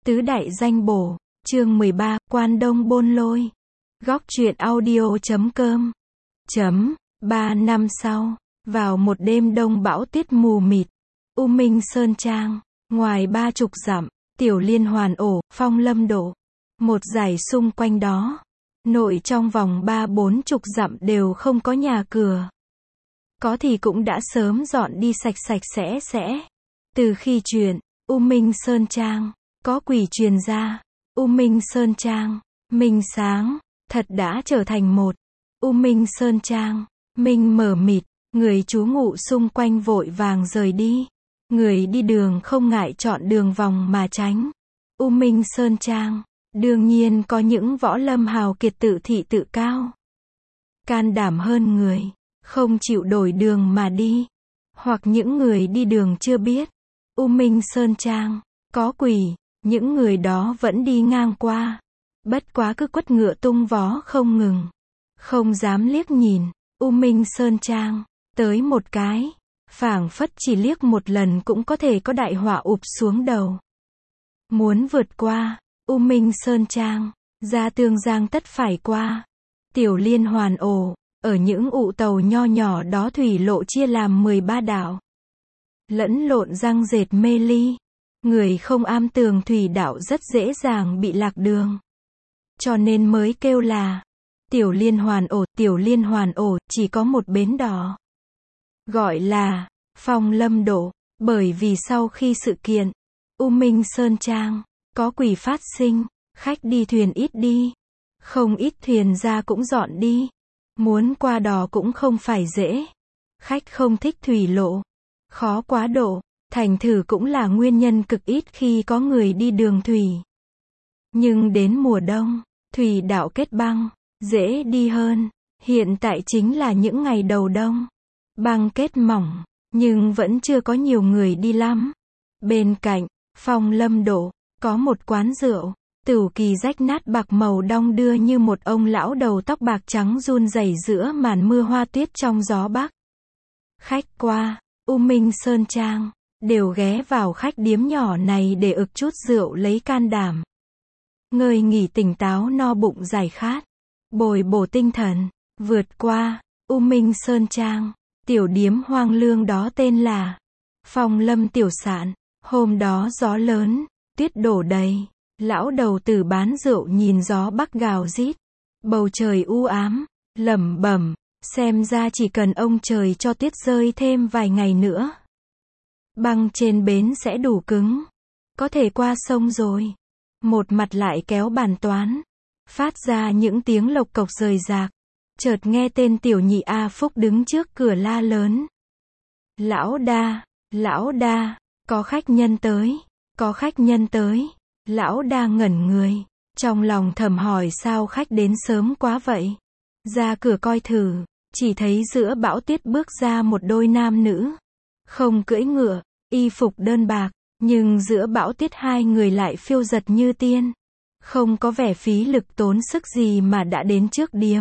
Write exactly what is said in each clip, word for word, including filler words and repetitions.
Tứ đại danh bổ, chương mười ba, Quan Đông Bôn Lôi. Góc truyện audio chấm com. Chấm, ba năm sau, vào một đêm đông bão tuyết mù mịt, U Minh Sơn Trang, ngoài ba chục dặm, Tiểu Liên Hoàn ổ, Phong Lâm Độ. Một dải xung quanh đó, nội trong vòng ba bốn chục dặm đều không có nhà cửa. Có thì cũng đã sớm dọn đi sạch sạch sẽ sẽ. Từ khi chuyện, U Minh Sơn Trang, có quỷ truyền ra, U Minh Sơn Trang, minh sáng, thật đã trở thành một. U Minh Sơn Trang, minh mờ mịt, người trú ngụ xung quanh vội vàng rời đi. Người đi đường không ngại chọn đường vòng mà tránh. U Minh Sơn Trang, đương nhiên có những võ lâm hào kiệt tự thị tự cao. Can đảm hơn người, không chịu đổi đường mà đi. Hoặc những người đi đường chưa biết, U Minh Sơn Trang, có quỷ, những người đó vẫn đi ngang qua. Bất quá cứ quất ngựa tung vó không ngừng. Không dám liếc nhìn, U Minh Sơn Trang, tới một cái. Phảng phất chỉ liếc một lần cũng có thể có đại họa ụp xuống đầu. Muốn vượt qua, U Minh Sơn Trang, ra Tương Giang tất phải qua. Tiểu Liên Hoàn ổ, ở những ụ tàu nho nhỏ đó thủy lộ chia làm mười ba đảo. Lẫn lộn răng dệt mê ly. Người không am tường thủy đạo rất dễ dàng bị lạc đường. Cho nên mới kêu là Tiểu Liên Hoàn ổ, Tiểu Liên Hoàn ổ, chỉ có một bến đỏ. Gọi là Phong Lâm Độ, bởi vì sau khi sự kiện U Minh Sơn Trang có quỷ phát sinh, khách đi thuyền ít đi, không ít thuyền ra cũng dọn đi. Muốn qua đò cũng không phải dễ. Khách không thích thủy lộ, khó quá độ, thành thử cũng là nguyên nhân cực ít khi có người đi đường thủy. Nhưng đến mùa đông, thủy đạo kết băng, dễ đi hơn. Hiện tại chính là những ngày đầu đông. Băng kết mỏng, nhưng vẫn chưa có nhiều người đi lắm. Bên cạnh, Phong Lâm Độ, có một quán rượu, tửu kỳ rách nát bạc màu đong đưa như một ông lão đầu tóc bạc trắng run rẩy giữa màn mưa hoa tuyết trong gió bắc. Khách qua U Minh Sơn Trang, đều ghé vào khách điếm nhỏ này để ực chút rượu lấy can đảm. Ngơi nghỉ tỉnh táo no bụng giải khát, bồi bổ tinh thần, vượt qua U Minh Sơn Trang. Tiểu điếm hoang lương đó tên là Phong Lâm Tiểu Sạn. Hôm đó gió lớn, tuyết đổ đầy. Lão đầu tử bán rượu nhìn gió bắc gào rít. Bầu trời u ám, lẩm bẩm, xem ra chỉ cần ông trời cho tuyết rơi thêm vài ngày nữa, băng trên bến sẽ đủ cứng, có thể qua sông rồi. Một mặt lại kéo bàn toán, phát ra những tiếng lộc cộc rời rạc. Chợt nghe tên Tiểu Nhị A Phúc đứng trước cửa la lớn. Lão đa, lão đa, có khách nhân tới, có khách nhân tới. Lão đa ngẩn người, trong lòng thầm hỏi sao khách đến sớm quá vậy. Ra cửa coi thử, chỉ thấy giữa bão tuyết bước ra một đôi nam nữ. Không cưỡi ngựa, y phục đơn bạc, nhưng giữa bão tuyết hai người lại phiêu giật như tiên. Không có vẻ phí lực tốn sức gì mà đã đến trước điếm.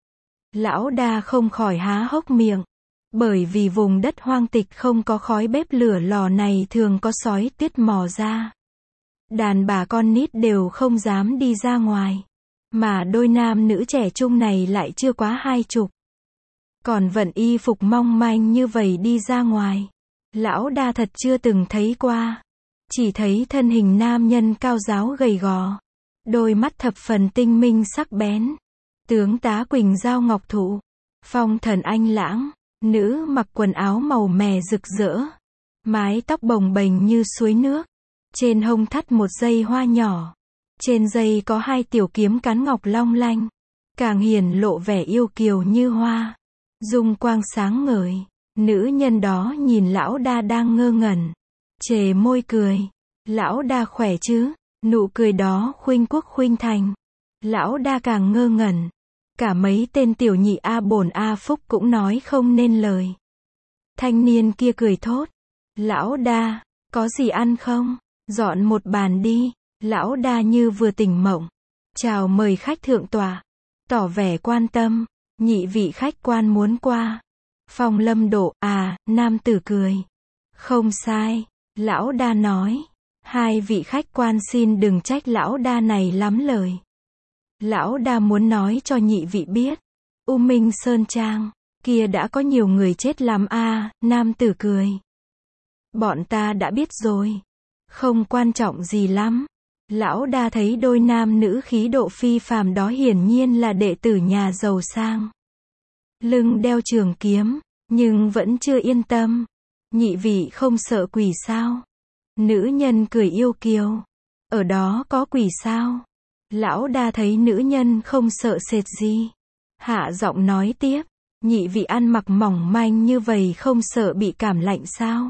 Lão đa không khỏi há hốc miệng, bởi vì vùng đất hoang tịch không có khói bếp lửa lò này thường có sói tuyết mò ra. Đàn bà con nít đều không dám đi ra ngoài, mà đôi nam nữ trẻ trung này lại chưa quá hai chục. Còn vận y phục mong manh như vậy đi ra ngoài, lão đa thật chưa từng thấy qua. Chỉ thấy thân hình nam nhân cao ráo gầy gò, đôi mắt thập phần tinh minh sắc bén. Tướng tá Quỳnh Giao Ngọc Thụ, phong thần anh lãng, nữ mặc quần áo màu mè rực rỡ, mái tóc bồng bềnh như suối nước, trên hông thắt một dây hoa nhỏ, trên dây có hai tiểu kiếm cán ngọc long lanh, càng hiển lộ vẻ yêu kiều như hoa, dung quang sáng ngời. Nữ nhân đó nhìn lão đa đang ngơ ngẩn, chề môi cười. Lão đa khỏe chứ? Nụ cười đó khuynh quốc khuynh thành. Lão đa càng ngơ ngẩn. Cả mấy tên Tiểu Nhị A Bổn A Phúc cũng nói không nên lời. Thanh niên kia cười thốt. Lão đa, có gì ăn không? Dọn một bàn đi. Lão đa như vừa tỉnh mộng. Chào mời khách thượng tọa. Tỏ vẻ quan tâm. Nhị vị khách quan muốn qua Phong Lâm Độ à? Nam tử cười. Không sai. Lão đa nói. Hai vị khách quan xin đừng trách lão đa này lắm lời. Lão đa muốn nói cho nhị vị biết. U Minh Sơn Trang, kia đã có nhiều người chết lắm a. À, nam tử cười. Bọn ta đã biết rồi. Không quan trọng gì lắm. Lão đa thấy đôi nam nữ khí độ phi phàm đó hiển nhiên là đệ tử nhà giàu sang. Lưng đeo trường kiếm, nhưng vẫn chưa yên tâm. Nhị vị không sợ quỷ sao? Nữ nhân cười yêu kiều. Ở đó có quỷ sao? Lão đa thấy nữ nhân không sợ sệt gì. Hạ giọng nói tiếp. Nhị vị ăn mặc mỏng manh như vậy không sợ bị cảm lạnh sao?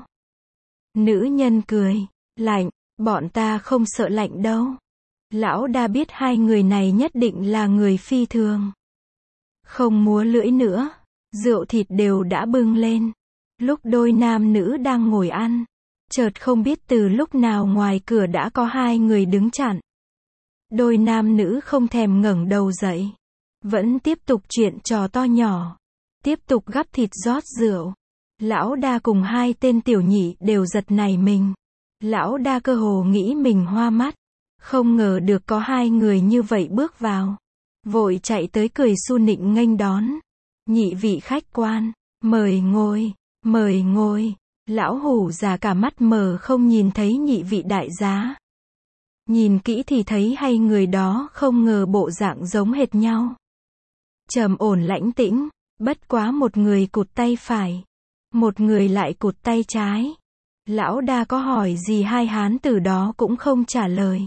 Nữ nhân cười. Lạnh, bọn ta không sợ lạnh đâu. Lão đa biết hai người này nhất định là người phi thường. Không múa lưỡi nữa. Rượu thịt đều đã bưng lên. Lúc đôi nam nữ đang ngồi ăn, chợt không biết từ lúc nào ngoài cửa đã có hai người đứng chặn. Đôi nam nữ không thèm ngẩng đầu dậy, vẫn tiếp tục chuyện trò to nhỏ, tiếp tục gắp thịt rót rượu. Lão đa cùng hai tên tiểu nhị đều giật nảy mình. Lão đa cơ hồ nghĩ mình hoa mắt, không ngờ được có hai người như vậy bước vào. Vội chạy tới cười su nịnh nghênh đón. Nhị vị khách quan, mời ngồi, mời ngồi. Lão hủ già cả mắt mờ không nhìn thấy nhị vị đại giá. Nhìn kỹ thì thấy hai người đó không ngờ bộ dạng giống hệt nhau. Trầm ổn lãnh tĩnh, bất quá một người cụt tay phải, một người lại cụt tay trái. Lão đa có hỏi gì hai hán tử đó cũng không trả lời.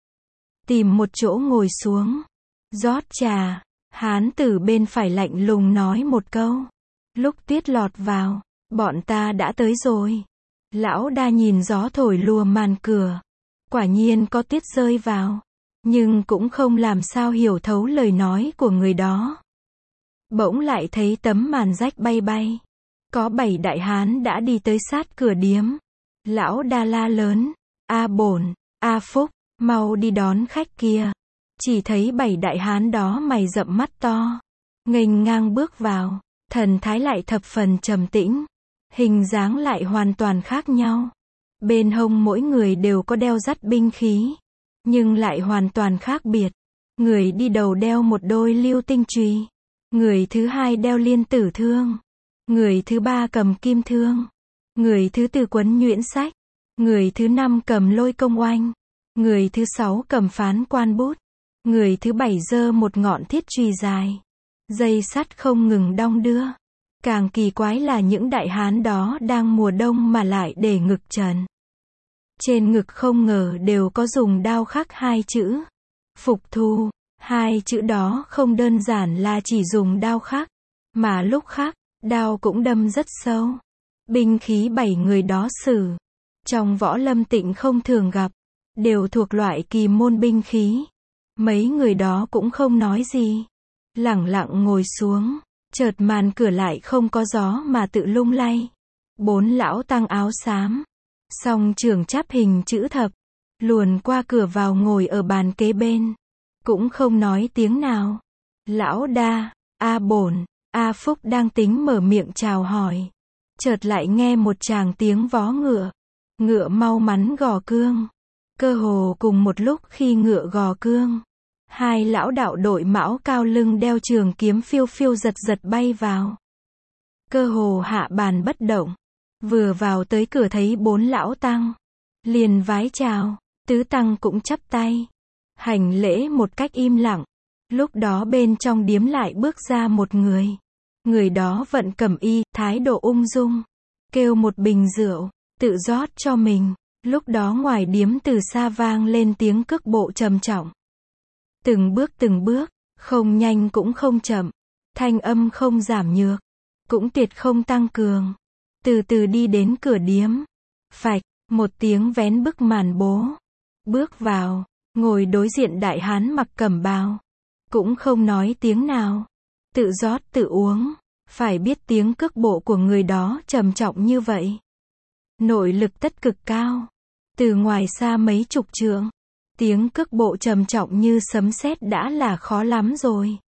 Tìm một chỗ ngồi xuống, rót trà. Hán tử bên phải lạnh lùng nói một câu. Lúc tuyết lọt vào, bọn ta đã tới rồi. Lão đa nhìn gió thổi lùa màn cửa. Quả nhiên có tuyết rơi vào. Nhưng cũng không làm sao hiểu thấu lời nói của người đó. Bỗng lại thấy tấm màn rách bay bay. Có bảy đại hán đã đi tới sát cửa điếm. Lão đa la lớn. A Bổn, A Phúc, mau đi đón khách kia. Chỉ thấy bảy đại hán đó mày rậm mắt to, nghênh ngang bước vào, thần thái lại thập phần trầm tĩnh, hình dáng lại hoàn toàn khác nhau. Bên hông mỗi người đều có đeo dắt binh khí, nhưng lại hoàn toàn khác biệt. Người đi đầu đeo một đôi lưu tinh chùy, người thứ hai đeo liên tử thương, người thứ ba cầm kim thương, người thứ tư quấn nhuyễn sách, người thứ năm cầm lôi công oanh, người thứ sáu cầm phán quan bút. Người thứ bảy giơ một ngọn thiết chùy dài. Dây sắt không ngừng đong đưa. Càng kỳ quái là những đại hán đó đang mùa đông mà lại để ngực trần. Trên ngực không ngờ đều có dùng đao khắc hai chữ. Phục thu. Hai chữ đó không đơn giản là chỉ dùng đao khắc, mà lúc khắc, đao cũng đâm rất sâu. Binh khí bảy người đó sử. Trong võ lâm tịnh không thường gặp. Đều thuộc loại kỳ môn binh khí. Mấy người đó cũng không nói gì. Lẳng lặng ngồi xuống. Chợt màn cửa lại không có gió mà tự lung lay. Bốn lão tăng áo xám. Song trường chắp hình chữ thập. Luồn qua cửa vào ngồi ở bàn kế bên. Cũng không nói tiếng nào. Lão đa, A Bổn, A Phúc đang tính mở miệng chào hỏi. Chợt lại nghe một tràng tiếng vó ngựa. Ngựa mau mắn gò cương. Cơ hồ cùng một lúc khi ngựa gò cương, hai lão đạo đội mão cao lưng đeo trường kiếm phiêu phiêu giật giật bay vào. Cơ hồ hạ bàn bất động. Vừa vào tới cửa thấy bốn lão tăng. Liền vái chào, tứ tăng cũng chắp tay. Hành lễ một cách im lặng. Lúc đó bên trong điếm lại bước ra một người. Người đó vận cẩm y, thái độ ung dung. Kêu một bình rượu, tự rót cho mình. Lúc đó ngoài điếm từ xa vang lên tiếng cước bộ trầm trọng. Từng bước từng bước, không nhanh cũng không chậm. Thanh âm không giảm nhược, cũng tuyệt không tăng cường. Từ từ đi đến cửa điếm. Phạch, một tiếng vén bức màn bố. Bước vào, ngồi đối diện đại hán mặc cẩm bào. Cũng không nói tiếng nào. Tự rót tự uống. Phải biết tiếng cước bộ của người đó trầm trọng như vậy. Nội lực tất cực cao. Từ ngoài xa mấy chục trượng, tiếng cước bộ trầm trọng như sấm sét đã là khó lắm rồi.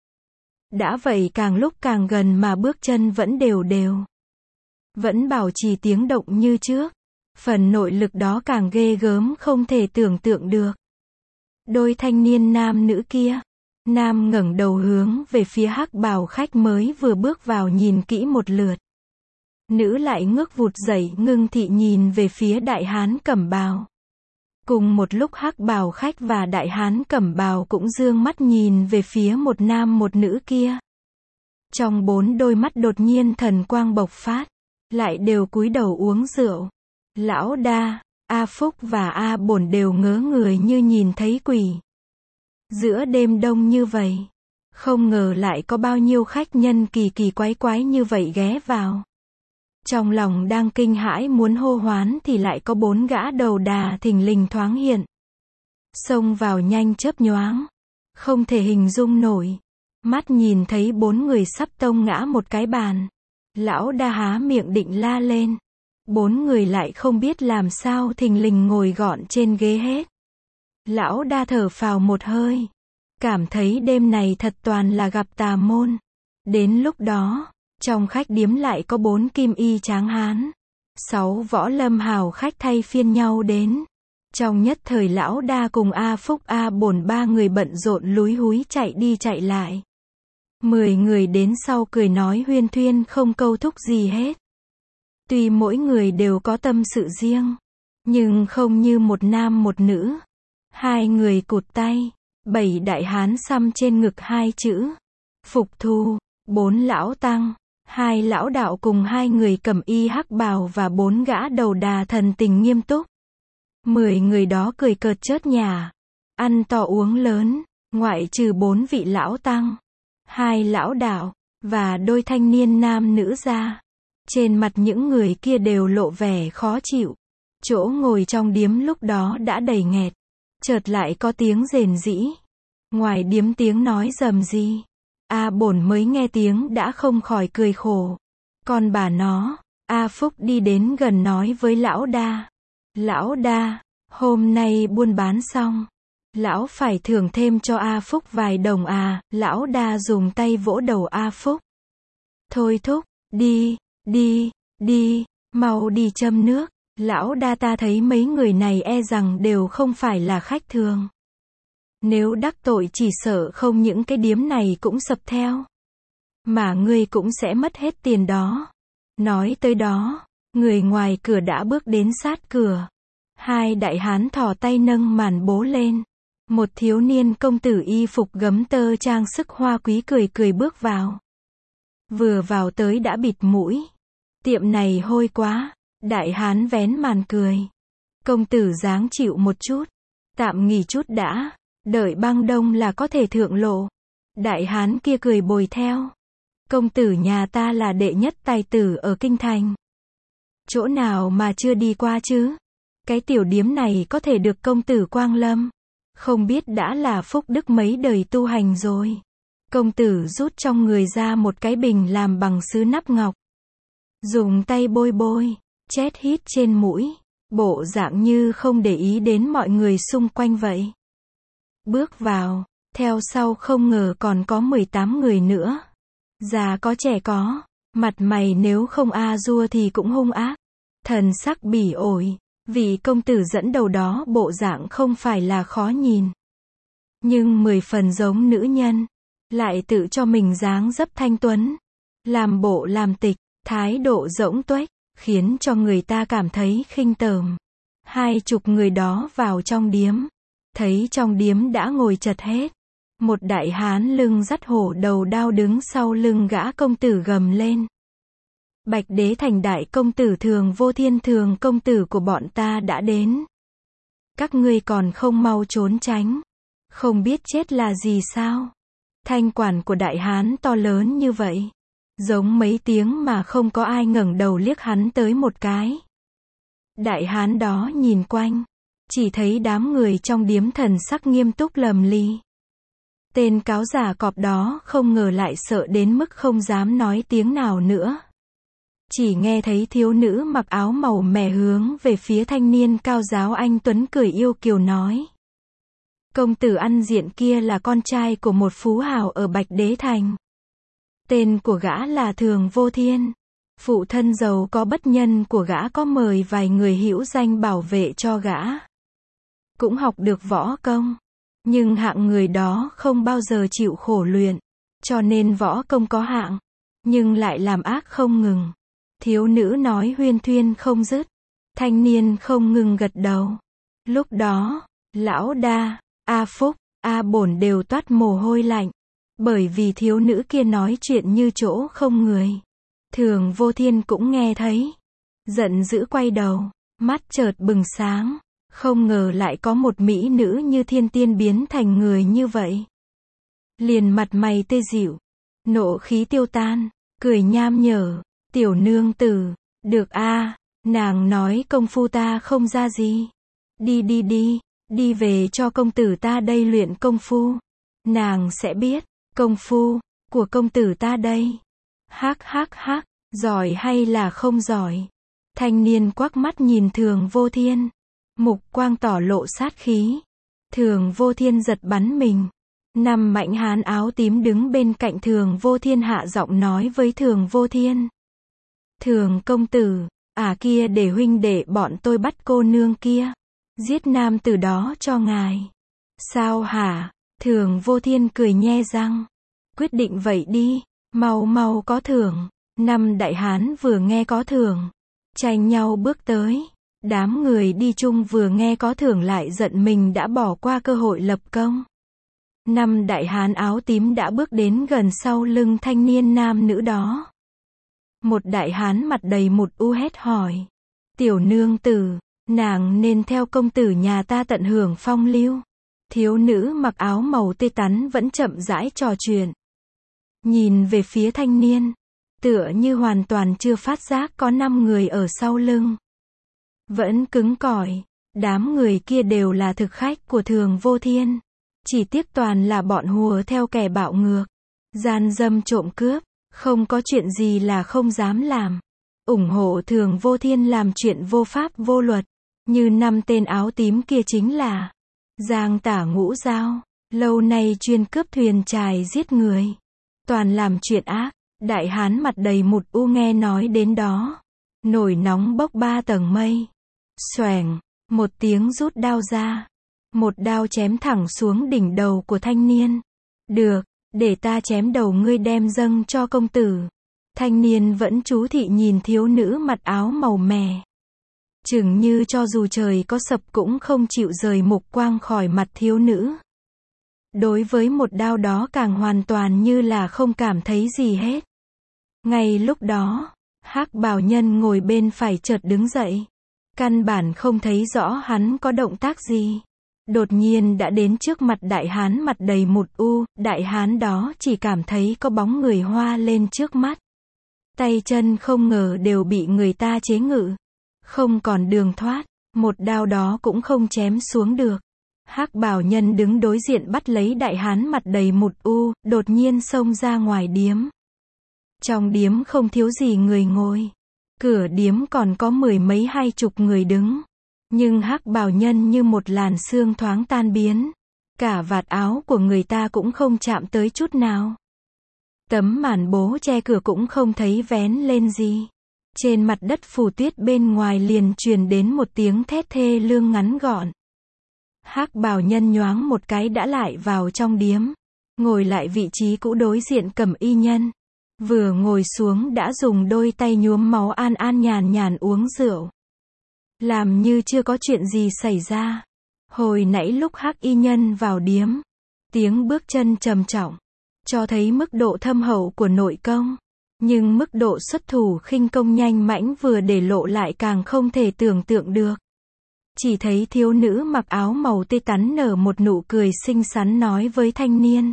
Đã vậy càng lúc càng gần mà bước chân vẫn đều đều. Vẫn bảo trì tiếng động như trước. Phần nội lực đó càng ghê gớm không thể tưởng tượng được. Đôi thanh niên nam nữ kia. Nam ngẩng đầu hướng về phía hắc bào khách mới vừa bước vào nhìn kỹ một lượt. Nữ lại ngước vụt dậy ngưng thị nhìn về phía đại hán cẩm bào. Cùng một lúc hắc bào khách và đại hán cẩm bào cũng dương mắt nhìn về phía một nam một nữ kia. Trong bốn đôi mắt đột nhiên thần quang bộc phát, lại đều cúi đầu uống rượu. Lão Đa, A Phúc và A Bổn đều ngớ người như nhìn thấy quỷ. Giữa đêm đông như vậy, không ngờ lại có bao nhiêu khách nhân kỳ kỳ quái quái như vậy ghé vào. Trong lòng đang kinh hãi muốn hô hoán thì lại có bốn gã đầu đà thình lình thoáng hiện. Xông vào nhanh chớp nhoáng, không thể hình dung nổi. Mắt nhìn thấy bốn người sắp tông ngã một cái bàn. Lão Đa há miệng định la lên. Bốn người lại không biết làm sao thình lình ngồi gọn trên ghế hết. Lão Đa thở phào một hơi. Cảm thấy đêm này thật toàn là gặp tà môn. Đến lúc đó, trong khách điếm lại có bốn kim y tráng hán. Sáu võ lâm hào khách thay phiên nhau đến. Trong nhất thời Lão Đa cùng A Phúc A Bổn ba người bận rộn lúi húi chạy đi chạy lại. Mười người đến sau cười nói huyên thuyên không câu thúc gì hết. Tuy mỗi người đều có tâm sự riêng, nhưng không như một nam một nữ. Hai người cụt tay, bảy đại hán xăm trên ngực hai chữ phục thù, bốn lão tăng, hai lão đạo cùng hai người cầm y hắc bào và bốn gã đầu đà thần tình nghiêm túc. Mười người đó cười cợt chớt nhả, ăn to uống lớn, ngoại trừ bốn vị lão tăng, hai lão đạo, và đôi thanh niên nam nữ ra. Trên mặt những người kia đều lộ vẻ khó chịu. Chỗ ngồi trong điếm lúc đó đã đầy nghẹt. Chợt lại có tiếng rền rĩ. Ngoài điếm tiếng nói rầm ri. A Bổn mới nghe tiếng đã không khỏi cười khổ. Còn bà nó, A Phúc đi đến gần nói với Lão Đa. Lão Đa, hôm nay buôn bán xong. Lão phải thưởng thêm cho A Phúc vài đồng à. Lão Đa dùng tay vỗ đầu A Phúc. Thôi thúc, đi. Đi, đi, mau đi châm nước. Lão Đa ta thấy mấy người này e rằng đều không phải là khách thường. Nếu đắc tội chỉ sợ không những cái điếm này cũng sập theo. Mà ngươi cũng sẽ mất hết tiền đó. Nói tới đó, người ngoài cửa đã bước đến sát cửa. Hai đại hán thò tay nâng màn bố lên. Một thiếu niên công tử y phục gấm tơ trang sức hoa quý cười cười bước vào. Vừa vào tới đã bịt mũi. Tiệm này hôi quá. Đại hán vén màn cười. Công tử dáng chịu một chút. Tạm nghỉ chút đã. Đợi băng đông là có thể thượng lộ. Đại hán kia cười bồi theo. Công tử nhà ta là đệ nhất tài tử ở kinh thành. Chỗ nào mà chưa đi qua chứ? Cái tiểu điếm này có thể được công tử quang lâm. Không biết đã là phúc đức mấy đời tu hành rồi. Công tử rút trong người ra một cái bình làm bằng sứ nắp ngọc. Dùng tay bôi bôi, chét hít trên mũi, bộ dạng như không để ý đến mọi người xung quanh vậy. Bước vào, theo sau không ngờ còn có mười tám người nữa. Già có trẻ có, mặt mày nếu không a dua thì cũng hung ác. Thần sắc bỉ ổi, vị công tử dẫn đầu đó bộ dạng không phải là khó nhìn. Nhưng mười phần giống nữ nhân, lại tự cho mình dáng dấp thanh tuấn. Làm bộ làm tịch, thái độ rỗng tuếch, khiến cho người ta cảm thấy khinh tởm. Hai chục người đó vào trong điếm. Thấy trong điếm đã ngồi chật hết. Một đại hán lưng dắt hổ đầu đao đứng sau lưng gã công tử gầm lên. Bạch Đế Thành đại công tử Thường Vô Thiên Thường công tử của bọn ta đã đến. Các ngươi còn không mau trốn tránh. Không biết chết là gì sao? Thanh quản của đại hán to lớn như vậy. Giống mấy tiếng mà không có ai ngẩng đầu liếc hắn tới một cái. Đại hán đó nhìn quanh. Chỉ thấy đám người trong điếm thần sắc nghiêm túc lầm ly. Tên cáo giả cọp đó không ngờ lại sợ đến mức không dám nói tiếng nào nữa. Chỉ nghe thấy thiếu nữ mặc áo màu mè hướng về phía thanh niên cao giáo anh tuấn cười yêu kiều nói. Công tử ăn diện kia là con trai của một phú hào ở Bạch Đế Thành. Tên của gã là Thường Vô Thiên. Phụ thân giàu có bất nhân của gã có mời vài người hữu danh bảo vệ cho gã. Cũng học được võ công. Nhưng hạng người đó không bao giờ chịu khổ luyện. Cho nên võ công có hạng. Nhưng lại làm ác không ngừng. Thiếu nữ nói huyên thuyên không dứt. Thanh niên không ngừng gật đầu. Lúc đó, lão Đa, A Phúc, A Bổn đều toát mồ hôi lạnh. Bởi vì thiếu nữ kia nói chuyện như chỗ không người. Thường Vô Thiên cũng nghe thấy. Giận dữ quay đầu, mắt chợt bừng sáng. Không ngờ lại có một mỹ nữ như thiên tiên biến thành người như vậy. Liền mặt mày tê dịu, nộ khí tiêu tan, cười nham nhở, tiểu nương tử, được a, nàng nói công phu ta không ra gì. Đi đi đi, đi về cho công tử ta đây luyện công phu. Nàng sẽ biết, công phu của công tử ta đây. Hắc hắc hắc, giỏi hay là không giỏi? Thanh niên quắc mắt nhìn Thường Vô Thiên. Mục quang tỏ lộ sát khí. Thường Vô Thiên giật bắn mình. Năm mạnh hán áo tím đứng bên cạnh Thường Vô Thiên hạ giọng nói với Thường Vô Thiên. Thường công tử, à kia để huynh đệ bọn tôi bắt cô nương kia. Giết nam tử đó cho ngài. Sao hả? Thường Vô Thiên cười nhe răng. Quyết định vậy đi, mau mau có thưởng. Năm đại hán vừa nghe có thưởng, tranh nhau bước tới. Đám người đi chung vừa nghe có thưởng lại giận mình đã bỏ qua cơ hội lập công. Năm đại hán áo tím đã bước đến gần sau lưng thanh niên nam nữ đó. Một đại hán mặt đầy một u hét hỏi. Tiểu nương tử, nàng nên theo công tử nhà ta tận hưởng phong lưu. Thiếu nữ mặc áo màu tê tắn vẫn chậm rãi trò chuyện. Nhìn về phía thanh niên, tựa như hoàn toàn chưa phát giác có năm người ở sau lưng. Vẫn cứng cỏi, đám người kia đều là thực khách của Thường Vô Thiên. Chỉ tiếc toàn là bọn hùa theo kẻ bạo ngược, gian dâm trộm cướp, không có chuyện gì là không dám làm. Ủng hộ Thường Vô Thiên làm chuyện vô pháp vô luật, như năm tên áo tím kia chính là Giang Tả Ngũ Giao, lâu nay chuyên cướp thuyền chài giết người, toàn làm chuyện ác. Đại hán mặt đầy một u nghe nói đến đó, nổi nóng bốc ba tầng mây. Xoèng, một tiếng rút đao ra, một đao chém thẳng xuống đỉnh đầu của thanh niên. Được, để ta chém đầu ngươi đem dâng cho công tử. Thanh niên vẫn chú thị nhìn thiếu nữ mặc áo màu mè. Chừng như cho dù trời có sập cũng không chịu rời mục quang khỏi mặt thiếu nữ. Đối với một đao đó càng hoàn toàn như là không cảm thấy gì hết. Ngay lúc đó, hắc bào nhân ngồi bên phải chợt đứng dậy. Căn bản không thấy rõ hắn có động tác gì. Đột nhiên đã đến trước mặt đại hán mặt đầy một u, đại hán đó chỉ cảm thấy có bóng người hoa lên trước mắt. Tay chân không ngờ đều bị người ta chế ngự. Không còn đường thoát, một đao đó cũng không chém xuống được. Hắc bào nhân đứng đối diện bắt lấy đại hán mặt đầy một u, đột nhiên xông ra ngoài điếm. Trong điếm không thiếu gì người ngồi. Cửa điếm còn có mười mấy hai chục người đứng. Nhưng hắc bào nhân như một làn sương thoáng tan biến. Cả vạt áo của người ta cũng không chạm tới chút nào. Tấm màn bố che cửa cũng không thấy vén lên gì. Trên mặt đất phủ tuyết bên ngoài liền truyền đến một tiếng thét thê lương ngắn gọn. Hắc bào nhân nhoáng một cái đã lại vào trong điếm. Ngồi lại vị trí cũ đối diện Cẩm Y nhân. Vừa ngồi xuống đã dùng đôi tay nhuốm máu an an nhàn nhàn uống rượu. Làm như chưa có chuyện gì xảy ra. Hồi nãy lúc Hắc Y nhân vào điếm, tiếng bước chân trầm trọng, cho thấy mức độ thâm hậu của nội công. Nhưng mức độ xuất thủ khinh công nhanh mãnh vừa để lộ lại càng không thể tưởng tượng được. Chỉ thấy thiếu nữ mặc áo màu tê tắn nở một nụ cười xinh xắn nói với thanh niên.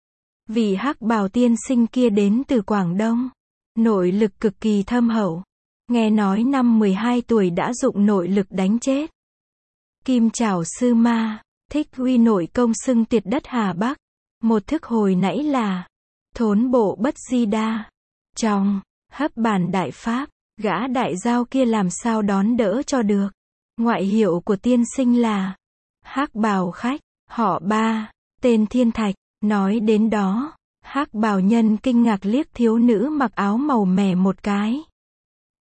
Vị hắc bào tiên sinh kia đến từ Quảng Đông. Nội lực cực kỳ thâm hậu. Nghe nói năm mười hai tuổi đã dụng nội lực đánh chết Kim Trảo Sư Ma, thích huy nội công xưng tuyệt đất Hà Bắc. Một thức hồi nãy là thốn bộ bất di đa. Trong hấp bản đại pháp, gã đại giao kia làm sao đón đỡ cho được. Ngoại hiệu của tiên sinh là hắc bào khách, họ Ba, tên Thiên Thạch. Nói đến đó, hắc bào nhân kinh ngạc liếc thiếu nữ mặc áo màu mè một cái.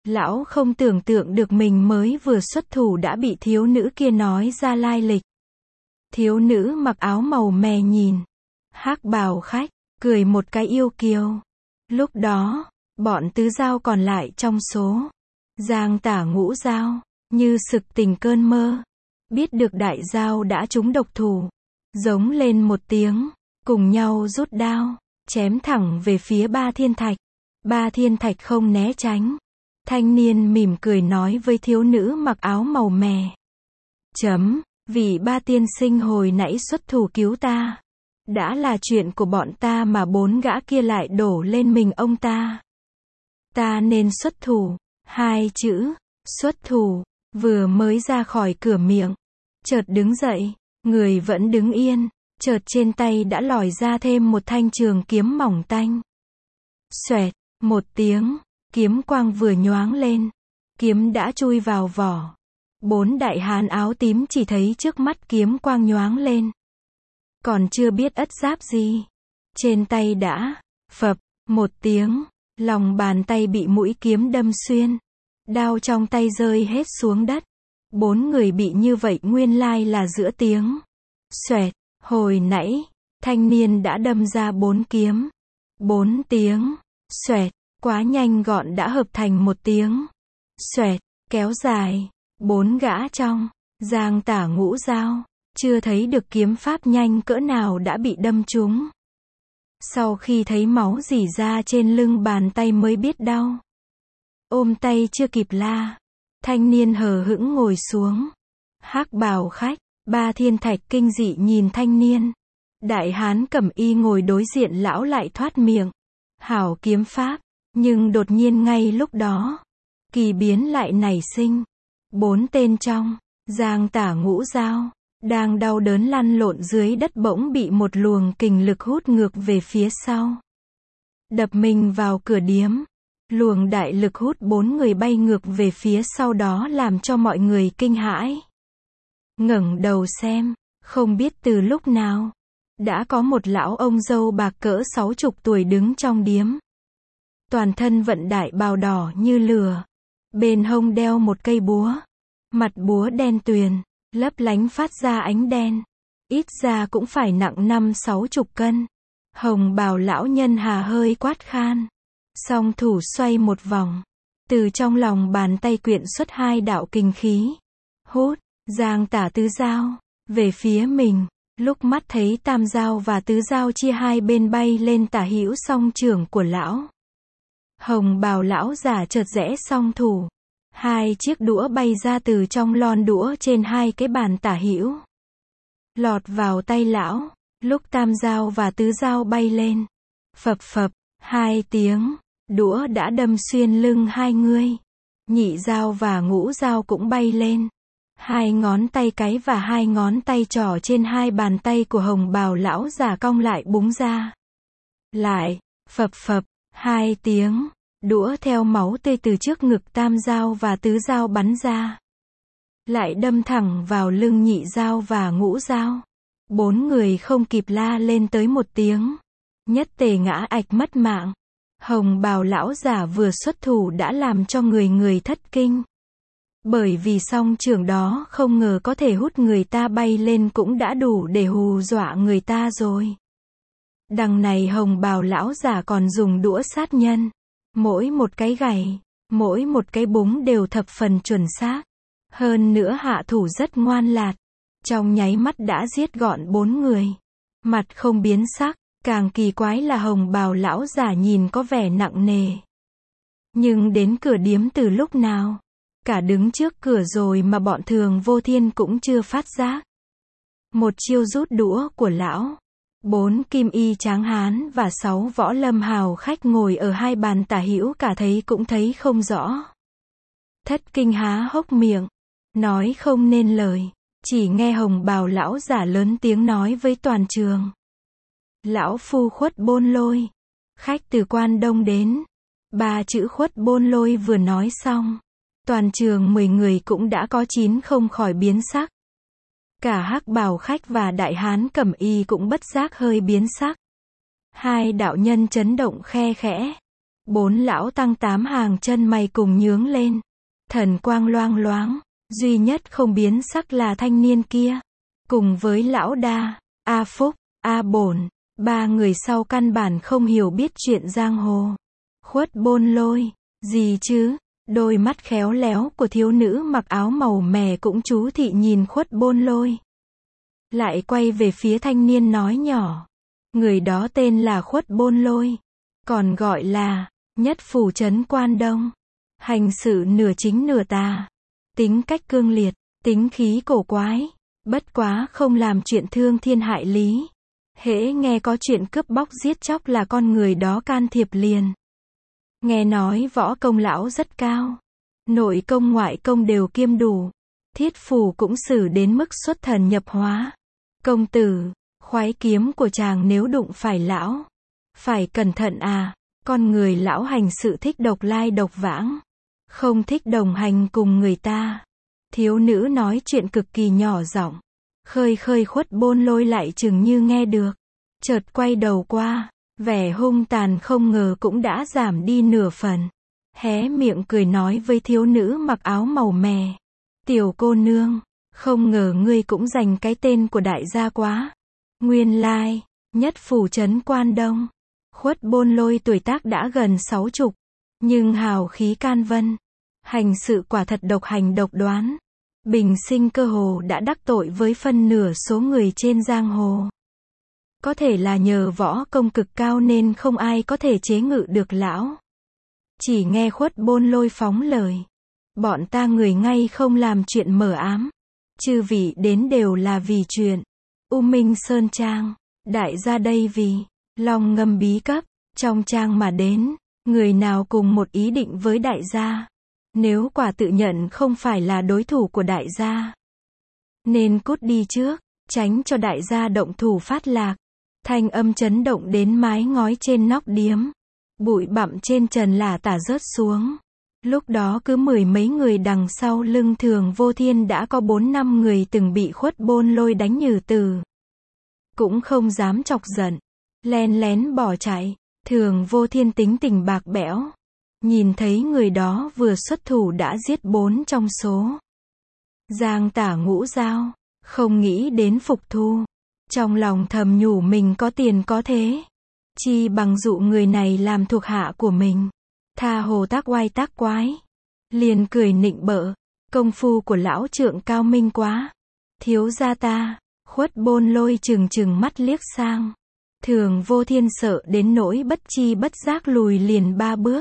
Lão không tưởng tượng được mình mới vừa xuất thủ đã bị thiếu nữ kia nói ra lai lịch. Thiếu nữ mặc áo màu mè nhìn hắc bào khách, cười một cái yêu kiều. Lúc đó, bọn tứ dao còn lại trong số Giang Tả Ngũ Dao, như sực tỉnh cơn mơ. Biết được đại dao đã trúng độc thủ. Giống lên một tiếng, cùng nhau rút đao, chém thẳng về phía Ba Thiên Thạch. Ba Thiên Thạch không né tránh. Thanh niên mỉm cười nói với thiếu nữ mặc áo màu mè. Chấm, vì ba tiên sinh hồi nãy xuất thủ cứu ta. Đã là chuyện của bọn ta mà bốn gã kia lại đổ lên mình ông ta. Ta nên xuất thủ. Hai chữ, xuất thủ, vừa mới ra khỏi cửa miệng. Chợt đứng dậy, người vẫn đứng yên, chợt trên tay đã lòi ra thêm một thanh trường kiếm mỏng tanh. Xoẹt, một tiếng, kiếm quang vừa nhoáng lên, kiếm đã chui vào vỏ. Bốn đại hán áo tím chỉ thấy trước mắt kiếm quang nhoáng lên. Còn chưa biết ất giáp gì. Trên tay đã, phập, một tiếng, lòng bàn tay bị mũi kiếm đâm xuyên. Đao trong tay rơi hết xuống đất. Bốn người bị như vậy nguyên lai là giữa tiếng. Xoẹt, hồi nãy, thanh niên đã đâm ra bốn kiếm. Bốn tiếng, xoẹt, quá nhanh gọn đã hợp thành một tiếng. Xoẹt, kéo dài. Bốn gã trong Giang Tả Ngũ Dao, chưa thấy được kiếm pháp nhanh cỡ nào đã bị đâm trúng. Sau khi thấy máu rỉ ra trên lưng bàn tay mới biết đau. Ôm tay chưa kịp la, thanh niên hờ hững ngồi xuống. Hắc bào khách, Ba Thiên Thạch kinh dị nhìn thanh niên. Đại hán cẩm y ngồi đối diện lão lại thoát miệng. Hảo kiếm pháp, nhưng đột nhiên ngay lúc đó, kỳ biến lại nảy sinh. Bốn tên trong Giang Tả Ngũ Dao, đang đau đớn lăn lộn dưới đất bỗng bị một luồng kình lực hút ngược về phía sau. Đập mình vào cửa điếm. Luồng đại lực hút bốn người bay ngược về phía sau đó làm cho mọi người kinh hãi. Ngẩng đầu xem, không biết từ lúc nào, đã có một lão ông dâu bạc cỡ sáu chục tuổi đứng trong điếm. Toàn thân vận đại bào đỏ như lửa. Bên hông đeo một cây búa. Mặt búa đen tuyền, lấp lánh phát ra ánh đen. Ít ra cũng phải nặng năm sáu chục cân. Hồng bào lão nhân hà hơi quát khan. Song thủ xoay một vòng. Từ trong lòng bàn tay quyện xuất hai đạo kình khí. Hút, Giang Tả tứ dao, về phía mình. Lúc mắt thấy tam dao và tứ dao chia hai bên bay lên tả hữu song trưởng của lão. Hồng bào lão giả chợt rẽ song thủ. Hai chiếc đũa bay ra từ trong lon đũa trên hai cái bàn tả hữu. Lọt vào tay lão. Lúc tam dao và tứ dao bay lên. Phập phập, hai tiếng, đũa đã đâm xuyên lưng hai người. Nhị dao và ngũ dao cũng bay lên. Hai ngón tay cái và hai ngón tay trỏ trên hai bàn tay của hồng bào lão giả cong lại búng ra. Lại, phập phập, hai tiếng. Đũa theo máu tươi từ trước ngực tam dao và tứ dao bắn ra. Lại đâm thẳng vào lưng nhị dao và ngũ dao. Bốn người không kịp la lên tới một tiếng. Nhất tề ngã ạch mất mạng. Hồng bào lão giả vừa xuất thủ đã làm cho người người thất kinh. Bởi vì song trưởng đó không ngờ có thể hút người ta bay lên cũng đã đủ để hù dọa người ta rồi. Đằng này hồng bào lão giả còn dùng đũa sát nhân. Mỗi một cái gảy, mỗi một cái búng đều thập phần chuẩn xác. Hơn nữa hạ thủ rất ngoan lạt. Trong nháy mắt đã giết gọn bốn người. Mặt không biến sắc, càng kỳ quái là hồng bào lão giả nhìn có vẻ nặng nề. Nhưng đến cửa điếm từ lúc nào? Cả đứng trước cửa rồi mà bọn Thường Vô Thiên cũng chưa phát giác. Một chiêu rút đũa của lão. Bốn kim y tráng hán và sáu võ lâm hào khách ngồi ở hai bàn tả hữu cả thấy cũng thấy không rõ. Thất kinh há hốc miệng, nói không nên lời, chỉ nghe hồng bào lão giả lớn tiếng nói với toàn trường. Lão phu Khuất Bôn Lôi, khách từ Quan Đông đến. Ba chữ Khuất Bôn Lôi vừa nói xong, toàn trường mười người cũng đã có chín không khỏi biến sắc. Cả hắc bào khách và đại hán cẩm y cũng bất giác hơi biến sắc. Hai đạo nhân chấn động khe khẽ. Bốn lão tăng tám hàng chân mày cùng nhướng lên. Thần quang loang loáng. Duy nhất không biến sắc là thanh niên kia. Cùng với lão đa, A Phúc, A Bổn. Ba người sau căn bản không hiểu biết chuyện giang hồ. Khuất Bôn Lôi. Gì chứ? Đôi mắt khéo léo của thiếu nữ mặc áo màu mè cũng chú thị nhìn Khuất Bôn Lôi. Lại quay về phía thanh niên nói nhỏ. Người đó tên là Khuất Bôn Lôi. Còn gọi là Nhất Phủ Trấn Quan Đông. Hành sự nửa chính nửa tà. Tính cách cương liệt, tính khí cổ quái. Bất quá không làm chuyện thương thiên hại lý. Hễ nghe có chuyện cướp bóc giết chóc là con người đó can thiệp liền. Nghe nói võ công lão rất cao. Nội công ngoại công đều kiêm đủ. Thiết phủ cũng xử đến mức xuất thần nhập hóa. Công tử, khoái kiếm của chàng nếu đụng phải lão. Phải cẩn thận à, con người lão hành sự thích độc lai độc vãng. Không thích đồng hành cùng người ta. Thiếu nữ nói chuyện cực kỳ nhỏ giọng. Khơi khơi Khuất Bôn Lôi lại chừng như nghe được. Chợt quay đầu qua. Vẻ hung tàn không ngờ cũng đã giảm đi nửa phần. Hé miệng cười nói với thiếu nữ mặc áo màu mè. Tiểu cô nương, không ngờ ngươi cũng dành cái tên của đại gia quá. Nguyên lai, Nhất Phủ Trấn Quan Đông. Khuất Bôn Lôi tuổi tác đã gần sáu chục. Nhưng hào khí can vân. Hành sự quả thật độc hành độc đoán. Bình sinh cơ hồ đã đắc tội với phân nửa số người trên giang hồ. Có thể là nhờ võ công cực cao nên không ai có thể chế ngự được lão. Chỉ nghe Khuất Bôn Lôi phóng lời. Bọn ta người ngay không làm chuyện mờ ám. Chư vị đến đều là vì chuyện U Minh Sơn Trang. Đại gia đây vì lòng ngầm bí cấp. Trong trang mà đến. Người nào cùng một ý định với đại gia. Nếu quả tự nhận không phải là đối thủ của đại gia. Nên cút đi trước. Tránh cho đại gia động thủ phát lạc. Thanh âm chấn động đến mái ngói trên nóc điếm. Bụi bặm trên trần là tả rớt xuống. Lúc đó cứ mười mấy người đằng sau lưng Thường Vô Thiên đã có bốn năm người từng bị Khuất Bôn Lôi đánh nhừ từ. Cũng không dám chọc giận. Len lén bỏ chạy. Thường Vô Thiên tính tình bạc bẽo. Nhìn thấy người đó vừa xuất thủ đã giết bốn trong số. Giang tả ngũ giao. Không nghĩ đến phục thu. Trong lòng thầm nhủ mình có tiền có thế. Chi bằng dụ người này làm thuộc hạ của mình. Tha hồ tác oai tác quái. Liền cười nịnh bợ. Công phu của lão trượng cao minh quá. Thiếu gia ta. Khuất Bôn Lôi trừng trừng mắt liếc sang. Thường Vô Thiên sợ đến nỗi bất chi bất giác lùi liền ba bước.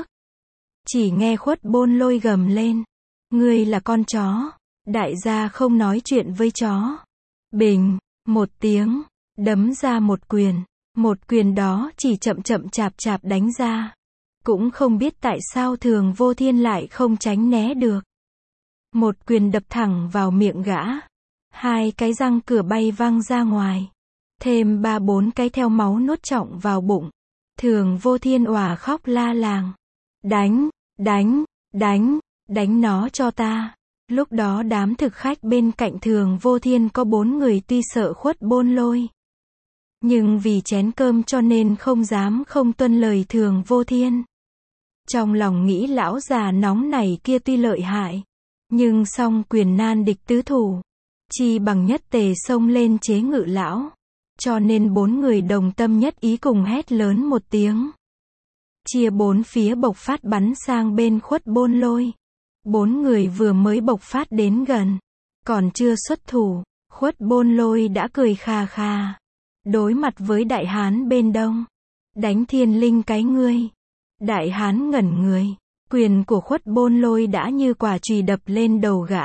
Chỉ nghe Khuất Bôn Lôi gầm lên. Ngươi là con chó. Đại gia không nói chuyện với chó. Bình. Một tiếng. Đấm ra một quyền. Một quyền đó chỉ chậm chậm chạp chạp đánh ra. Cũng không biết tại sao Thường Vô Thiên lại không tránh né được. Một quyền đập thẳng vào miệng gã. Hai cái răng cửa bay văng ra ngoài. Thêm ba bốn cái theo máu nuốt trọng vào bụng. Thường Vô Thiên òa khóc la làng. Đánh, đánh, đánh, đánh nó cho ta. Lúc đó đám thực khách bên cạnh Thường Vô Thiên có bốn người tuy sợ Khuất Bôn Lôi. Nhưng vì chén cơm cho nên không dám không tuân lời Thường Vô Thiên. Trong lòng nghĩ lão già nóng này kia tuy lợi hại. Nhưng song quyền nan địch tứ thủ. Chi bằng nhất tề xông lên chế ngự lão. Cho nên bốn người đồng tâm nhất ý cùng hét lớn một tiếng. Chia bốn phía bộc phát bắn sang bên Khuất Bôn Lôi. Bốn người vừa mới bộc phát đến gần. Còn chưa xuất thủ. Khuất Bôn Lôi đã cười khà khà. Đối mặt với đại hán bên đông. Đánh thiên linh cái ngươi. Đại hán ngẩn người. Quyền của Khuất Bôn Lôi đã như quả chùy đập lên đầu gã.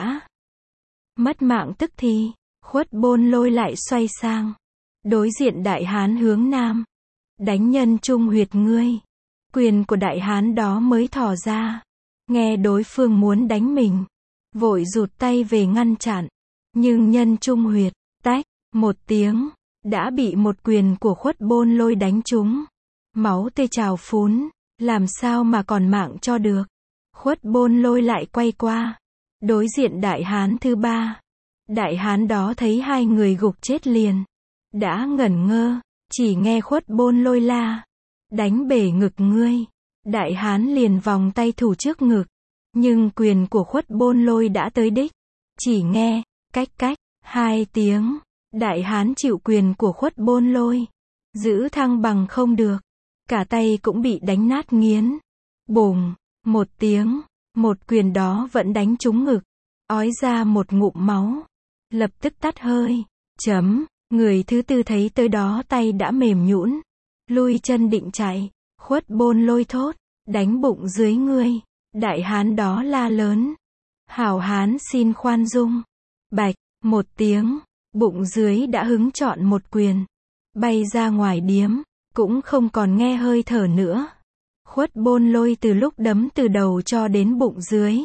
Mất mạng tức thì. Khuất Bôn Lôi lại xoay sang. Đối diện đại hán hướng nam. Đánh nhân trung huyệt ngươi. Quyền của đại hán đó mới thò ra. Nghe đối phương muốn đánh mình. Vội rụt tay về ngăn chặn. Nhưng nhân trung huyệt. Tách. Một tiếng. Đã bị một quyền của Khuất Bôn Lôi đánh trúng. Máu tươi trào phún. Làm sao mà còn mạng cho được. Khuất Bôn Lôi lại quay qua. Đối diện đại hán thứ ba. Đại hán đó thấy hai người gục chết liền. Đã ngẩn ngơ. Chỉ nghe Khuất Bôn Lôi la. Đánh bể ngực ngươi. Đại hán liền vòng tay thủ trước ngực. Nhưng quyền của Khuất Bôn Lôi đã tới đích. Chỉ nghe, cách cách, hai tiếng. Đại hán chịu quyền của Khuất Bôn Lôi. Giữ thăng bằng không được. Cả tay cũng bị đánh nát nghiến. Bùng, một tiếng. Một quyền đó vẫn đánh trúng ngực. Ói ra một ngụm máu. Lập tức tắt hơi. Chấm. Người thứ tư thấy tới đó tay đã mềm nhũn. Lui chân định chạy. Khuất Bôn Lôi thốt. Đánh bụng dưới ngươi. Đại hán đó la lớn. Hảo hán xin khoan dung. Bạch, một tiếng. Bụng dưới đã hứng chọn một quyền. Bay ra ngoài điếm. Cũng không còn nghe hơi thở nữa. Khuất Bôn Lôi từ lúc đấm từ đầu cho đến bụng dưới.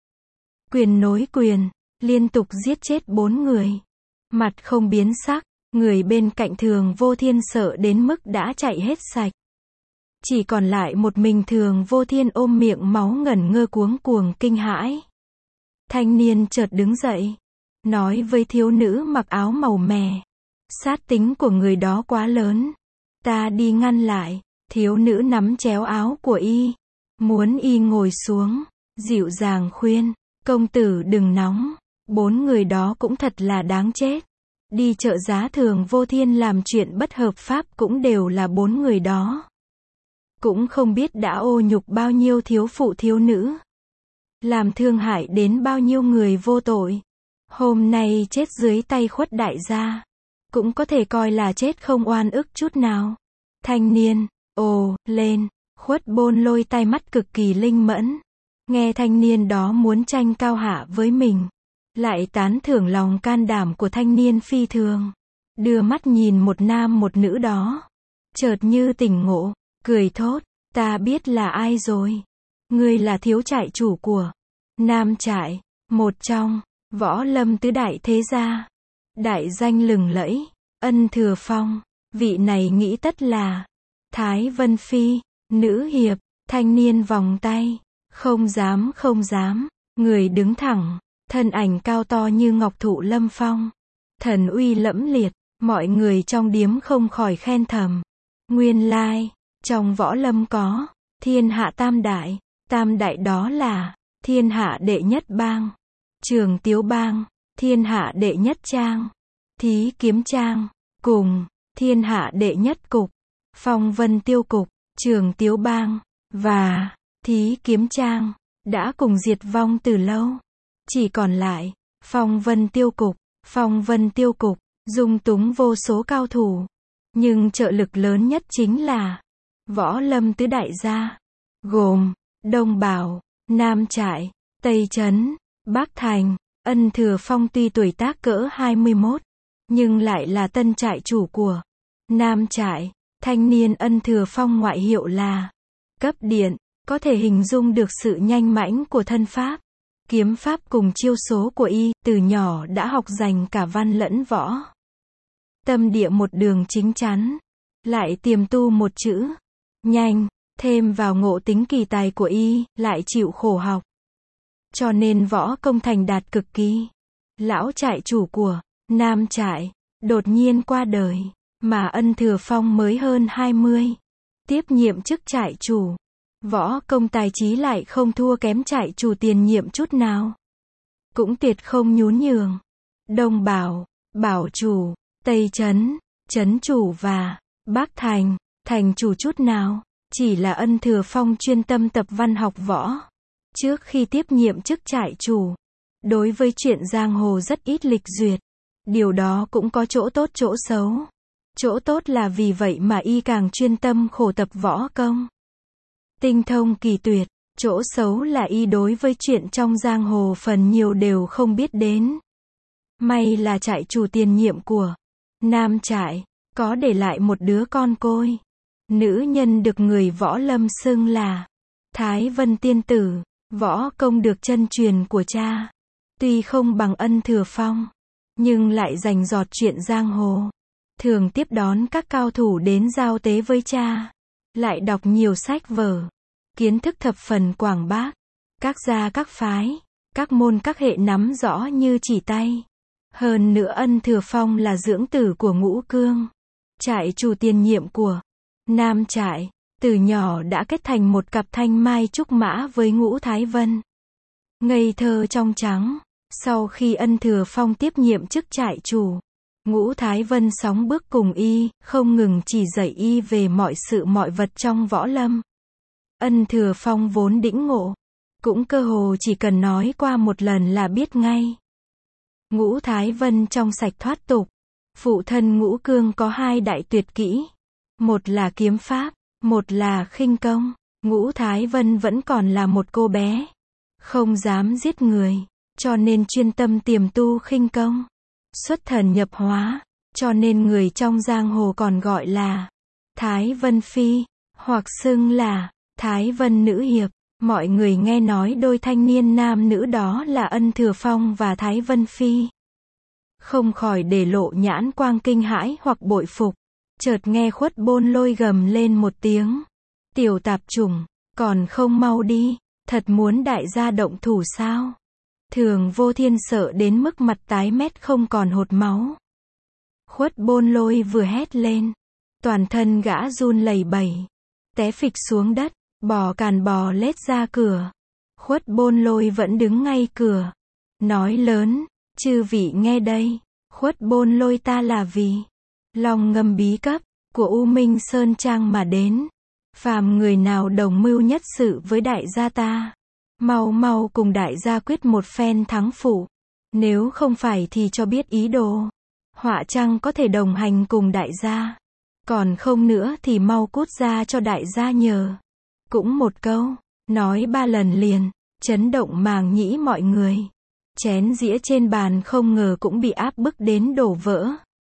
Quyền nối quyền. Liên tục giết chết bốn người. Mặt không biến sắc. Người bên cạnh Thường Vô Thiên sợ đến mức đã chạy hết sạch. Chỉ còn lại một mình Thường Vô Thiên ôm miệng máu ngẩn ngơ cuống cuồng kinh hãi. Thanh niên chợt đứng dậy. Nói với thiếu nữ mặc áo màu mè. Sát tính của người đó quá lớn. Ta đi ngăn lại. Thiếu nữ nắm chéo áo của y. Muốn y ngồi xuống. Dịu dàng khuyên. Công tử đừng nóng. Bốn người đó cũng thật là đáng chết. Đi trợ giá Thường Vô Thiên làm chuyện bất hợp pháp cũng đều là bốn người đó. Cũng không biết đã ô nhục bao nhiêu thiếu phụ thiếu nữ. Làm thương hại đến bao nhiêu người vô tội. Hôm nay chết dưới tay Khuất đại gia. Cũng có thể coi là chết không oan ức chút nào. Thanh niên, ồ, lên. Khuất Bôn Lôi tay mắt cực kỳ linh mẫn. Nghe thanh niên đó muốn tranh cao hạ với mình. Lại tán thưởng lòng can đảm của thanh niên phi thường. Đưa mắt nhìn một nam một nữ đó. Chợt như tỉnh ngộ, cười thốt, ta biết là ai rồi. Ngươi là thiếu trại chủ của Nam trại, một trong Võ Lâm tứ đại thế gia. Đại danh lừng lẫy, Ân Thừa Phong. Vị này nghĩ tất là Thái Vân Phi, nữ hiệp. Thanh niên vòng tay, không dám không dám. Người đứng thẳng, thân ảnh cao to như ngọc thụ lâm phong. Thần uy lẫm liệt, mọi người trong điếm không khỏi khen thầm. Nguyên lai, trong võ lâm có thiên hạ tam đại. Tam đại đó là thiên hạ đệ nhất bang, Trường Tiếu bang, thiên hạ đệ nhất trang, Thí Kiếm trang, cùng thiên hạ đệ nhất cục, Phong Vân Tiêu cục. Trường Tiếu bang và Thí Kiếm trang đã cùng diệt vong từ lâu. Chỉ còn lại Phong Vân Tiêu cục. Phong Vân Tiêu cục dung túng vô số cao thủ, nhưng trợ lực lớn nhất chính là Võ Lâm tứ đại gia, gồm Đông Bảo, Nam Trại, Tây Trấn, Bắc Thành. Ân Thừa Phong tuy tuổi tác cỡ hai mươi mốt, nhưng lại là tân trại chủ của Nam Trại. Thanh niên Ân Thừa Phong ngoại hiệu là Cấp Điện, có thể hình dung được sự nhanh mãnh của thân pháp, kiếm pháp cùng chiêu số của y. Từ nhỏ đã học dành cả văn lẫn võ. Tâm địa một đường chính chắn, lại tiềm tu một chữ nhanh. Thêm vào ngộ tính kỳ tài của y, lại chịu khổ học, cho nên võ công thành đạt cực kỳ. Lão trại chủ của Nam Trại đột nhiên qua đời, mà Ân Thừa Phong mới hơn hai mươi, tiếp nhiệm chức trại chủ. Võ công tài trí lại không thua kém trại chủ tiền nhiệm chút nào, cũng tuyệt không nhún nhường. Đông Bảo, bảo chủ, Tây Trấn, trấn chủ và Bắc Thành, thành chủ chút nào. Chỉ là Ân Thừa Phong chuyên tâm tập văn học võ. Trước khi tiếp nhiệm chức trại chủ, đối với chuyện giang hồ rất ít lịch duyệt. Điều đó cũng có chỗ tốt chỗ xấu. Chỗ tốt là vì vậy mà y càng chuyên tâm khổ tập võ công, tinh thông kỳ tuyệt. Chỗ xấu là y đối với chuyện trong giang hồ phần nhiều đều không biết đến. May là trại chủ tiền nhiệm của Nam Trại có để lại một đứa con côi. Nữ nhân được người võ lâm xưng là Thái Vân Tiên Tử. Võ công được chân truyền của cha. Tuy không bằng Ân Thừa Phong, nhưng lại rành rọt chuyện giang hồ. Thường tiếp đón các cao thủ đến giao tế với cha. Lại đọc nhiều sách vở. Kiến thức thập phần quảng bác. Các gia các phái, các môn các hệ nắm rõ như chỉ tay. Hơn nữa Ân Thừa Phong là dưỡng tử của Ngũ Cương, trại chủ tiền nhiệm của Nam Trại. từ nhỏ đã kết thành một cặp thanh mai trúc mã với Ngũ Thái Vân. Ngây thơ trong trắng, sau khi Ân Thừa Phong tiếp nhiệm chức trại chủ, Ngũ Thái Vân sóng bước cùng y, không ngừng chỉ dạy y về mọi sự mọi vật trong võ lâm. Ân Thừa Phong vốn đĩnh ngộ, cũng cơ hồ chỉ cần nói qua một lần là biết ngay. Ngũ Thái Vân trong sạch thoát tục, phụ thân Ngũ Cương có hai đại tuyệt kỹ, một là kiếm pháp, một là khinh công. Ngũ Thái Vân vẫn còn là một cô bé, không dám giết người, cho nên chuyên tâm tiềm tu khinh công. Xuất thần nhập hóa, cho nên người trong giang hồ còn gọi là Thái Vân Phi, hoặc xưng là Thái Vân Nữ Hiệp. Mọi người nghe nói đôi thanh niên nam nữ đó là Ân Thừa Phong và Thái Vân Phi, không khỏi để lộ nhãn quang kinh hãi hoặc bội phục. Chợt nghe Khuất Bôn Lôi gầm lên một tiếng. Tiểu tạp chủng, còn không mau đi, thật muốn đại gia động thủ sao? Thường Vô Thiên sợ đến mức mặt tái mét không còn hột máu. Khuất Bôn Lôi vừa hét lên, toàn thân gã run lẩy bẩy, té phịch xuống đất, bò càn bò lết ra cửa. Khuất Bôn Lôi vẫn đứng ngay cửa, nói lớn, chư vị nghe đây, Khuất Bôn Lôi ta là vì Long Ngâm bí cấp của U Minh Sơn Trang mà đến. Phàm người nào đồng mưu nhất sự với đại gia ta, mau mau cùng đại gia quyết một phen thắng phụ. Nếu không phải thì cho biết ý đồ. Họa chăng có thể đồng hành cùng đại gia. Còn không nữa thì mau cút ra cho đại gia nhờ. Cũng một câu, nói ba lần liền, chấn động màng nhĩ mọi người. Chén dĩa trên bàn không ngờ cũng bị áp bức đến đổ vỡ.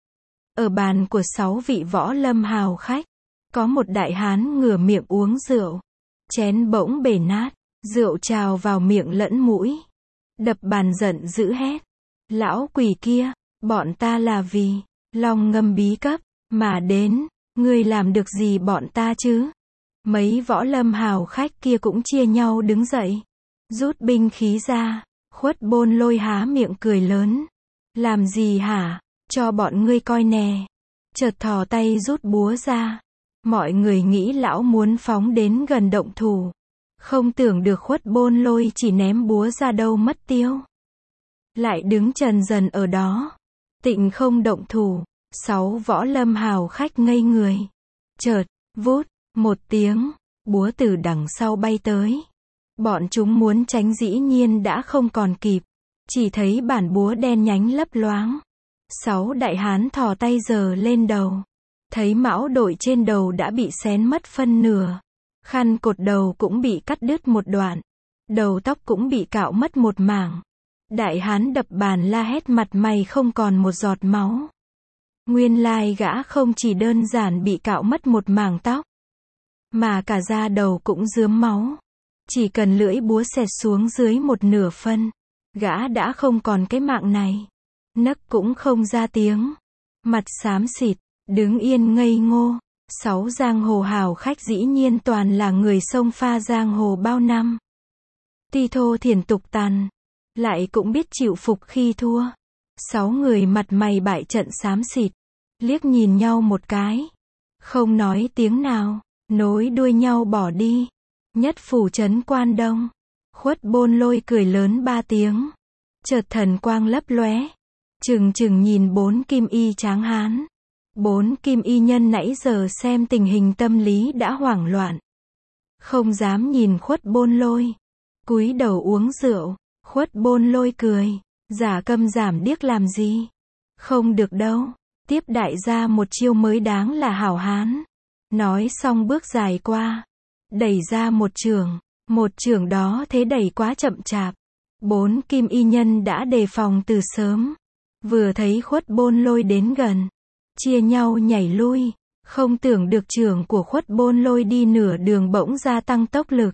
Ở bàn của sáu vị võ lâm hào khách, có một đại hán ngửa miệng uống rượu. Chén bỗng bể nát, rượu trào vào miệng lẫn mũi. Đập bàn giận dữ hét. Lão quỷ kia, bọn ta là vì Long Ngâm bí cấp mà đến, ngươi làm được gì bọn ta chứ? Mấy võ lâm hào khách kia cũng chia nhau đứng dậy, rút binh khí ra. Khuất Bôn Lôi há miệng cười lớn. Làm gì hả? Cho bọn ngươi coi nè. Chợt thò tay rút búa ra. Mọi người nghĩ lão muốn phóng đến gần động thủ. Không tưởng được Khuất Bôn Lôi chỉ ném búa ra đâu mất tiêu. Lại đứng trần dần ở đó, tịnh không động thủ. Sáu võ lâm hào khách ngây người. Chợt, vút, một tiếng, búa từ đằng sau bay tới. Bọn chúng muốn tránh dĩ nhiên đã không còn kịp. Chỉ thấy bản búa đen nhánh lấp loáng. Sáu đại hán thò tay giơ lên đầu. Thấy mão đội trên đầu đã bị xén mất phân nửa. Khăn cột đầu cũng bị cắt đứt một đoạn. Đầu tóc cũng bị cạo mất một mảng. Đại hán đập bàn la hét mặt mày không còn một giọt máu. Nguyên lai gã không chỉ đơn giản bị cạo mất một mảng tóc, mà cả da đầu cũng rướm máu. Chỉ cần lưỡi búa xẹt xuống dưới một nửa phân, gã đã không còn cái mạng này. Nấc cũng không ra tiếng. Mặt xám xịt, đứng yên ngây ngô. Sáu giang hồ hào khách dĩ nhiên toàn là người sông pha giang hồ bao năm. Ti thô thiển tục tàn, lại cũng biết chịu phục khi thua. Sáu người mặt mày bại trận xám xịt, liếc nhìn nhau một cái, không nói tiếng nào, nối đuôi nhau bỏ đi. Nhất phủ trấn Quan Đông, Khuất Bôn Lôi cười lớn ba tiếng, chợt thần quang lấp lóe, chừng chừng nhìn bốn kim y tráng hán. Bốn kim y nhân nãy giờ xem tình hình tâm lý đã hoảng loạn, không dám nhìn Khuất Bôn Lôi, cúi đầu uống rượu. Khuất Bôn Lôi cười, giả câm giảm điếc làm gì? Không được đâu, tiếp đại gia một chiêu mới đáng là hảo hán. Nói xong bước dài qua, đẩy ra một chưởng, một chưởng đó thế đẩy quá chậm chạp. Bốn kim y nhân đã đề phòng từ sớm, vừa thấy Khuất Bôn Lôi đến gần, chia nhau nhảy lui, không tưởng được chưởng của Khuất Bôn Lôi đi nửa đường bỗng gia tăng tốc lực.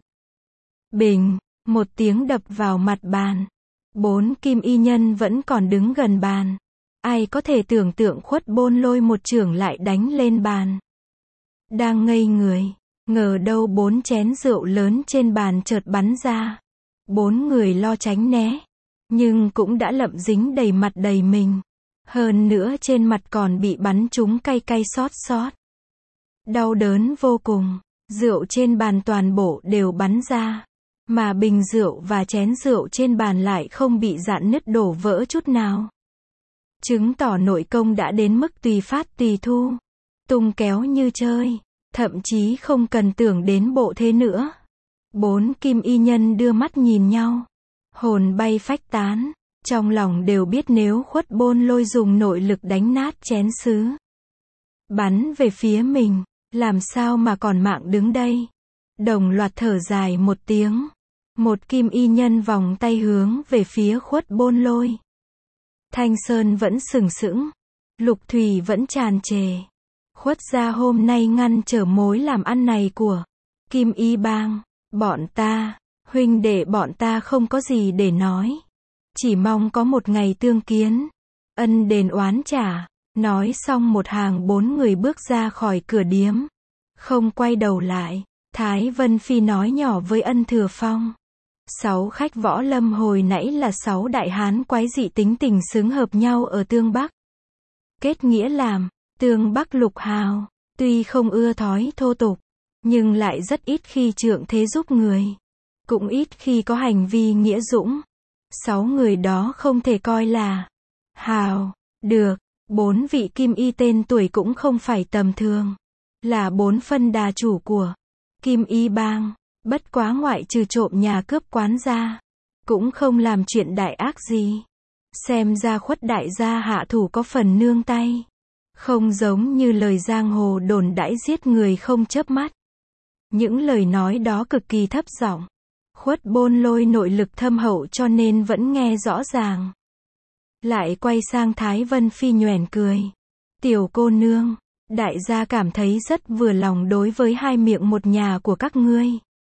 Bình, một tiếng đập vào mặt bàn. Bốn kim y nhân vẫn còn đứng gần bàn. Ai có thể tưởng tượng Khuất Bôn Lôi một chưởng lại đánh lên bàn. Đang ngây người, ngờ đâu bốn chén rượu lớn trên bàn chợt bắn ra. Bốn người lo tránh né, nhưng cũng đã lậm dính đầy mặt đầy mình. Hơn nữa trên mặt còn bị bắn trúng cay cay xót xót. Đau đớn vô cùng, Rượu trên bàn toàn bộ đều bắn ra. Mà bình rượu và chén rượu trên bàn lại không bị rạn nứt đổ vỡ chút nào. Chứng tỏ nội công đã đến mức tùy phát tùy thu. Tung kéo như chơi. Thậm chí không cần tưởng đến bộ thế nữa. Bốn kim y nhân đưa mắt nhìn nhau. Hồn bay phách tán. Trong lòng đều biết nếu Khuất Bôn Lôi dùng nội lực đánh nát chén sứ, bắn về phía mình, làm sao mà còn mạng đứng đây. Đồng loạt thở dài một tiếng. Một kim y nhân vòng tay hướng về phía Khuất Bôn Lôi. Thanh Sơn vẫn sừng sững. Lục Thủy vẫn tràn trề. Khuất gia hôm nay ngăn trở mối làm ăn này của Kim Y Bang. Bọn ta, huynh đệ bọn ta không có gì để nói. Chỉ mong có một ngày tương kiến. Ân đền oán trả. Nói xong một hàng bốn người bước ra khỏi cửa điếm. Không quay đầu lại. Thái Vân Phi nói nhỏ với Ân Thừa Phong. Sáu khách võ lâm hồi nãy là sáu đại hán quái dị tính tình xứng hợp nhau ở Tương Bắc. Kết nghĩa làm, Tương Bắc lục hào. Tuy không ưa thói thô tục, nhưng lại rất ít khi trượng thế giúp người. Cũng ít khi có hành vi nghĩa dũng. Sáu người đó không thể coi là hào. Được, bốn vị kim y tên tuổi cũng không phải tầm thường. Là bốn phân đà chủ của Kim Y Bang. Bất quá ngoại trừ trộm nhà cướp quán ra, cũng không làm chuyện đại ác gì. Xem ra Khuất đại gia hạ thủ có phần nương tay. Không giống như lời giang hồ đồn đãi giết người không chớp mắt. Những lời nói đó cực kỳ thấp giọng. Khuất Bôn Lôi nội lực thâm hậu cho nên vẫn nghe rõ ràng. Lại quay sang Thái Vân Phi nhoẻn cười. Tiểu cô nương, đại gia cảm thấy rất vừa lòng đối với hai miệng một nhà của các ngươi.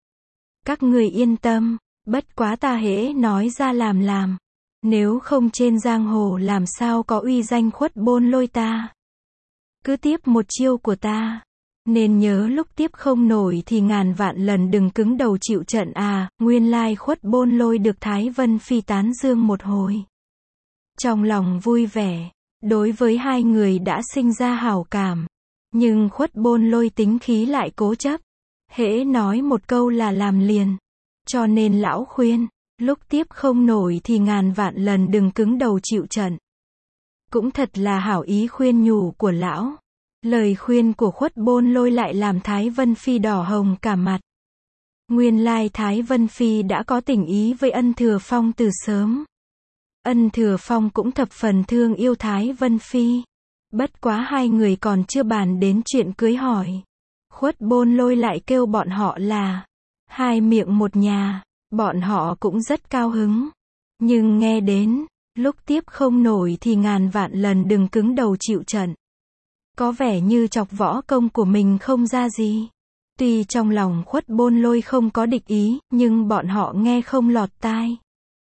Các ngươi yên tâm, bất quá ta hễ nói ra làm làm. Nếu không trên giang hồ làm sao có uy danh Khuất Bôn Lôi ta. Cứ tiếp một chiêu của ta. Nên nhớ lúc tiếp không nổi thì ngàn vạn lần đừng cứng đầu chịu trận à. Nguyên lai Khuất Bôn Lôi được Thái Vân Phi tán dương một hồi. Trong lòng vui vẻ. Đối với hai người đã sinh ra hảo cảm. Nhưng Khuất Bôn Lôi tính khí lại cố chấp. Hễ nói một câu là làm liền. Cho nên lão khuyên, lúc tiếp không nổi thì ngàn vạn lần đừng cứng đầu chịu trận. Cũng thật là hảo ý khuyên nhủ của lão. Lời khuyên của Khuất Bôn Lôi lại làm Thái Vân Phi đỏ hồng cả mặt. Nguyên lai Thái Vân Phi đã có tình ý với Ân Thừa Phong từ sớm. Ân Thừa Phong cũng thập phần thương yêu Thái Vân Phi. Bất quá hai người còn chưa bàn đến chuyện cưới hỏi. Khuất Bôn Lôi lại kêu bọn họ là hai miệng một nhà. Bọn họ cũng rất cao hứng. Nhưng nghe đến, lúc tiếp không nổi thì ngàn vạn lần đừng cứng đầu chịu trận. Có vẻ như chọc võ công của mình không ra gì. Tuy trong lòng Khuất Bôn Lôi không có địch ý, nhưng bọn họ nghe không lọt tai.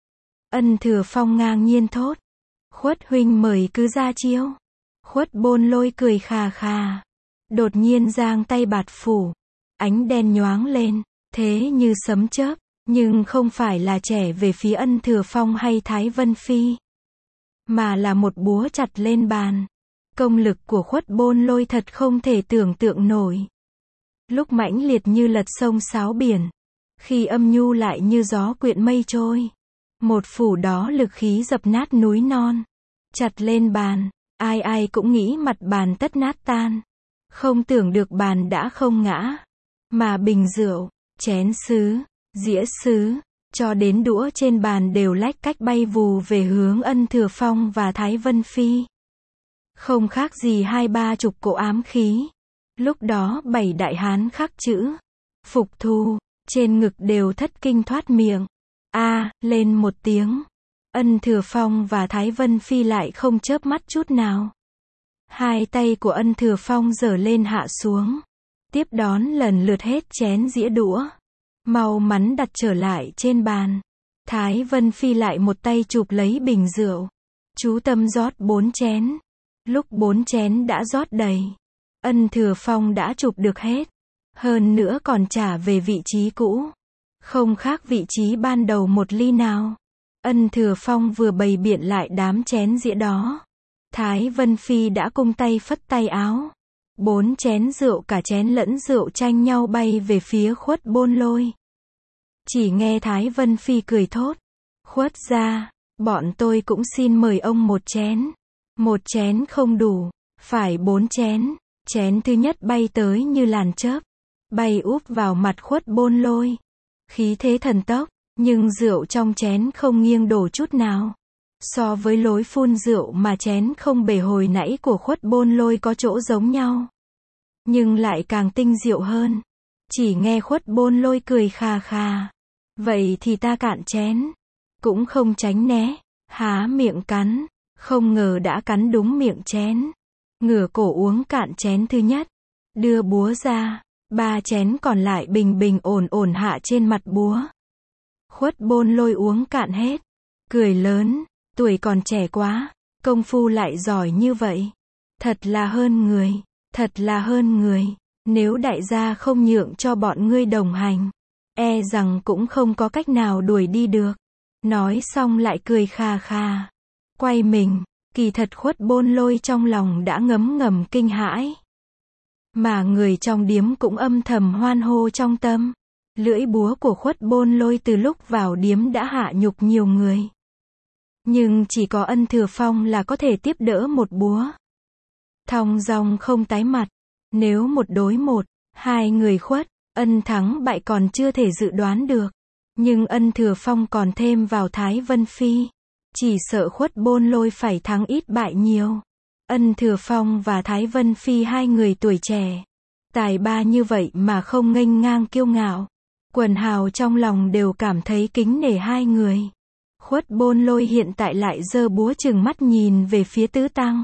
Ân Thừa Phong ngang nhiên thốt. Khuất huynh mời cứ ra chiêu. Khuất Bôn Lôi cười khà khà. Đột nhiên giang tay bạt phủ. Ánh đen nhoáng lên, thế như sấm chớp. Nhưng không phải là trẻ về phía Ân Thừa Phong hay Thái Vân Phi. Mà là một búa chặt lên bàn. Công lực của Khuất Bôn Lôi thật không thể tưởng tượng nổi. Lúc mãnh liệt như lật sông sáo biển. Khi âm nhu lại như gió quyện mây trôi. Một phủ đó lực khí dập nát núi non. Chặt lên bàn, ai ai cũng nghĩ mặt bàn tất nát tan. Không tưởng được bàn đã không ngã. Mà bình rượu, chén sứ, dĩa sứ, cho đến đũa trên bàn đều lách cách bay vù về hướng Ân Thừa Phong và Thái Vân Phi. Không khác gì hai ba chục cỗ ám khí. Lúc đó bảy đại hán khắc chữ phục thù trên ngực đều thất kinh thoát miệng. A, lên một tiếng. Ân Thừa Phong và Thái Vân Phi lại không chớp mắt chút nào. Hai tay của Ân Thừa Phong giở lên hạ xuống. Tiếp đón lần lượt hết chén dĩa đũa. Mau mắn đặt trở lại trên bàn. Thái Vân Phi lại một tay chụp lấy bình rượu. Chú tâm rót bốn chén. Lúc bốn chén đã rót đầy, Ân Thừa Phong đã chụp được hết. Hơn nữa còn trả về vị trí cũ. Không khác vị trí ban đầu một ly nào. Ân Thừa Phong vừa bày biện lại đám chén dĩa đó. Thái Vân Phi đã cung tay phất tay áo. Bốn chén rượu cả chén lẫn rượu tranh nhau bay về phía Khuất Bôn Lôi. Chỉ nghe Thái Vân Phi cười thốt. Khuất gia, bọn tôi cũng xin mời ông một chén. Một chén không đủ, phải bốn chén. Chén thứ nhất bay tới như làn chớp, bay úp vào mặt Khuất Bôn Lôi. Khí thế thần tốc, nhưng rượu trong chén không nghiêng đổ chút nào. So với lối phun rượu mà chén không bể hồi nãy của Khuất Bôn Lôi có chỗ giống nhau, nhưng lại càng tinh diệu hơn. Chỉ nghe Khuất Bôn Lôi cười khà khà. Vậy thì ta cạn chén. Cũng không tránh né, há miệng cắn. Không ngờ đã cắn đúng miệng chén. Ngửa cổ uống cạn chén thứ nhất. Đưa búa ra. Ba chén còn lại bình bình ổn ổn hạ trên mặt búa. Khuất Bôn Lôi uống cạn hết. Cười lớn. Tuổi còn trẻ quá. Công phu lại giỏi như vậy. Thật là hơn người. Thật là hơn người. Nếu đại gia không nhượng cho bọn ngươi đồng hành, e rằng cũng không có cách nào đuổi đi được. Nói xong lại cười khà khà. Quay mình. Kỳ thật Khuất Bôn Lôi trong lòng đã ngấm ngầm kinh hãi. Mà người trong điếm cũng âm thầm hoan hô trong tâm. Lưỡi búa của Khuất Bôn Lôi từ lúc vào điếm đã hạ nhục nhiều người. Nhưng chỉ có Ân Thừa Phong là có thể tiếp đỡ một búa. Thong dong không tái mặt. Nếu một đối một, hai người Khuất, Ân thắng bại còn chưa thể dự đoán được. Nhưng Ân Thừa Phong còn thêm vào Thái Vân Phi. Chỉ sợ Khuất Bôn Lôi phải thắng ít bại nhiều. Ân Thừa Phong và Thái Vân Phi hai người tuổi trẻ. Tài ba như vậy mà không nghênh ngang kiêu ngạo. Quần hào trong lòng đều cảm thấy kính nể hai người. Khuất Bôn Lôi hiện tại lại giơ búa trừng mắt nhìn về phía Tứ Tăng.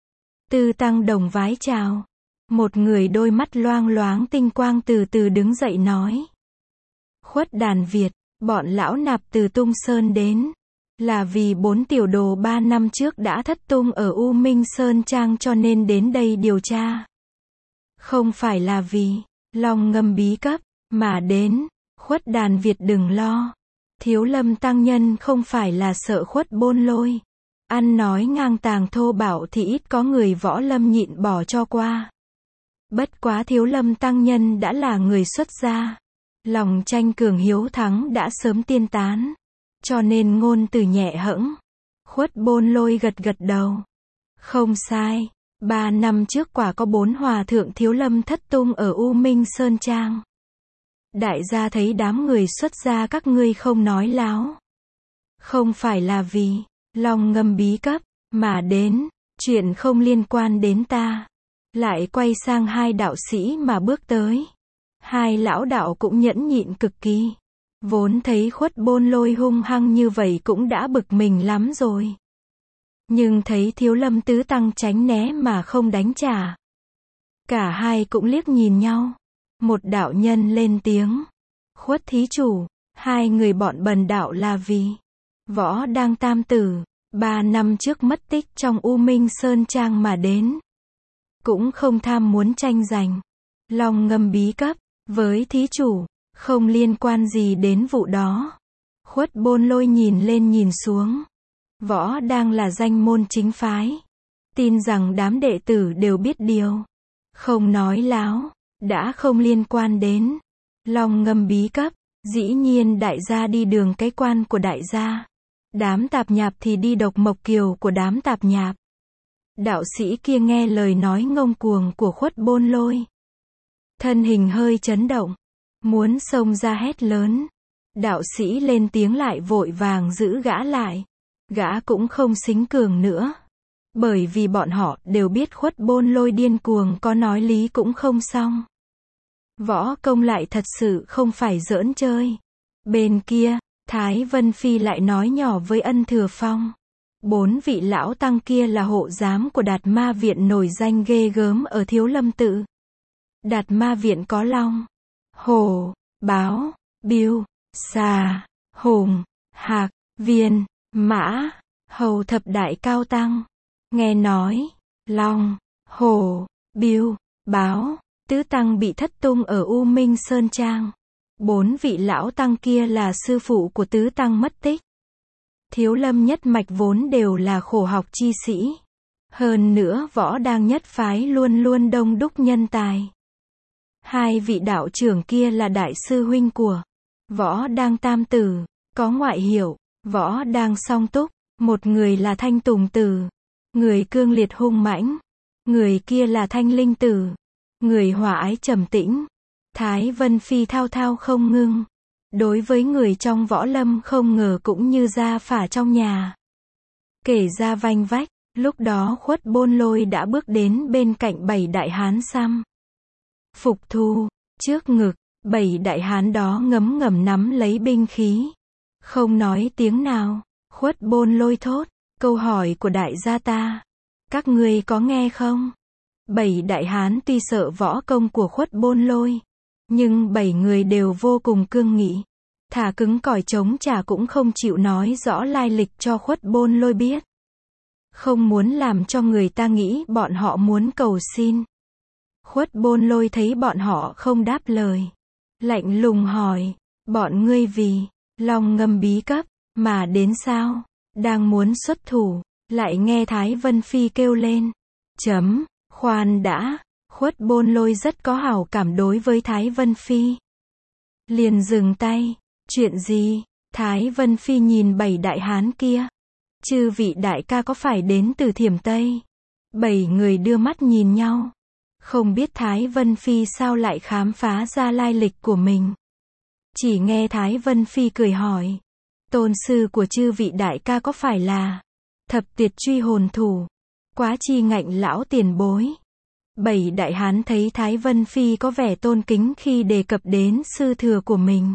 Tứ Tăng đồng vái chào. Một người đôi mắt loang loáng tinh quang từ từ đứng dậy nói. Khuất đàn Việt, bọn lão nạp từ Tung Sơn đến. Là vì bốn tiểu đồ ba năm trước đã thất tung ở U Minh Sơn Trang cho nên đến đây điều tra. Không phải là vì lòng ngầm bí cấp, mà đến. Khuất đàn Việt đừng lo. Thiếu Lâm tăng nhân không phải là sợ Khuất Bôn Lôi. Ăn nói ngang tàng thô bạo thì ít có người võ lâm nhịn bỏ cho qua. Bất quá Thiếu Lâm tăng nhân đã là người xuất gia. Lòng tranh cường hiếu thắng đã sớm tiên tán. Cho nên ngôn từ nhẹ hẫng. Khuất Bôn Lôi gật gật đầu. Không sai. Ba năm trước quả có bốn hòa thượng Thiếu Lâm thất tung ở U Minh Sơn Trang. Đại gia thấy đám người xuất gia các ngươi không nói láo. Không phải là vì lòng ngầm bí cấp, mà đến, chuyện không liên quan đến ta. Lại quay sang hai đạo sĩ mà bước tới. Hai lão đạo cũng nhẫn nhịn cực kỳ. Vốn thấy Khuất Bôn Lôi hung hăng như vậy cũng đã bực mình lắm rồi. Nhưng thấy Thiếu Lâm tứ tăng tránh né mà không đánh trả. Cả hai cũng liếc nhìn nhau. Một đạo nhân lên tiếng. Khuất thí chủ, hai người bọn bần đạo là vì võ đang tam tử, ba năm trước mất tích trong U Minh Sơn Trang mà đến. Cũng không tham muốn tranh giành. Lòng ngầm bí cấp, với thí chủ, không liên quan gì đến vụ đó. Khuất Bôn Lôi nhìn lên nhìn xuống. Võ đang là danh môn chính phái. Tin rằng đám đệ tử đều biết điều. Không nói láo, đã không liên quan đến lòng ngầm bí cấp. Dĩ nhiên đại gia đi đường cái quan của đại gia. Đám tạp nhạp thì đi độc mộc kiều của đám tạp nhạp. Đạo sĩ kia nghe lời nói ngông cuồng của Khuất Bôn Lôi. Thân hình hơi chấn động. Muốn xông ra hét lớn. Đạo sĩ lên tiếng lại vội vàng giữ gã lại. Gã cũng không xính cường nữa. Bởi vì bọn họ đều biết Khuất Bôn Lôi điên cuồng có nói lý cũng không xong. Võ công lại thật sự không phải giỡn chơi. Bên kia, Thái Vân Phi lại nói nhỏ với Ân Thừa Phong. Bốn vị lão tăng kia là hộ giám của Đạt Ma Viện nổi danh ghê gớm ở Thiếu Lâm Tự. Đạt Ma Viện có long, hổ, báo, biêu, xà, hùng, hạc, viên, mã, hầu thập đại cao tăng. Nghe nói, long, hổ, biêu, báo, tứ tăng bị thất tung ở U Minh Sơn Trang. Bốn vị lão tăng kia là sư phụ của tứ tăng mất tích. Thiếu Lâm nhất mạch vốn đều là khổ học chi sĩ. Hơn nữa Võ Đang nhất phái luôn luôn đông đúc nhân tài. Hai vị đạo trưởng kia là đại sư huynh của Võ Đang tam tử, có ngoại hiệu Võ Đang song túc, một người là Thanh Tùng tử, người cương liệt hung mãnh, người kia là Thanh Linh tử, người hòa ái trầm tĩnh. Thái Vân Phi thao thao không ngưng. Đối với người trong võ lâm không ngờ cũng như gia phả trong nhà. Kể ra vanh vách, lúc đó Khuất Bôn Lôi đã bước đến bên cạnh bảy đại hán xăm. Phục Thu, trước ngực, bảy đại hán đó ngấm ngầm nắm lấy binh khí. Không nói tiếng nào, Khuất Bôn Lôi thốt, câu hỏi của đại gia ta. Các ngươi có nghe không? Bảy đại hán tuy sợ võ công của Khuất Bôn Lôi, nhưng bảy người đều vô cùng cương nghị. Thả cứng cỏi chống trả cũng không chịu nói rõ lai lịch cho Khuất Bôn Lôi biết. Không muốn làm cho người ta nghĩ bọn họ muốn cầu xin. Khuất Bôn Lôi thấy bọn họ không đáp lời, lạnh lùng hỏi, bọn ngươi vì Long Ngâm bí cấp mà đến sao? Đang muốn xuất thủ, lại nghe Thái Vân Phi kêu lên. Chấm, khoan đã. Khuất Bôn Lôi rất có hảo cảm đối với Thái Vân Phi. Liền dừng tay. Chuyện gì? Thái Vân Phi nhìn bảy đại hán kia. Chư vị đại ca có phải đến từ Thiểm Tây? Bảy người đưa mắt nhìn nhau. Không biết Thái Vân Phi sao lại khám phá ra lai lịch của mình. Chỉ nghe Thái Vân Phi cười hỏi. Tôn sư của chư vị đại ca có phải là Thập Tiệt Truy Hồn Thủ, Quá Chi Ngạnh lão tiền bối? Bảy đại hán thấy Thái Vân Phi có vẻ tôn kính khi đề cập đến sư thừa của mình,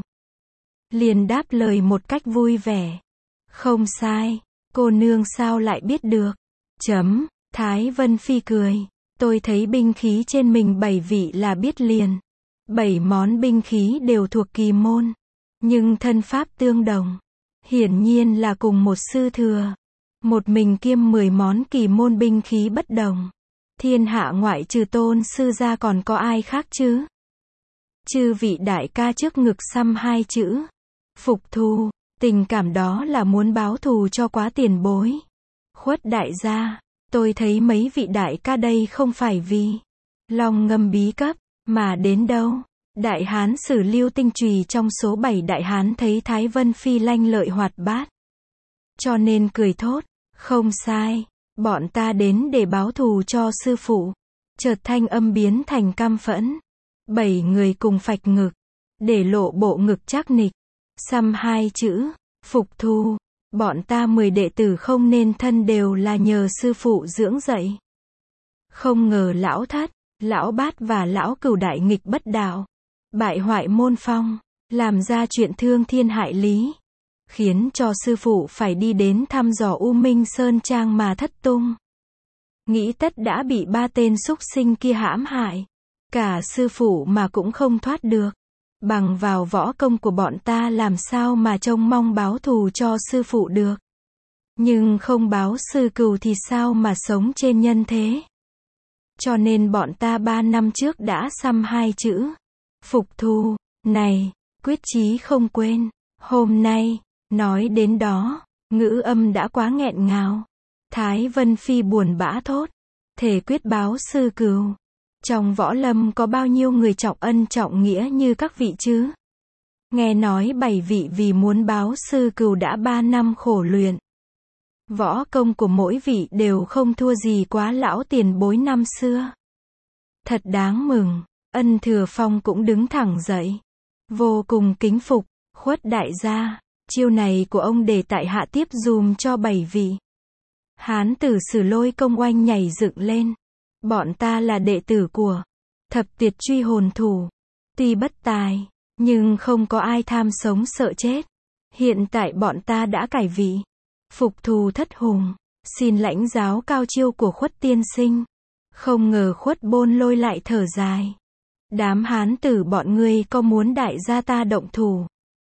liền đáp lời một cách vui vẻ. Không sai, cô nương sao lại biết được? Chấm, Thái Vân Phi cười. Tôi thấy binh khí trên mình bảy vị là biết liền. Bảy món binh khí đều thuộc kỳ môn, nhưng thân pháp tương đồng. Hiển nhiên là cùng một sư thừa. Một mình kiêm mười món kỳ môn binh khí bất đồng. Thiên hạ ngoại trừ tôn sư ra còn có ai khác chứ? Chư vị đại ca trước ngực xăm hai chữ Phục Thu, tình cảm đó là muốn báo thù cho Quá tiền bối. Khuất đại gia, tôi thấy mấy vị đại ca đây không phải vì Long Ngâm bí cấp mà đến đâu. Đại hán Sử Lưu Tinh Trùy trong số bảy đại hán thấy Thái Vân Phi lanh lợi hoạt bát, cho nên cười thốt, không sai, bọn ta đến để báo thù cho sư phụ. Chợt thanh âm biến thành căm phẫn. Bảy người cùng phạch ngực, để lộ bộ ngực chắc nịch, xăm hai chữ Phục Thu. Bọn ta mười đệ tử không nên thân đều là nhờ sư phụ dưỡng dạy. Không ngờ lão thất, lão bát và lão cửu đại nghịch bất đạo, bại hoại môn phong, làm ra chuyện thương thiên hại lý, khiến cho sư phụ phải đi đến thăm dò U Minh Sơn Trang mà thất tung. Nghĩ tất đã bị ba tên súc sinh kia hãm hại, cả sư phụ mà cũng không thoát được. Bằng vào võ công của bọn ta làm sao mà trông mong báo thù cho sư phụ được. Nhưng không báo sư cừu thì sao mà sống trên nhân thế. Cho nên bọn ta ba năm trước đã xăm hai chữ Phục Thu này, quyết chí không quên. Hôm nay, nói đến đó, ngữ âm đã quá nghẹn ngào. Thái Vân Phi buồn bã thốt, thể quyết báo sư cừu. Trong võ lâm có bao nhiêu người trọng ân trọng nghĩa như các vị chứ? Nghe nói bảy vị vì muốn báo sư cừu đã ba năm khổ luyện. Võ công của mỗi vị đều không thua gì quá lão tiền bối năm xưa. Thật đáng mừng. Ân Thừa Phong cũng đứng thẳng dậy, vô cùng kính phục. Khuất đại gia, chiêu này của ông để tại hạ tiếp dùm cho bảy vị. Hán tử Sử Lôi Công oanh nhảy dựng lên. Bọn ta là đệ tử của Thập Tiệt Truy Hồn Thủ, tuy bất tài, nhưng không có ai tham sống sợ chết. Hiện tại bọn ta đã cải vị, phục thù thất hùng, xin lãnh giáo cao chiêu của Khuất tiên sinh. Không ngờ Khuất Bôn Lôi lại thở dài. Đám hán tử bọn ngươi có muốn đại gia ta động thủ,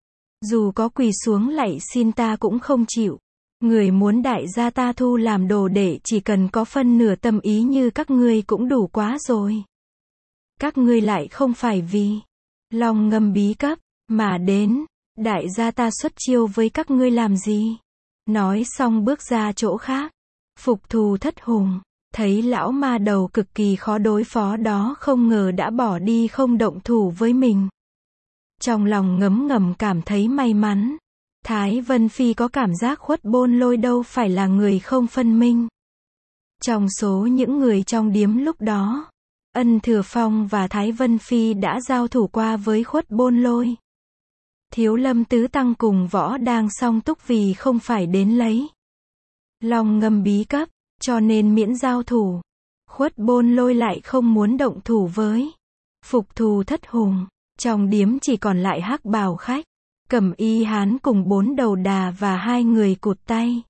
dù có quỳ xuống lạy xin ta cũng không chịu. Người muốn đại gia ta thu làm đồ đệ chỉ cần có phân nửa tâm ý như các ngươi cũng đủ quá rồi. Các ngươi lại không phải vì Long Ngâm bí cấp mà đến, đại gia ta xuất chiêu với các ngươi làm gì? Nói xong bước ra chỗ khác. Phục thù thất hùng, Thấy lão ma đầu cực kỳ khó đối phó đó không ngờ đã bỏ đi không động thủ với mình. Trong lòng ngấm ngầm cảm thấy may mắn. Thái Vân Phi có cảm giác Khuất Bôn Lôi đâu phải là người không phân minh. Trong số những người trong điếm lúc đó, Ân Thừa Phong và Thái Vân Phi đã giao thủ qua với Khuất Bôn Lôi. Thiếu Lâm Tứ Tăng cùng Võ đang song túc vì không phải đến lấy Long Ngâm bí cấp, cho nên miễn giao thủ. Khuất Bôn Lôi lại không muốn động thủ với Phục Thù Thất Hùng. Trong điếm chỉ còn lại Hắc Bào khách, Cẩm Y Hán cùng Bốn Đầu Đà và hai người cụt tay.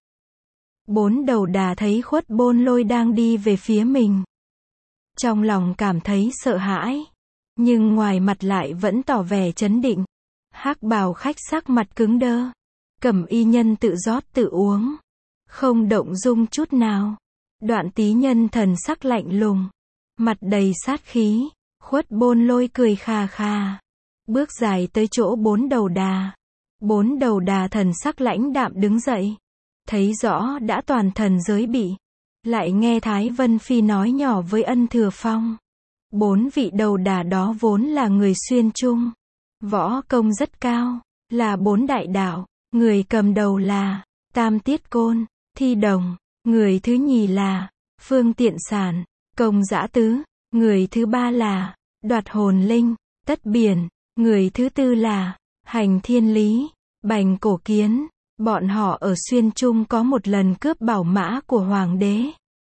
Bốn Đầu Đà thấy Khuất Bôn Lôi đang đi về phía mình, trong lòng cảm thấy sợ hãi, nhưng ngoài mặt lại vẫn tỏ vẻ trấn định. Hắc Bào khách sắc mặt cứng đơ, Cẩm Y nhân tự rót tự uống, không động dung chút nào. Đoạn Tí nhân thần sắc lạnh lùng, mặt đầy sát khí. Khuất Bôn Lôi cười khà khà, bước dài tới chỗ Bốn Đầu Đà. Bốn Đầu Đà thần sắc lãnh đạm đứng dậy, thấy rõ đã toàn thần giới bị. Lại nghe Thái Vân Phi nói nhỏ với Ân Thừa Phong. Bốn vị đầu đà đó vốn là người xuyên trung, võ công rất cao, là bốn đại đạo. Người cầm đầu là Tam Tiết Côn, Thi Đồng. Người thứ nhì là Phương Tiện Sản, Công Dã Tứ. Người thứ ba là Đoạt Hồn Linh, Tất Biển. Người thứ tư là Hành Thiên Lý, Bành Cổ Kiến. Bọn họ ở xuyên trung có một lần cướp bảo mã của hoàng đế,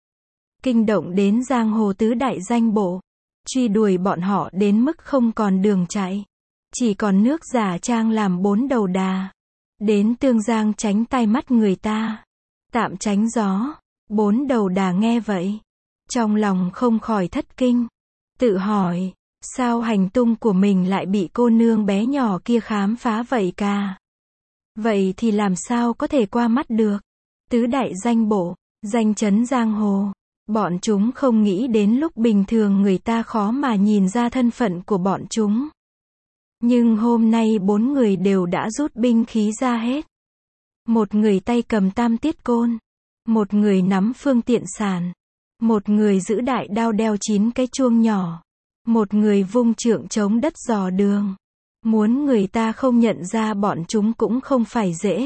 kinh động đến giang hồ tứ đại danh bộ, truy đuổi bọn họ đến mức không còn đường chạy, chỉ còn nước giả trang làm Bốn Đầu Đà, đến Tương Giang tránh tai mắt người ta, tạm tránh gió. Bốn Đầu Đà nghe vậy, trong lòng không khỏi thất kinh, tự hỏi, sao hành tung của mình lại bị cô nương bé nhỏ kia khám phá vậy cả? Vậy thì làm sao có thể qua mắt được? Tứ đại danh bộ, danh chấn giang hồ, bọn chúng không nghĩ đến lúc bình thường người ta khó mà nhìn ra thân phận của bọn chúng. Nhưng hôm nay bốn người đều đã rút binh khí ra hết. Một người tay cầm Tam Tiết Côn, một người nắm Phương Tiện Sản, một người giữ đại đao đeo chín cái chuông nhỏ, một người vung trượng chống đất dò đường. Muốn người ta không nhận ra bọn chúng cũng không phải dễ.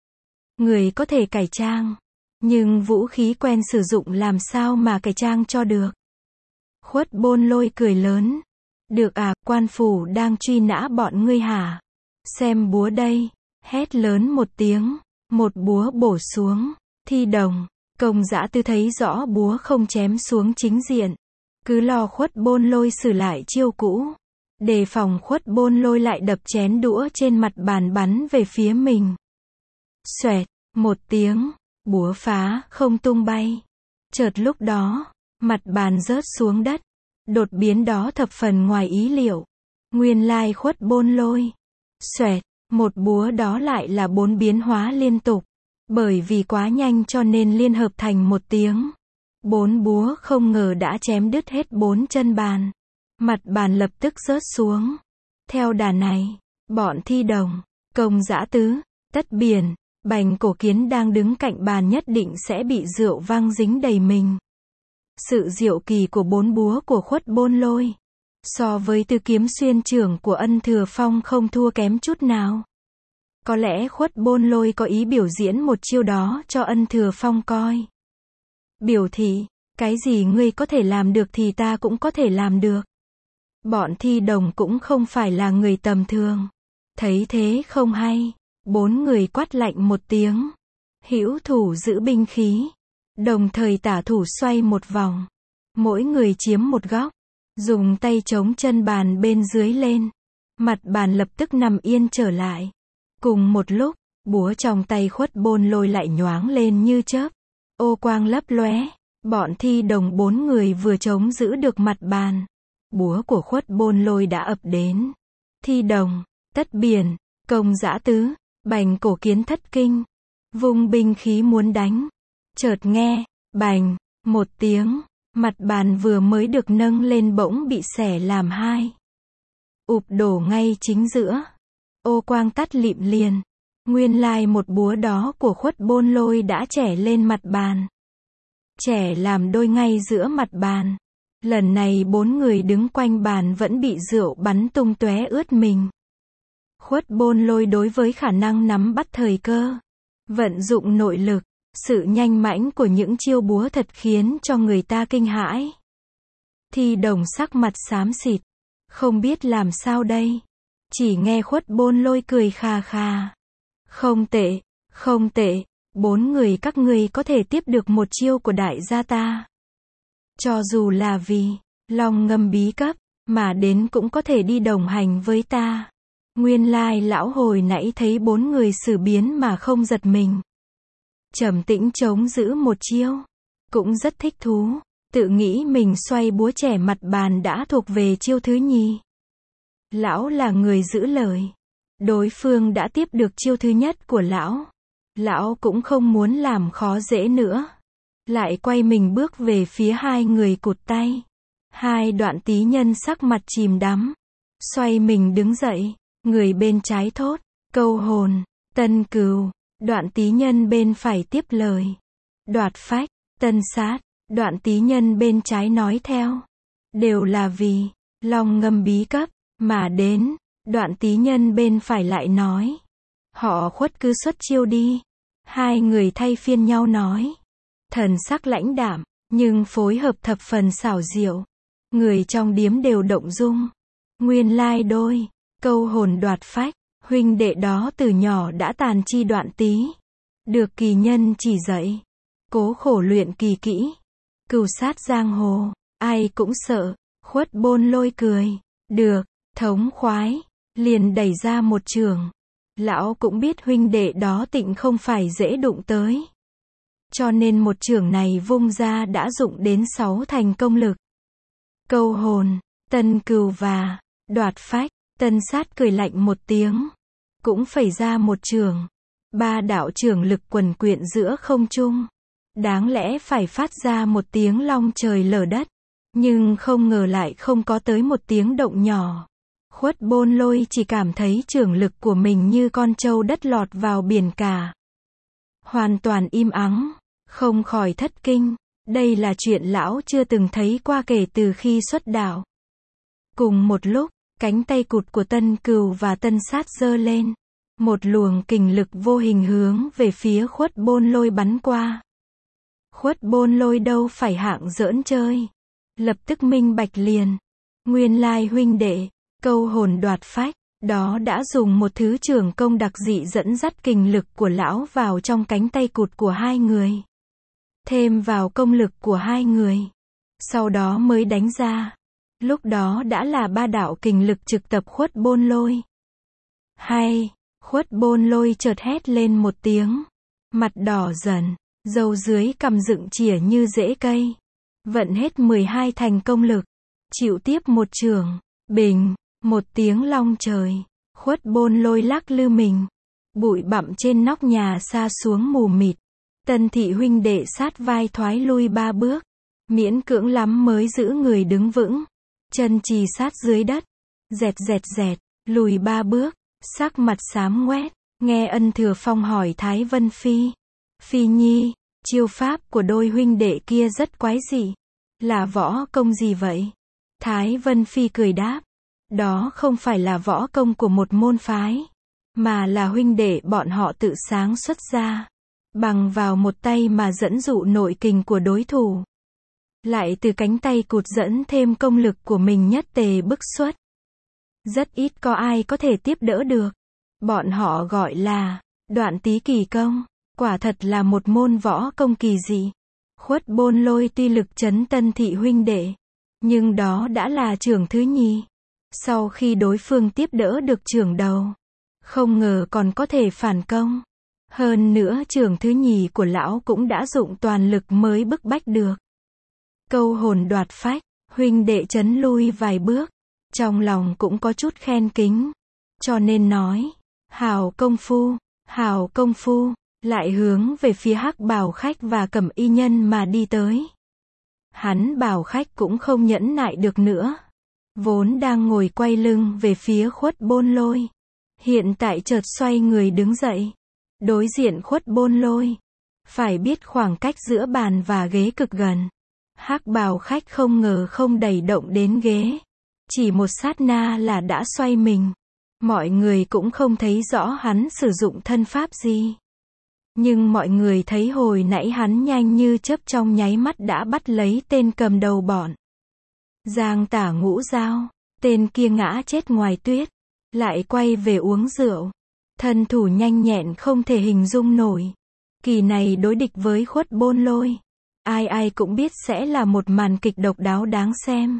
Người có thể cải trang, nhưng vũ khí quen sử dụng làm sao mà cải trang cho được. Khuất Bôn Lôi cười lớn. Được à, quan phủ đang truy nã bọn ngươi hả? Xem búa đây. Hét lớn một tiếng, một búa bổ xuống. Thi Đồng, Công Dã Tư thấy rõ búa không chém xuống chính diện, cứ lo Khuất Bôn Lôi sử lại chiêu cũ, đề phòng Khuất Bôn Lôi lại đập chén đũa trên mặt bàn bắn về phía mình. Xoẹt, một tiếng, búa phá không tung bay. Chợt lúc đó, mặt bàn rớt xuống đất. Đột biến đó thập phần ngoài ý liệu. Nguyên lai Khuất Bôn Lôi. Xoẹt, một búa đó lại là bốn biến hóa liên tục. Bởi vì quá nhanh cho nên liên hợp thành một tiếng. Bốn búa không ngờ đã chém đứt hết bốn chân bàn. Mặt bàn lập tức rớt xuống. Theo đà này, bọn Thi Đồng, Công Dã Tứ, Tất Biển, Bành Cổ Kiến đang đứng cạnh bàn nhất định sẽ bị rượu vang dính đầy mình. Sự diệu kỳ của bốn búa của Khuất Bôn Lôi, so với Tư Kiếm Xuyên Trưởng của Ân Thừa Phong không thua kém chút nào. Có lẽ Khuất Bôn Lôi có ý biểu diễn một chiêu đó cho Ân Thừa Phong coi. Biểu thị, cái gì ngươi có thể làm được thì ta cũng có thể làm được. Bọn Thi Đồng cũng không phải là người tầm thường. Thấy thế không hay, bốn người quát lạnh một tiếng. Hữu thủ giữ binh khí, đồng thời tả thủ xoay một vòng. Mỗi người chiếm một góc, dùng tay chống chân bàn bên dưới lên. Mặt bàn lập tức nằm yên trở lại. Cùng một lúc, búa trong tay Khuất Bôn Lôi lại nhoáng lên như chớp. Ô quang lấp lóe, bọn Thi Đồng bốn người vừa chống giữ được mặt bàn. Búa của Khuất Bôn Lôi đã ập đến. Thi Đồng, Tất Biển, Công Dã Tứ, Bành Cổ Kiến thất kinh, vung binh khí muốn đánh. Chợt nghe, bành, một tiếng, mặt bàn vừa mới được nâng lên bỗng bị xẻ làm hai. Ụp đổ ngay chính giữa. Ô quang tắt lịm liền. Nguyên lai một búa đó của Khuất Bôn Lôi đã chẻ lên mặt bàn. trẻ làm đôi ngay giữa mặt bàn. Lần này bốn người đứng quanh bàn vẫn bị rượu bắn tung tóe ướt mình. Khuất Bôn Lôi đối với khả năng nắm bắt thời cơ, vận dụng nội lực, sự nhanh mãnh của những chiêu búa thật khiến cho người ta kinh hãi. Thi Đồng sắc mặt xám xịt, không biết làm sao đây. Chỉ nghe Khuất Bôn Lôi cười khà khà. Không tệ, không tệ, bốn người các ngươi có thể tiếp được một chiêu của đại gia ta. Cho dù là vì Long Ngâm bí cấp, mà đến cũng có thể đi đồng hành với ta. Nguyên lai lão hồi nãy thấy bốn người xử biến mà không giật mình. Trầm tĩnh chống giữ một chiêu. Cũng rất thích thú, tự nghĩ mình xoay búa trẻ mặt bàn đã thuộc về chiêu thứ nhì. Lão là người giữ lời. Đối phương đã tiếp được chiêu thứ nhất của lão. Lão cũng không muốn làm khó dễ nữa. Lại quay mình bước về phía hai người cụt tay. Hai Đoạn Tý Nhân sắc mặt chìm đắm. Xoay mình đứng dậy. Người bên trái thốt, Câu Hồn, Tân Cừu. Đoạn Tý Nhân bên phải tiếp lời. Đoạt Phách, Tân Sát. Đoạn Tý Nhân bên trái nói theo. Đều là vì Long Ngâm bí cấp mà đến. Đoạn Tý Nhân bên phải lại nói. Họ Khuất cứ xuất chiêu đi. Hai người thay phiên nhau nói. Thần sắc lãnh đạm, nhưng phối hợp thập phần xảo diệu. Người trong điếm đều động dung. Nguyên lai đôi Câu Hồn Đoạt Phách, huynh đệ đó từ nhỏ đã tàn chi đoạn tí. Được kỳ nhân chỉ dạy. Cố khổ luyện kỳ kỹ. Cừu sát giang hồ, ai cũng sợ. Khuất Bôn Lôi cười. Được, thống khoái. Liền đẩy ra một trường. Lão cũng biết huynh đệ đó tịnh không phải dễ đụng tới. Cho nên một trường này vung ra đã dụng đến sáu thành công lực. Câu Hồn, Tân Cừu và Đoạt Phách, Tân Sát cười lạnh một tiếng. Cũng phẩy ra một trường. Ba đạo trường lực quần quyện giữa không trung. Đáng lẽ phải phát ra một tiếng long trời lở đất. Nhưng không ngờ lại không có tới một tiếng động nhỏ. Khuất Bôn Lôi chỉ cảm thấy trường lực của mình như con trâu đất lọt vào biển cả. Hoàn toàn im ắng, không khỏi thất kinh. Đây là chuyện lão chưa từng thấy qua kể từ khi xuất đạo. Cùng một lúc, cánh tay cụt của Tân Cừu và Tân Sát giơ lên. Một luồng kình lực vô hình hướng về phía Khuất Bôn Lôi bắn qua. Khuất Bôn Lôi đâu phải hạng giỡn chơi. Lập tức minh bạch liền. Nguyên lai huynh đệ, Câu Hồn Đoạt Phách, đó đã dùng một thứ trường công đặc dị dẫn dắt kình lực của lão vào trong cánh tay cụt của hai người. Thêm vào công lực của hai người. Sau đó mới đánh ra. Lúc đó đã là ba đạo kình lực trực tập Khuất Bôn Lôi. Hay, Khuất Bôn Lôi chợt hét lên một tiếng. Mặt đỏ dần, râu dưới cằm dựng chỉa như rễ cây. Vận hết mười hai thành công lực. Chịu tiếp một trường. Bình, một tiếng long trời. Khuất Bôn Lôi lắc lư mình. Bụi bặm trên nóc nhà sa xuống mù mịt. Tân thị huynh đệ sát vai thoái lui ba bước. Miễn cưỡng lắm mới giữ người đứng vững. Chân chì sát dưới đất. Dẹt dẹt dẹt, lùi ba bước. Sắc mặt xám ngoét. Nghe Ân Thừa Phong hỏi Thái Vân Phi. Phi Nhi, chiêu pháp của đôi huynh đệ kia rất quái dị. Là võ công gì vậy? Thái Vân Phi cười đáp. Đó không phải là võ công của một môn phái. Mà là huynh đệ bọn họ tự sáng xuất ra. Bằng vào một tay mà dẫn dụ nội kình của đối thủ. Lại từ cánh tay cụt dẫn thêm công lực của mình nhất tề bức xuất. Rất ít có ai có thể tiếp đỡ được. Bọn họ gọi là Đoạn Tý kỳ công. Quả thật là một môn võ công kỳ dị. Khuất Bôn Lôi tuy lực chấn Tân thị huynh đệ. Nhưng đó đã là trường thứ nhì. Sau khi đối phương tiếp đỡ được trường đầu. Không ngờ còn có thể phản công. Hơn nữa trường thứ nhì của lão cũng đã dụng toàn lực mới bức bách được. Câu Hồn Đoạt Phách, huynh đệ chấn lui vài bước. Trong lòng cũng có chút khen kính. Cho nên nói, hào công phu, hào công phu, lại hướng về phía Hắc Bào Khách và Cẩm Y Nhân mà đi tới. Hắn Bảo Khách cũng không nhẫn nại được nữa. Vốn đang ngồi quay lưng về phía Khuất Bôn Lôi. Hiện tại chợt xoay người đứng dậy. Đối diện Khuất Bôn Lôi. Phải biết khoảng cách giữa bàn và ghế cực gần. Hắc bào khách không ngờ không đẩy động đến ghế. Chỉ một sát na là đã xoay mình. Mọi người cũng không thấy rõ hắn sử dụng thân pháp gì. Nhưng mọi người thấy hồi nãy hắn nhanh như chớp trong nháy mắt đã bắt lấy tên cầm đầu bọn Giang Tả Ngũ Dao. Tên kia ngã chết ngoài tuyết. Lại quay về uống rượu. Thân thủ nhanh nhẹn không thể hình dung nổi. Kỳ này đối địch với Khuất Bôn Lôi. Ai ai cũng biết sẽ là một màn kịch độc đáo đáng xem.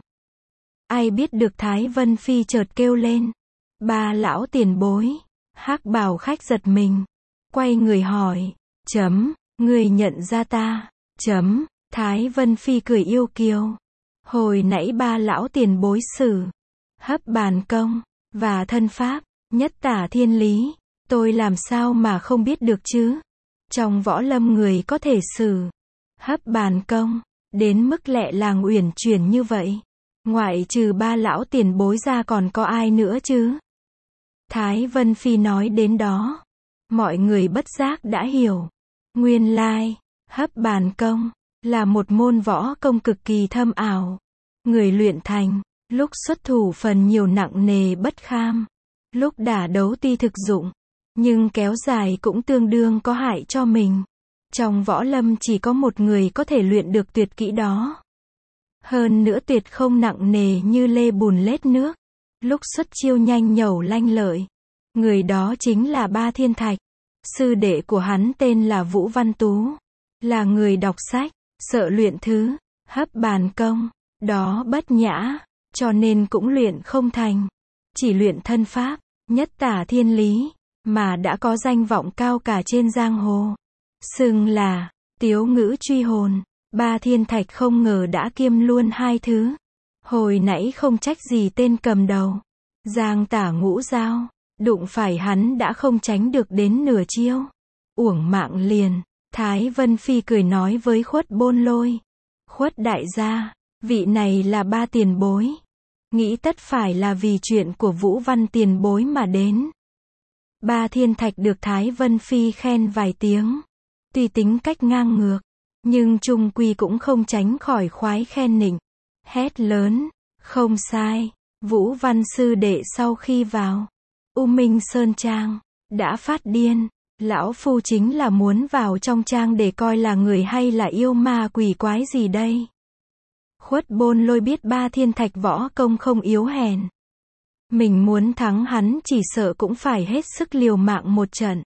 Ai biết được Thái Vân Phi chợt kêu lên. Ba lão tiền bối. Hắc bào khách giật mình. Quay người hỏi. Chấm, người nhận ra ta. Chấm, Thái Vân Phi cười yêu kiều. Hồi nãy ba lão tiền bối sử. Hấp bàn công. Và thân pháp. Nhất tả thiên lý. Tôi làm sao mà không biết được chứ. Trong võ lâm người có thể sử. Hấp bàn công. Đến mức lẹ làng uyển chuyển như vậy. Ngoại trừ ba lão tiền bối ra còn có ai nữa chứ? Thái Vân Phi nói đến đó. Mọi người bất giác đã hiểu. Nguyên lai, hấp bàn công, là một môn võ công cực kỳ thâm ảo. Người luyện thành, lúc xuất thủ phần nhiều nặng nề bất kham. Lúc đả đấu tuy thực dụng, nhưng kéo dài cũng tương đương có hại cho mình. Trong võ lâm chỉ có một người có thể luyện được tuyệt kỹ đó. Hơn nữa tuyệt không nặng nề như lê bùn lết nước. Lúc xuất chiêu nhanh nhẩu lanh lợi. Người đó chính là Ba Thiên Thạch. Sư đệ của hắn tên là Vũ Văn Tú. Là người đọc sách, sợ luyện thứ, hấp bàn công, đó bất nhã, cho nên cũng luyện không thành. Chỉ luyện thân pháp, nhất tả thiên lý, mà đã có danh vọng cao cả trên giang hồ. Xưng là, tiếu ngữ truy hồn. Ba Thiên Thạch không ngờ đã kiêm luôn hai thứ. Hồi nãy không trách gì tên cầm đầu. Giang Tả Ngũ Dao. Đụng phải hắn đã không tránh được đến nửa chiêu. Uổng mạng liền. Thái Vân Phi cười nói với Khuất Bôn Lôi. Khuất đại gia, vị này là ba tiền bối. Nghĩ tất phải là vì chuyện của Vũ Văn tiền bối mà đến. Ba Thiên Thạch được Thái Vân Phi khen vài tiếng. Tuy tính cách ngang ngược, nhưng chung quy cũng không tránh khỏi khoái khen nịnh. Hét lớn, không sai. Vũ Văn sư đệ sau khi vào U Minh Sơn Trang, đã phát điên. Lão phu chính là muốn vào trong trang để coi là người hay là yêu ma quỷ quái gì đây. Khuất Bôn Lôi biết Ba Thiên Thạch võ công không yếu hèn. Mình muốn thắng hắn chỉ sợ cũng phải hết sức liều mạng một trận.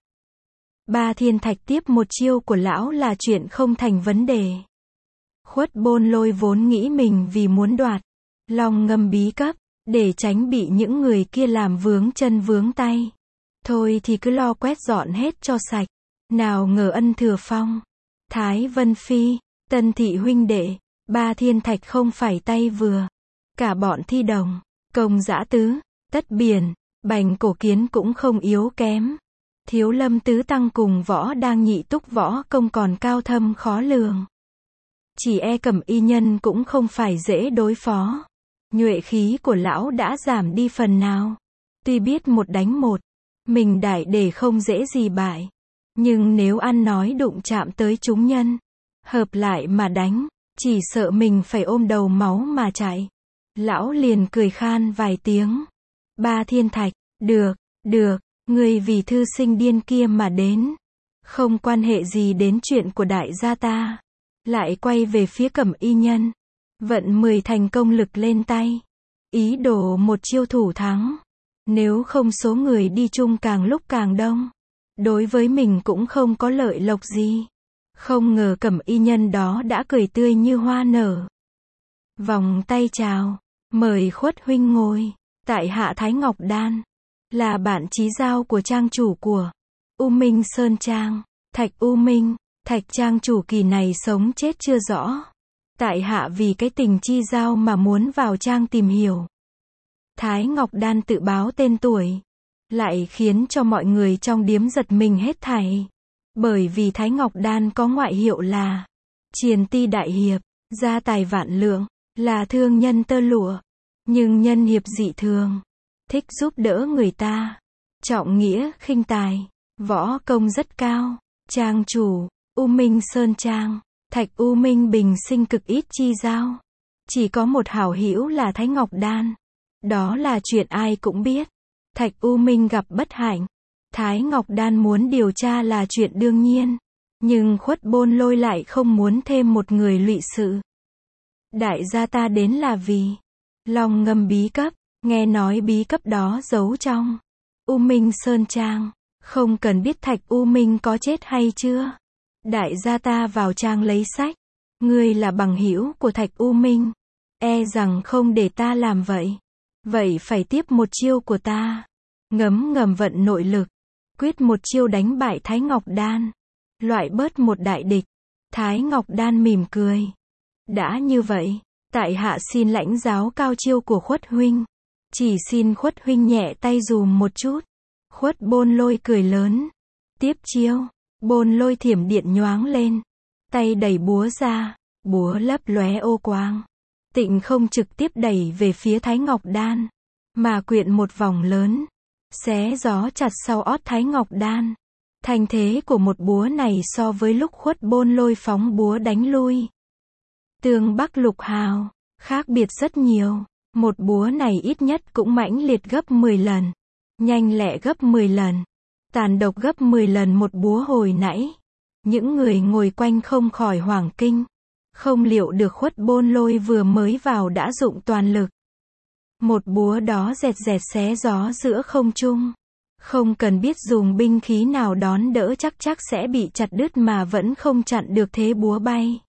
Ba Thiên Thạch tiếp một chiêu của lão là chuyện không thành vấn đề. Khuất Bôn Lôi vốn nghĩ mình vì muốn đoạt Long Ngâm bí cấp, để tránh bị những người kia làm vướng chân vướng tay. Thôi thì cứ lo quét dọn hết cho sạch. Nào ngờ Ân Thừa Phong, Thái Vân Phi, Tân Thị huynh đệ, Ba Thiên Thạch không phải tay vừa. Cả bọn Thi Đồng, Công Dã Tứ, Tất Biển, Bành Cổ Kiến cũng không yếu kém. Thiếu Lâm Tứ Tăng cùng Võ Đang Nhị Túc võ công còn cao thâm khó lường. Chỉ e Cẩm Y Nhân cũng không phải dễ đối phó. Nhuệ khí của lão đã giảm đi phần nào. Tuy biết một đánh một, mình đại để không dễ gì bại. Nhưng nếu ăn nói đụng chạm tới chúng nhân, hợp lại mà đánh, chỉ sợ mình phải ôm đầu máu mà chạy. Lão liền cười khan vài tiếng. Ba Thiên Thạch, được, được, người vì thư sinh điên kia mà đến. Không quan hệ gì đến chuyện của đại gia ta. Lại quay về phía Cẩm Y Nhân. Vận mười thành công lực lên tay. Ý đồ một chiêu thủ thắng. Nếu không số người đi chung càng lúc càng đông. Đối với mình cũng không có lợi lộc gì. Không ngờ Cẩm Y Nhân đó đã cười tươi như hoa nở. Vòng tay chào. Mời Khuất huynh ngồi. Tại hạ Thái Ngọc Đan. Là bạn chí giao của trang chủ của U Minh Sơn Trang. Thạch U Minh. Thạch trang chủ kỳ này sống chết chưa rõ. Tại hạ vì cái tình chi giao mà muốn vào trang tìm hiểu. Thái Ngọc Đan tự báo tên tuổi. Lại khiến cho mọi người trong điếm giật mình hết thảy. Bởi vì Thái Ngọc Đan có ngoại hiệu là Triền Ti Đại Hiệp, gia tài vạn lượng, là thương nhân tơ lụa. Nhưng nhân hiệp dị thường. Thích giúp đỡ người ta. Trọng nghĩa khinh tài. Võ công rất cao. Trang chủ U Minh Sơn Trang, Thạch U Minh bình sinh cực ít chi giao. Chỉ có một hảo hữu là Thái Ngọc Đan. Đó là chuyện ai cũng biết. Thạch U Minh gặp bất hạnh. Thái Ngọc Đan muốn điều tra là chuyện đương nhiên. Nhưng Khuất Bôn Lôi lại không muốn thêm một người lụy sự. Đại gia ta đến là vì Long Ngâm bí cấp, nghe nói bí cấp đó giấu trong U Minh Sơn Trang, không cần biết Thạch U Minh có chết hay chưa. Đại gia ta vào trang lấy sách, ngươi là bằng hữu của Thạch U Minh, e rằng không để ta làm vậy. Vậy phải tiếp một chiêu của ta. Ngấm ngầm vận nội lực, quyết một chiêu đánh bại Thái Ngọc Đan, loại bớt một đại địch. Thái Ngọc Đan mỉm cười. Đã như vậy, tại hạ xin lãnh giáo cao chiêu của Khuất huynh. Chỉ xin Khuất huynh nhẹ tay dùm một chút. Khuất Bôn Lôi cười lớn. Tiếp chiêu, Bôn Lôi thiểm điện nhoáng lên, tay đẩy búa ra, búa lấp lóe ô quang. Tịnh không trực tiếp đẩy về phía Thái Ngọc Đan, mà quyện một vòng lớn, xé gió chặt sau ót Thái Ngọc Đan. Thành thế của một búa này so với lúc Khuất Bôn Lôi phóng búa đánh lui Tương Bắc Lục Hào, khác biệt rất nhiều. Một búa này ít nhất cũng mãnh liệt gấp mười lần, nhanh lẹ gấp mười lần, tàn độc gấp mười lần một búa hồi nãy. Những người ngồi quanh không khỏi hoảng kinh, không liệu được Khuất Bôn Lôi vừa mới vào đã dụng toàn lực. Một búa đó dẹt dẹt xé gió giữa không trung, không cần biết dùng binh khí nào đón đỡ chắc chắc sẽ bị chặt đứt mà vẫn không chặn được thế búa bay.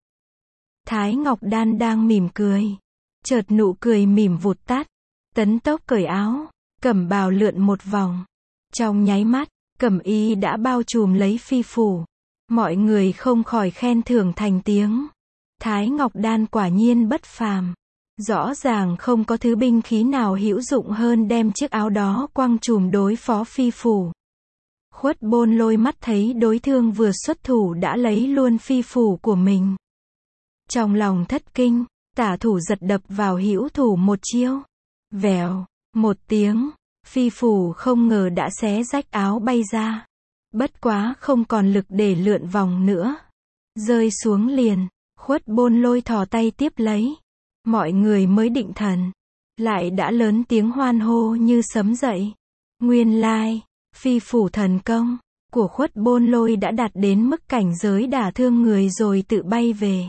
Thái Ngọc Đan đang mỉm cười, chợt nụ cười mỉm vụt tắt, tấn tốc cởi áo, cẩm bào lượn một vòng. Trong nháy mắt, cẩm y đã bao trùm lấy phi phủ. Mọi người không khỏi khen thưởng thành tiếng. Thái Ngọc Đan quả nhiên bất phàm. Rõ ràng không có thứ binh khí nào hữu dụng hơn đem chiếc áo đó quăng trùm đối phó phi phủ. Khuất Bôn Lôi mắt thấy đối thương vừa xuất thủ đã lấy luôn phi phủ của mình. Trong lòng thất kinh, tả thủ giật đập vào hữu thủ một chiêu. Vèo, một tiếng, phi phủ không ngờ đã xé rách áo bay ra. Bất quá không còn lực để lượn vòng nữa. Rơi xuống liền, Khuất Bôn Lôi thò tay tiếp lấy. Mọi người mới định thần, lại đã lớn tiếng hoan hô như sấm dậy. Nguyên lai, phi phủ thần công của Khuất Bôn Lôi đã đạt đến mức cảnh giới đả thương người rồi tự bay về.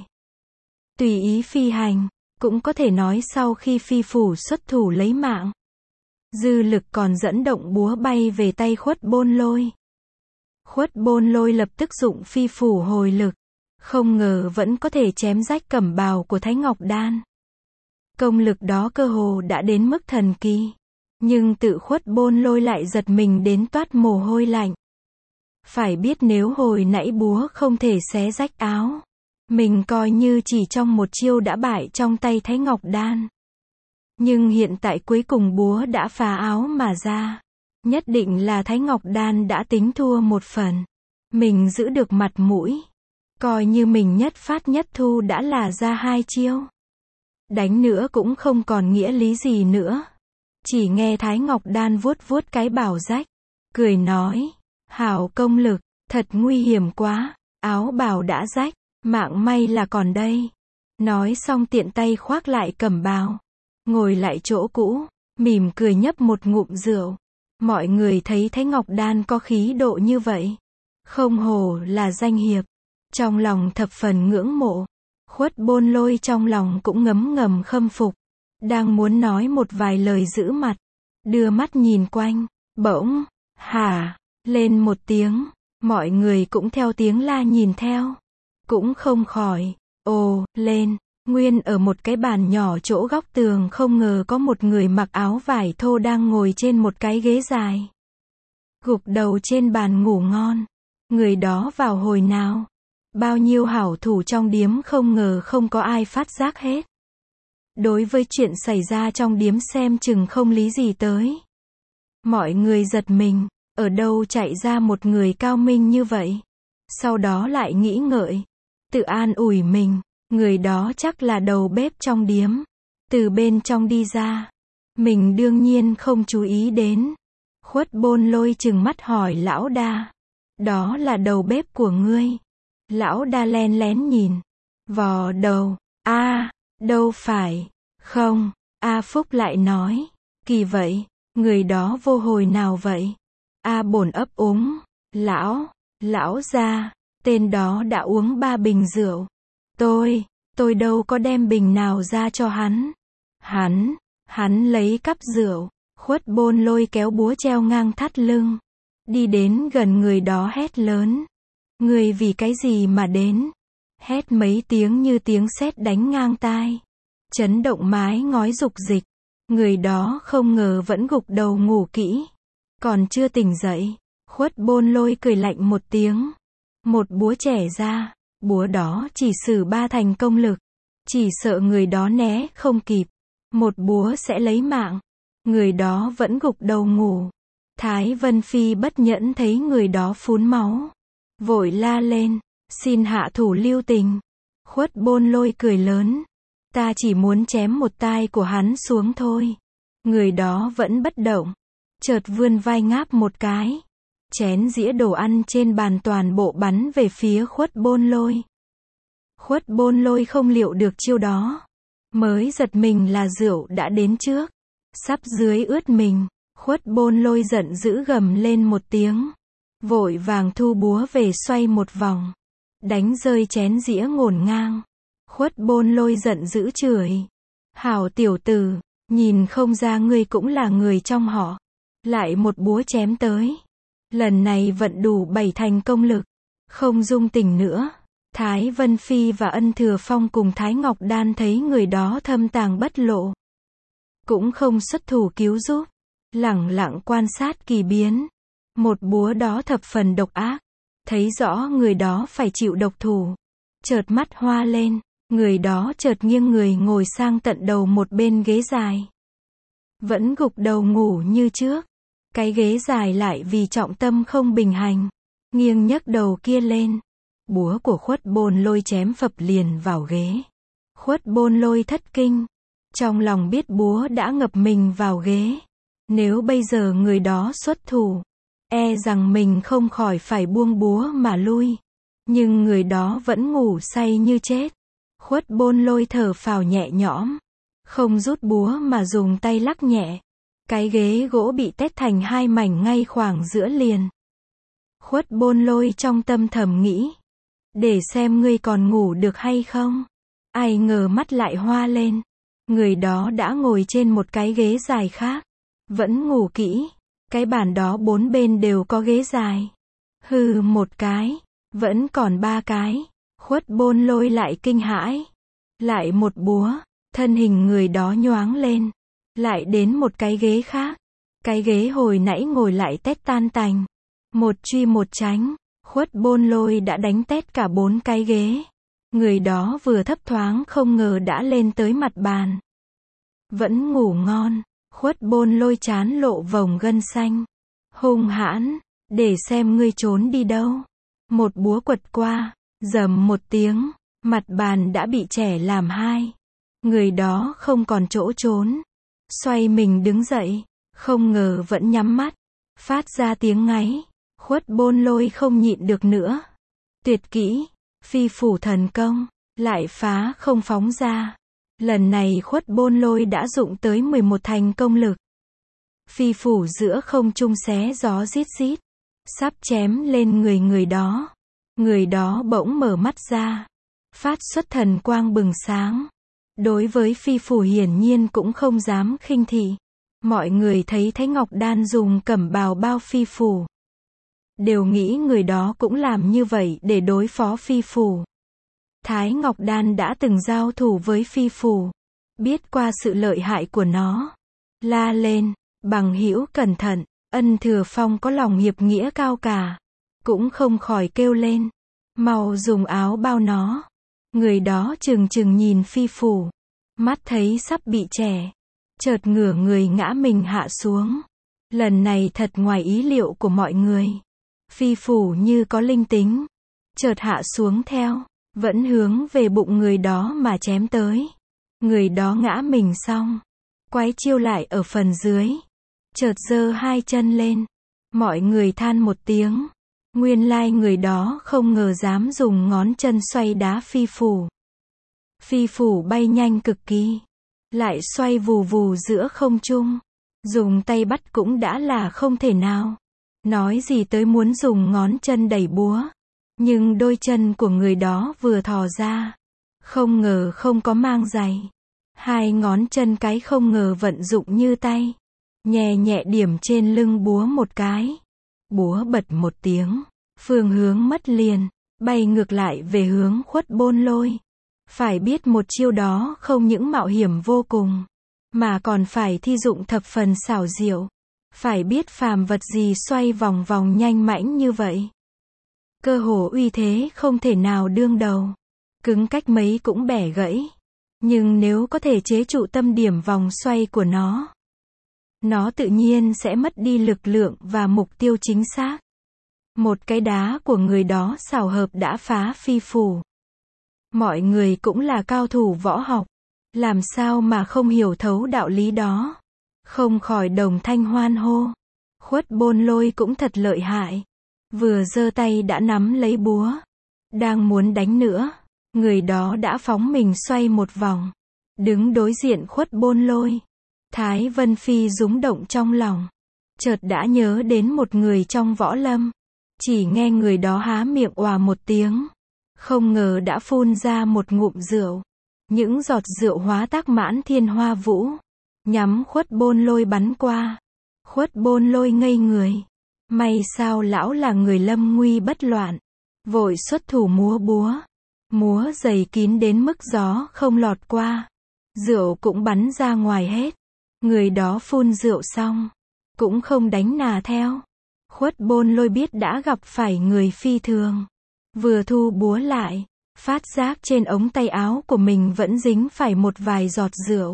Tùy ý phi hành, cũng có thể nói sau khi phi phủ xuất thủ lấy mạng, dư lực còn dẫn động búa bay về tay Khuất Bôn Lôi. Khuất Bôn Lôi lập tức dụng phi phủ hồi lực, không ngờ vẫn có thể chém rách cẩm bào của Thái Ngọc Đan. Công lực đó cơ hồ đã đến mức thần kỳ, nhưng tự Khuất Bôn Lôi lại giật mình đến toát mồ hôi lạnh. Phải biết nếu hồi nãy búa không thể xé rách áo, mình coi như chỉ trong một chiêu đã bại trong tay Thái Ngọc Đan. Nhưng hiện tại cuối cùng búa đã phá áo mà ra. Nhất định là Thái Ngọc Đan đã tính thua một phần. Mình giữ được mặt mũi, coi như mình nhất phát nhất thu đã là ra hai chiêu. Đánh nữa cũng không còn nghĩa lý gì nữa. Chỉ nghe Thái Ngọc Đan vuốt vuốt cái bảo rách, cười nói, hảo công lực, thật nguy hiểm quá, áo bào đã rách, mạng may là còn đây. Nói xong tiện tay khoác lại cẩm bào, ngồi lại chỗ cũ, mỉm cười nhấp một ngụm rượu. Mọi người thấy Thái Ngọc Đan có khí độ như vậy, không hổ là danh hiệp, trong lòng thập phần ngưỡng mộ. Khuất Bôn Lôi trong lòng cũng ngấm ngầm khâm phục, đang muốn nói một vài lời giữ mặt, đưa mắt nhìn quanh, bỗng, hả, lên một tiếng, mọi người cũng theo tiếng la nhìn theo, cũng không khỏi, ồ, lên. Nguyên ở một cái bàn nhỏ chỗ góc tường không ngờ có một người mặc áo vải thô đang ngồi trên một cái ghế dài, gục đầu trên bàn ngủ ngon. Người đó vào hồi nào, bao nhiêu hảo thủ trong điếm không ngờ không có ai phát giác hết. Đối với chuyện xảy ra trong điếm xem chừng không lý gì tới. Mọi người giật mình, ở đâu chạy ra một người cao minh như vậy. Sau đó lại nghĩ ngợi, tự an ủi mình. Người đó chắc là đầu bếp trong điếm. Từ bên trong đi ra, mình đương nhiên không chú ý đến. Khuất Bôn Lôi trừng mắt hỏi lão đa, đó là đầu bếp của ngươi? Lão đa len lén nhìn. Vò đầu. A, đâu phải. Không. A Phúc lại nói. Kỳ vậy, người đó vô hồi nào vậy? A Bổn ấp úng. Lão, lão gia, tên đó đã uống ba bình rượu. Tôi, tôi đâu có đem bình nào ra cho hắn. Hắn, hắn lấy cắp rượu. Khuất Bôn Lôi kéo búa treo ngang thắt lưng. Đi đến gần người đó hét lớn. Người vì cái gì mà đến? Hét mấy tiếng như tiếng sét đánh ngang tai. Chấn động mái ngói rục rịch. Người đó không ngờ vẫn gục đầu ngủ kỹ. Còn chưa tỉnh dậy. Khuất Bôn Lôi cười lạnh một tiếng. Một búa chẻ ra. Búa đó chỉ sử ba thành công lực. Chỉ sợ người đó né không kịp. Một búa sẽ lấy mạng. Người đó vẫn gục đầu ngủ. Thái Vân Phi bất nhẫn thấy người đó phun máu. Vội la lên. Xin hạ thủ lưu tình. Khuất Bôn Lôi cười lớn. Ta chỉ muốn chém một tai của hắn xuống thôi. Người đó vẫn bất động. Chợt vươn vai ngáp một cái. Chén dĩa đồ ăn trên bàn toàn bộ bắn về phía Khuất Bôn Lôi. Khuất Bôn Lôi không liệu được chiêu đó. Mới giật mình là rượu đã đến trước. Sắp dưới ướt mình. Khuất Bôn Lôi giận dữ gầm lên một tiếng. Vội vàng thu búa về xoay một vòng. Đánh rơi chén dĩa ngổn ngang. Khuất Bôn Lôi giận dữ chửi. Hảo tiểu tử, nhìn không ra ngươi cũng là người trong họ. Lại một búa chém tới. Lần này vận đủ bảy thành công lực. Không dung tình nữa. Thái Vân Phi và Ân Thừa Phong cùng Thái Ngọc Đan thấy người đó thâm tàng bất lộ. Cũng không xuất thủ cứu giúp. Lẳng lặng quan sát kỳ biến. Một búa đó thập phần độc ác. Thấy rõ người đó phải chịu độc thủ. Chợt mắt hoa lên. Người đó chợt nghiêng người ngồi sang tận đầu một bên ghế dài. Vẫn gục đầu ngủ như trước. Cái ghế dài lại vì trọng tâm không bình hành. Nghiêng nhấc đầu kia lên. Búa của Khuất Bôn Lôi chém phập liền vào ghế. Khuất Bôn Lôi thất kinh. Trong lòng biết búa đã ngập mình vào ghế. Nếu bây giờ người đó xuất thủ, e rằng mình không khỏi phải buông búa mà lui. Nhưng người đó vẫn ngủ say như chết. Khuất Bôn Lôi thở phào nhẹ nhõm. Không rút búa mà dùng tay lắc nhẹ. Cái ghế gỗ bị tét thành hai mảnh ngay khoảng giữa liền. Khuất Bôn Lôi trong tâm thầm nghĩ. Để xem ngươi còn ngủ được hay không. Ai ngờ mắt lại hoa lên. Người đó đã ngồi trên một cái ghế dài khác. Vẫn ngủ kỹ. Cái bàn đó bốn bên đều có ghế dài. Hừ một cái. Vẫn còn ba cái. Khuất Bôn Lôi lại kinh hãi. Lại một búa. Thân hình người đó nhoáng lên. Lại đến một cái ghế khác. Cái ghế hồi nãy ngồi lại tét tan tành. Một truy một tránh. Khuất Bôn Lôi đã đánh tét cả bốn cái ghế. Người đó vừa thấp thoáng không ngờ đã lên tới mặt bàn. Vẫn ngủ ngon. Khuất Bôn Lôi trán lộ vòng gân xanh. Hung hãn. Để xem ngươi trốn đi đâu. Một búa quật qua. Rầm một tiếng. Mặt bàn đã bị chẻ làm hai. Người đó không còn chỗ trốn. Xoay mình đứng dậy. Không ngờ vẫn nhắm mắt. Phát ra tiếng ngáy. Khuất Bôn Lôi không nhịn được nữa. Tuyệt kỹ. Phi phủ thần công. Lại phá không phóng ra. Lần này Khuất Bôn Lôi đã dụng tới mười một thành công lực. Phi phủ giữa không trung xé gió rít rít. Sắp chém lên người người đó. Người đó bỗng mở mắt ra. Phát xuất thần quang bừng sáng. Đối với phi phủ hiển nhiên cũng không dám khinh thị. Mọi người thấy Thái Ngọc Đan dùng cẩm bào bao phi phủ. Đều nghĩ người đó cũng làm như vậy để đối phó phi phủ. Thái Ngọc Đan đã từng giao thủ với phi phủ. Biết qua sự lợi hại của nó. La lên. Bằng hữu cẩn thận. Ân Thừa Phong có lòng hiệp nghĩa cao cả. Cũng không khỏi kêu lên. Mau dùng áo bao nó. Người đó chừng chừng nhìn phi phủ. Mắt thấy sắp bị chẻ. Chợt ngửa người ngã mình hạ xuống. Lần này thật ngoài ý liệu của mọi người. Phi phủ như có linh tính. Chợt hạ xuống theo. Vẫn hướng về bụng người đó mà chém tới. Người đó ngã mình xong. Quái chiêu lại ở phần dưới. Chợt giơ hai chân lên. Mọi người than một tiếng. Nguyên lai người đó không ngờ dám dùng ngón chân xoay đá phi phù. Phi phù bay nhanh cực kỳ, lại xoay vù vù giữa không trung. Dùng tay bắt cũng đã là không thể nào. Nói gì tới muốn dùng ngón chân đẩy búa. Nhưng đôi chân của người đó vừa thò ra. Không ngờ không có mang giày. Hai ngón chân cái không ngờ vận dụng như tay. Nhẹ nhẹ điểm trên lưng búa một cái. Búa bật một tiếng. Phương hướng mất liền. Bay ngược lại về hướng Khuất Bôn Lôi. Phải biết một chiêu đó không những mạo hiểm vô cùng. Mà còn phải thi dụng thập phần xảo diệu. Phải biết phàm vật gì xoay vòng vòng nhanh mãnh như vậy. Cơ hồ uy thế không thể nào đương đầu. Cứng cách mấy cũng bẻ gãy. Nhưng nếu có thể chế trụ tâm điểm vòng xoay của nó, nó tự nhiên sẽ mất đi lực lượng và mục tiêu chính xác. Một cái đá của người đó xảo hợp đã phá phi phù. Mọi người cũng là cao thủ võ học. Làm sao mà không hiểu thấu đạo lý đó. Không khỏi đồng thanh hoan hô. Khuất Bôn Lôi cũng thật lợi hại. Vừa giơ tay đã nắm lấy búa. Đang muốn đánh nữa. Người đó đã phóng mình xoay một vòng. Đứng đối diện Khuất Bôn Lôi. Thái Vân Phi rúng động trong lòng. Chợt đã nhớ đến một người trong võ lâm. Chỉ nghe người đó há miệng òa một tiếng. Không ngờ đã phun ra một ngụm rượu. Những giọt rượu hóa tác mãn thiên hoa vũ. Nhắm Khuất Bôn Lôi bắn qua. Khuất Bôn Lôi ngây người. May sao lão là người lâm nguy bất loạn. Vội xuất thủ múa búa. Múa dày kín đến mức gió không lọt qua. Rượu cũng bắn ra ngoài hết. Người đó phun rượu xong. Cũng không đánh nà theo. Khuất Bôn Lôi biết đã gặp phải người phi thường. Vừa thu búa lại. Phát giác trên ống tay áo của mình vẫn dính phải một vài giọt rượu.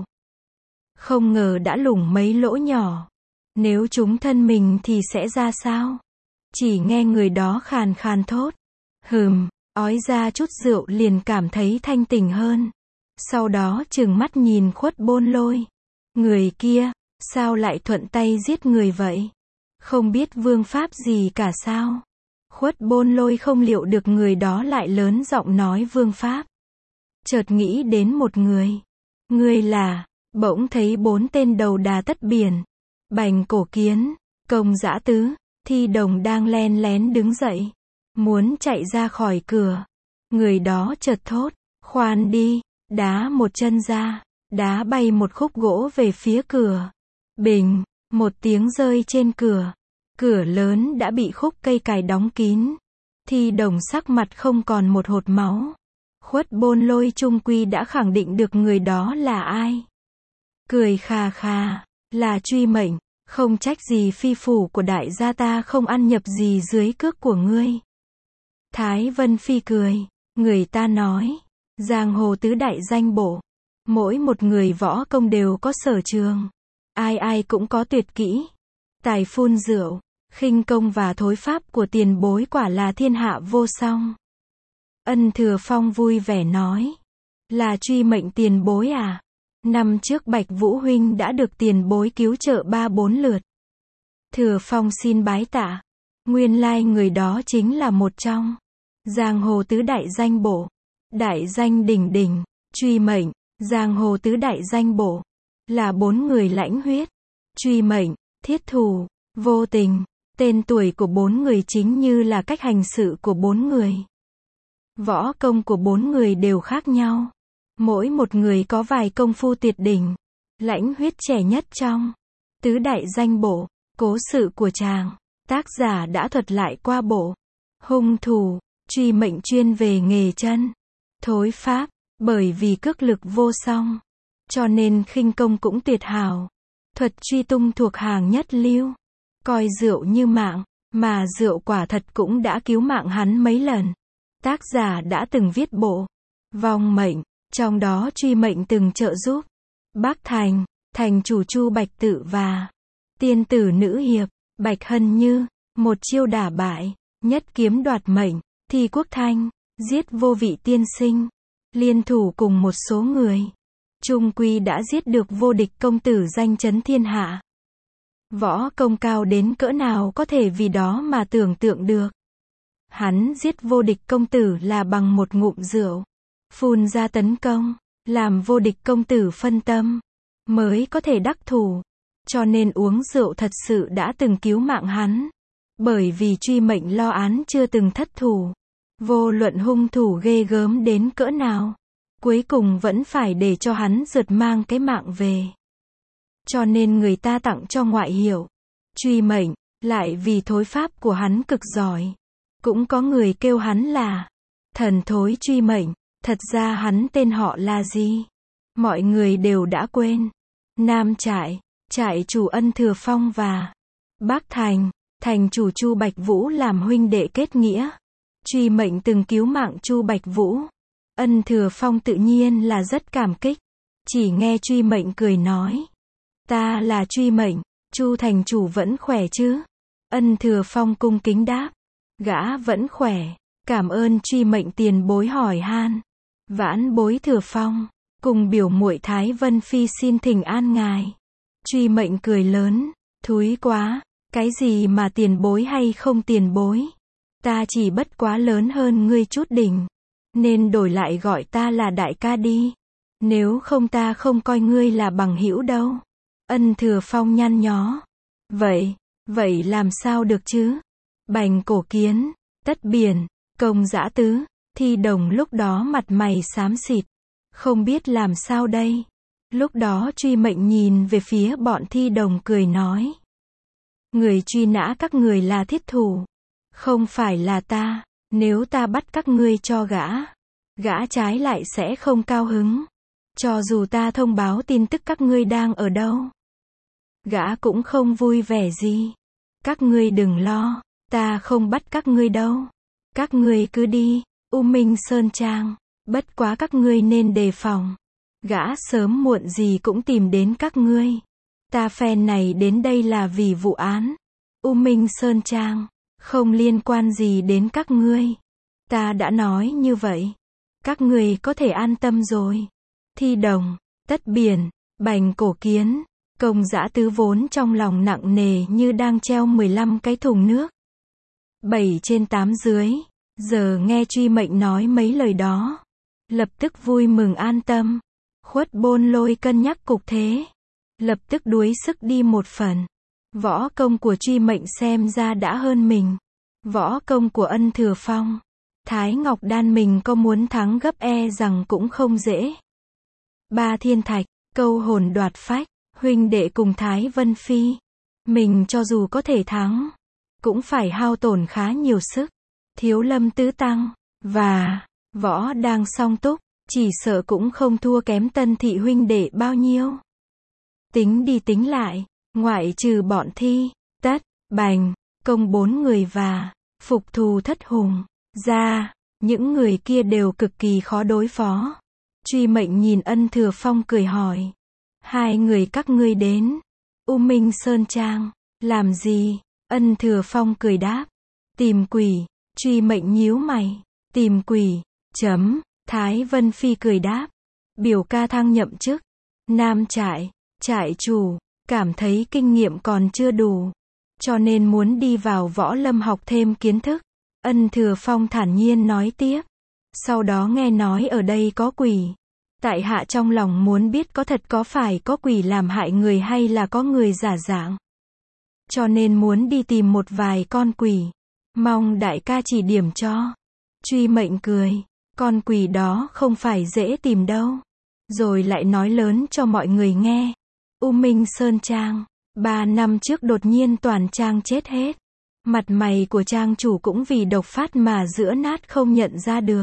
Không ngờ đã lủng mấy lỗ nhỏ. Nếu chúng thân mình thì sẽ ra sao? Chỉ nghe người đó khàn khàn thốt. Hừm, ói ra chút rượu liền cảm thấy thanh tỉnh hơn. Sau đó trừng mắt nhìn Khuất Bôn Lôi. Người kia, sao lại thuận tay giết người vậy? Không biết vương pháp gì cả sao? Khuất Bôn Lôi không liệu được người đó lại lớn giọng nói vương pháp. Chợt nghĩ đến một người. Người là, bỗng thấy bốn tên đầu đà tất biển. Bành Cổ Kiến, Công Dã Tứ, Thi Đồng đang len lén đứng dậy. Muốn chạy ra khỏi cửa. Người đó chợt thốt, khoan đi, đá một chân ra, đá bay một khúc gỗ về phía cửa. Bình, một tiếng rơi trên cửa. Cửa lớn đã bị khúc cây cài đóng kín. Thi Đồng sắc mặt không còn một hột máu. Khuất Bôn Lôi chung quy đã khẳng định được người đó là ai. Cười khà khà, là Truy Mệnh, không trách gì phi phủ của đại gia ta không ăn nhập gì dưới cước của ngươi. Thái Vân Phi cười, người ta nói, giang hồ tứ đại danh bổ. Mỗi một người võ công đều có sở trường. Ai ai cũng có tuyệt kỹ. Tài phun rượu, khinh công và thối pháp của tiền bối quả là thiên hạ vô song. Ân Thừa Phong vui vẻ nói. Là Truy Mệnh tiền bối à? Năm trước Bạch Vũ huynh đã được tiền bối cứu trợ ba bốn lượt. Thừa Phong xin bái tạ. Nguyên lai người đó chính là một trong giang hồ tứ đại danh bổ. Đại danh đỉnh đỉnh, Truy Mệnh, giang hồ tứ đại danh bổ. Là bốn người lãnh huyết. Truy Mệnh, thiết thù, vô tình. Tên tuổi của bốn người chính như là cách hành sự của bốn người. Võ công của bốn người đều khác nhau. Mỗi một người có vài công phu tuyệt đỉnh. Lãnh huyết trẻ nhất trong tứ đại danh bổ. Cố sự của chàng, tác giả đã thuật lại qua bộ. Hung thủ, Truy Mệnh chuyên về nghề chân thối pháp. Bởi vì cước lực vô song, cho nên khinh công cũng tuyệt hảo. Thuật truy tung thuộc hàng nhất lưu. Coi rượu như mạng, mà rượu quả thật cũng đã cứu mạng hắn mấy lần. Tác giả đã từng viết bộ Vong Mệnh, trong đó Truy Mệnh từng trợ giúp Bắc Thành, thành chủ Chu Bạch Tự và tiên tử nữ hiệp Bạch Hân Như, một chiêu đả bại, nhất kiếm đoạt mệnh, Thi Quốc Thanh, giết Vô Vị tiên sinh, liên thủ cùng một số người, chung quy đã giết được vô địch công tử danh chấn thiên hạ. Võ công cao đến cỡ nào có thể vì đó mà tưởng tượng được. Hắn giết vô địch công tử là bằng một ngụm rượu. Phun ra tấn công, làm vô địch công tử phân tâm, mới có thể đắc thủ. Cho nên uống rượu thật sự đã từng cứu mạng hắn. Bởi vì truy mệnh lo án chưa từng thất thủ. Vô luận hung thủ ghê gớm đến cỡ nào, cuối cùng vẫn phải để cho hắn rượt mang cái mạng về. Cho nên người ta tặng cho ngoại hiệu truy mệnh, lại vì thối pháp của hắn cực giỏi. Cũng có người kêu hắn là thần thối truy mệnh. Thật ra hắn tên họ là gì? Mọi người đều đã quên. Nam Trại, trại chủ Ân Thừa Phong và Bắc Thành, thành chủ Chu Bạch Vũ làm huynh đệ kết nghĩa. Truy mệnh từng cứu mạng Chu Bạch Vũ. Ân Thừa Phong tự nhiên là rất cảm kích. Chỉ nghe truy mệnh cười nói. Ta là truy mệnh, Chu thành chủ vẫn khỏe chứ? Ân Thừa Phong cung kính đáp. Gã vẫn khỏe, cảm ơn truy mệnh tiền bối hỏi han. Vãn bối Thừa Phong, cùng biểu muội Thái Vân Phi xin thỉnh an ngài. Truy mệnh cười lớn, thúi quá, cái gì mà tiền bối hay không tiền bối. Ta chỉ bất quá lớn hơn ngươi chút đỉnh, nên đổi lại gọi ta là đại ca đi. Nếu không ta không coi ngươi là bằng hữu đâu. Ân Thừa Phong nhăn nhó. Vậy, vậy làm sao được chứ? Bành Cổ Kiến, Tất Biển, Công Dã Tứ, Thi Đồng lúc đó mặt mày xám xịt. Không biết làm sao đây. Lúc đó truy mệnh nhìn về phía bọn Thi Đồng cười nói. Người truy nã các người là thiết thủ. Không phải là ta. Nếu ta bắt các ngươi cho gã, gã trái lại sẽ không cao hứng. Cho dù ta thông báo tin tức các ngươi đang ở đâu, gã cũng không vui vẻ gì. Các ngươi đừng lo, ta không bắt các ngươi đâu. Các ngươi cứ đi, U Minh Sơn Trang. Bất quá các ngươi nên đề phòng. Gã sớm muộn gì cũng tìm đến các ngươi. Ta phen này đến đây là vì vụ án U Minh Sơn Trang, không liên quan gì đến các ngươi. Ta đã nói như vậy, các ngươi có thể an tâm rồi. Thi Đồng, Tất Biển, Bành Cổ Kiến, Công Dã Tứ vốn trong lòng nặng nề như đang treo mười lăm cái thùng nước. Bảy trên tám dưới, giờ nghe truy mệnh nói mấy lời đó, lập tức vui mừng an tâm. Khuất Bôn Lôi cân nhắc cục thế, lập tức đuối sức đi một phần. Võ công của truy mệnh xem ra đã hơn mình. Võ công của Ân Thừa Phong, Thái Ngọc Đan mình có muốn thắng gấp e rằng cũng không dễ. Ba Thiên Thạch, Câu Hồn Đoạt Phách, huynh đệ cùng Thái Vân Phi. Mình cho dù có thể thắng, cũng phải hao tổn khá nhiều sức. Thiếu Lâm Tứ Tăng, và Võ đang song túc, chỉ sợ cũng không thua kém Tân Thị huynh đệ bao nhiêu. Tính đi tính lại, ngoại trừ bọn Thi, Tất, Bành, Công bốn người và Phục Thù Thất Hùng ra, những người kia đều cực kỳ khó đối phó. Truy mệnh nhìn Ân Thừa Phong cười hỏi. Hai người các ngươi đến U Minh Sơn Trang làm gì? Ân Thừa Phong cười đáp. Tìm quỷ. Truy mệnh nhíu mày. Tìm quỷ. Chấm. Thái Vân Phi cười đáp. Biểu ca thăng nhậm chức Nam Trại, trại chủ, cảm thấy kinh nghiệm còn chưa đủ, cho nên muốn đi vào võ lâm học thêm kiến thức. Ân Thừa Phong thản nhiên nói tiếp. Sau đó nghe nói ở đây có quỷ. Tại hạ trong lòng muốn biết có thật có phải có quỷ làm hại người hay là có người giả dạng. Cho nên muốn đi tìm một vài con quỷ. Mong đại ca chỉ điểm cho. Truy mệnh cười. Con quỷ đó không phải dễ tìm đâu. Rồi lại nói lớn cho mọi người nghe. U Minh Sơn Trang, ba năm trước đột nhiên toàn trang chết hết. Mặt mày của trang chủ cũng vì độc phát mà giữa nát không nhận ra được.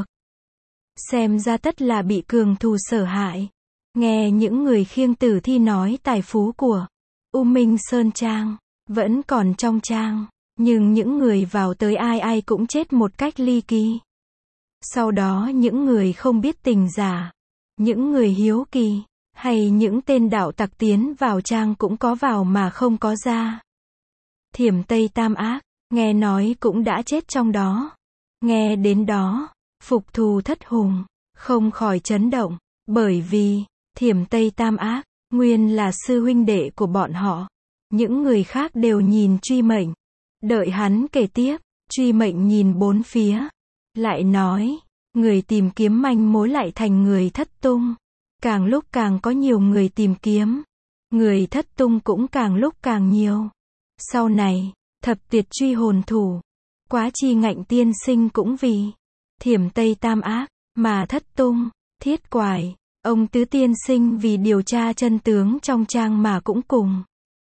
Xem ra tất là bị cường thù sở hại. Nghe những người khiêng tử thi nói tài phú của U Minh Sơn Trang vẫn còn trong trang, nhưng những người vào tới ai ai cũng chết một cách ly kỳ. Sau đó những người không biết tình giả, những người hiếu kỳ, hay những tên đạo tặc tiến vào trang cũng có vào mà không có ra. Thiểm Tây Tam Ác, nghe nói cũng đã chết trong đó. Nghe đến đó, Phục Thù Thất Hùng không khỏi chấn động, bởi vì Thiểm Tây Tam Ác nguyên là sư huynh đệ của bọn họ. Những người khác đều nhìn truy mệnh, đợi hắn kể tiếp. Truy Mệnh nhìn bốn phía, lại nói, người tìm kiếm manh mối lại thành người thất tung. Càng lúc càng có nhiều người tìm kiếm, người thất tung cũng càng lúc càng nhiều. Sau này, thập tuyệt truy hồn thủ, Quá Chi Ngạnh tiên sinh cũng vì Thiểm Tây Tam Ác mà thất tung. Thiết Quải, ông Tứ tiên sinh vì điều tra chân tướng trong trang mà cũng cùng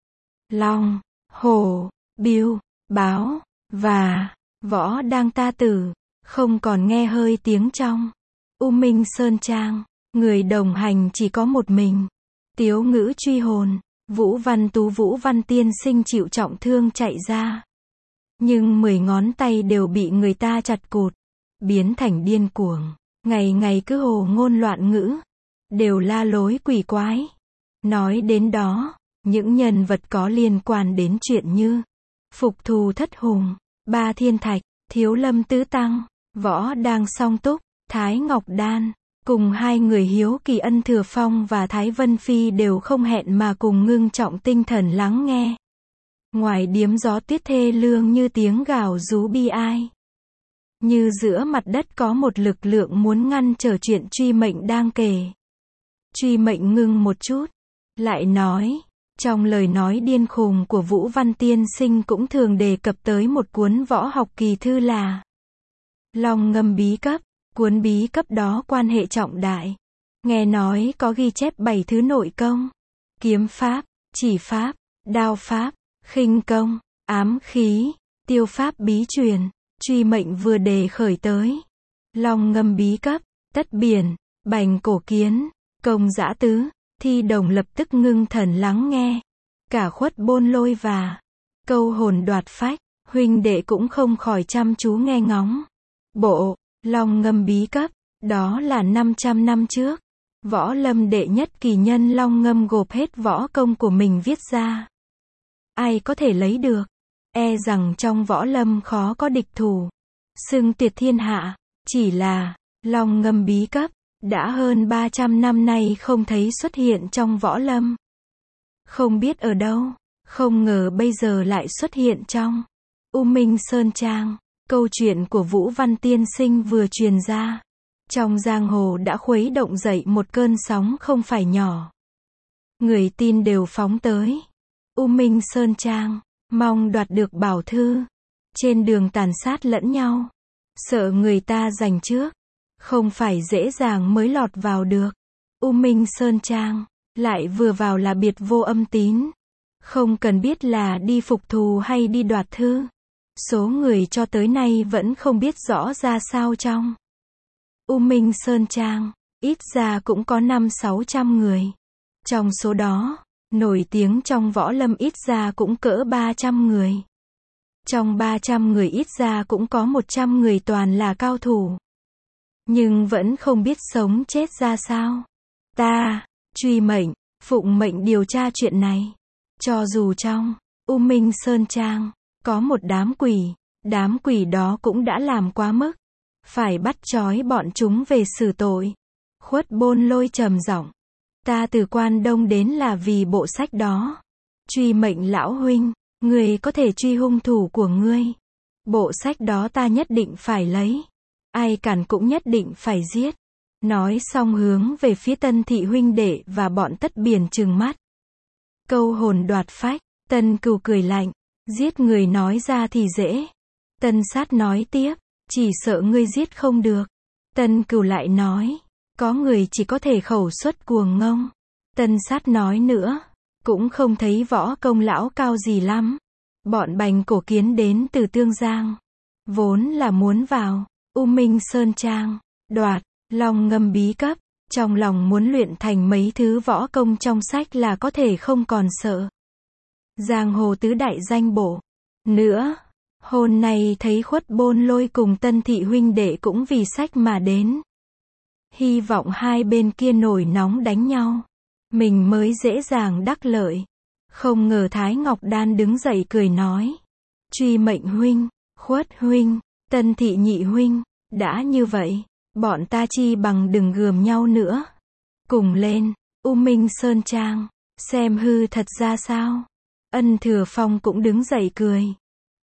Long, Hổ, Biêu, Báo và Võ Đang ta tử, không còn nghe hơi tiếng trong U Minh Sơn Trang. Người đồng hành chỉ có một mình. Tiếu Ngữ truy hồn, Vũ Văn Tú Vũ Văn tiên sinh chịu trọng thương chạy ra. Nhưng mười ngón tay đều bị người ta chặt cụt, biến thành điên cuồng. Ngày ngày cứ hồ ngôn loạn ngữ, đều la lối quỷ quái. Nói đến đó, những nhân vật có liên quan đến chuyện như Phục Thù Thất Hùng, Ba Thiên Thạch, Thiếu Lâm Tứ Tăng, Võ Đang Song Túc, Thái Ngọc Đan, cùng hai người hiếu kỳ Ân Thừa Phong và Thái Vân Phi đều không hẹn mà cùng ngưng trọng tinh thần lắng nghe. Ngoài điếm gió tuyết thê lương như tiếng gào rú bi ai. Như giữa mặt đất có một lực lượng muốn ngăn trở chuyện Truy Mệnh đang kể. Truy Mệnh ngưng một chút, lại nói, trong lời nói điên khùng của Vũ Văn tiên sinh cũng thường đề cập tới một cuốn võ học kỳ thư là Long Ngâm Bí Cấp. Cuốn bí cấp đó quan hệ trọng đại. Nghe nói có ghi chép bảy thứ nội công: kiếm pháp, chỉ pháp, đao pháp, khinh công, ám khí, tiêu pháp bí truyền. Truy Mệnh vừa đề khởi tới Long Ngâm Bí Cấp, Tất Biển, Bành Cổ Kiến, Công Dã Tứ, Thi Đồng lập tức ngưng thần lắng nghe. Cả Khuất Bôn Lôi và Câu Hồn Đoạt Phách, huynh đệ cũng không khỏi chăm chú nghe ngóng. Bộ Long Ngâm Bí Cấp, đó là năm trăm năm trước. Võ lâm đệ nhất kỳ nhân Long Ngâm gộp hết võ công của mình viết ra. Ai có thể lấy được? E rằng trong võ lâm khó có địch thủ. Xưng tuyệt thiên hạ. Chỉ là, Long Ngâm Bí Cấp, đã hơn ba trăm năm nay không thấy xuất hiện trong võ lâm. Không biết ở đâu, không ngờ bây giờ lại xuất hiện trong U Minh Sơn Trang. Câu chuyện của Vũ Văn tiên sinh vừa truyền ra, trong giang hồ đã khuấy động dậy một cơn sóng không phải nhỏ. Người tin đều phóng tới U Minh Sơn Trang, mong đoạt được bảo thư. Trên đường tàn sát lẫn nhau, sợ người ta giành trước, không phải dễ dàng mới lọt vào được. U Minh Sơn Trang, lại vừa vào là biệt vô âm tín. Không cần biết là đi phục thù hay đi đoạt thư. Số người cho tới nay vẫn không biết rõ ra sao trong U Minh Sơn Trang, ít ra cũng có năm sáu trăm người. Trong số đó, nổi tiếng trong võ lâm ít ra cũng cỡ ba trăm người. Trong ba trăm người ít ra cũng có một trăm người toàn là cao thủ. Nhưng vẫn không biết sống chết ra sao. Ta, Truy Mệnh, phụng mệnh điều tra chuyện này. Cho dù trong U Minh Sơn Trang có một đám quỷ, đám quỷ đó cũng đã làm quá mức, phải bắt trói bọn chúng về xử tội. Khuất Bôn Lôi trầm giọng, ta từ Quan Đông đến là vì bộ sách đó. Truy Mệnh lão huynh, ngươi có thể truy hung thủ của ngươi. Bộ sách đó ta nhất định phải lấy. Ai cản cũng nhất định phải giết. Nói xong hướng về phía Tân Thị huynh đệ và bọn Tất Biển trừng mắt. Câu hồn đoạt phách, Tân Cừu cười lạnh, giết người nói ra thì dễ. Tân Sát nói tiếp, chỉ sợ ngươi giết không được. Tân Cừu lại nói, có người chỉ có thể khẩu xuất cuồng ngông. Tân Sát nói nữa, cũng không thấy võ công lão cao gì lắm. Bọn Bành Cổ Kiến đến từ Tương Giang, vốn là muốn vào U Minh Sơn Trang, đoạt Long Ngâm Bí Cấp, trong lòng muốn luyện thành mấy thứ võ công trong sách là có thể không còn sợ. Giang hồ tứ đại danh bổ. Nữa, hôm nay thấy Khuất Bôn Lôi cùng Tân Thị huynh đệ cũng vì sách mà đến. Hy vọng hai bên kia nổi nóng đánh nhau, mình mới dễ dàng đắc lợi. Không ngờ Thái Ngọc Đan đứng dậy cười nói, Truy Mệnh huynh, Khuất huynh, Tân Thị nhị huynh, đã như vậy, bọn ta chi bằng đừng gườm nhau nữa. Cùng lên, U Minh Sơn Trang, xem hư thật ra sao. Ân Thừa Phong cũng đứng dậy cười.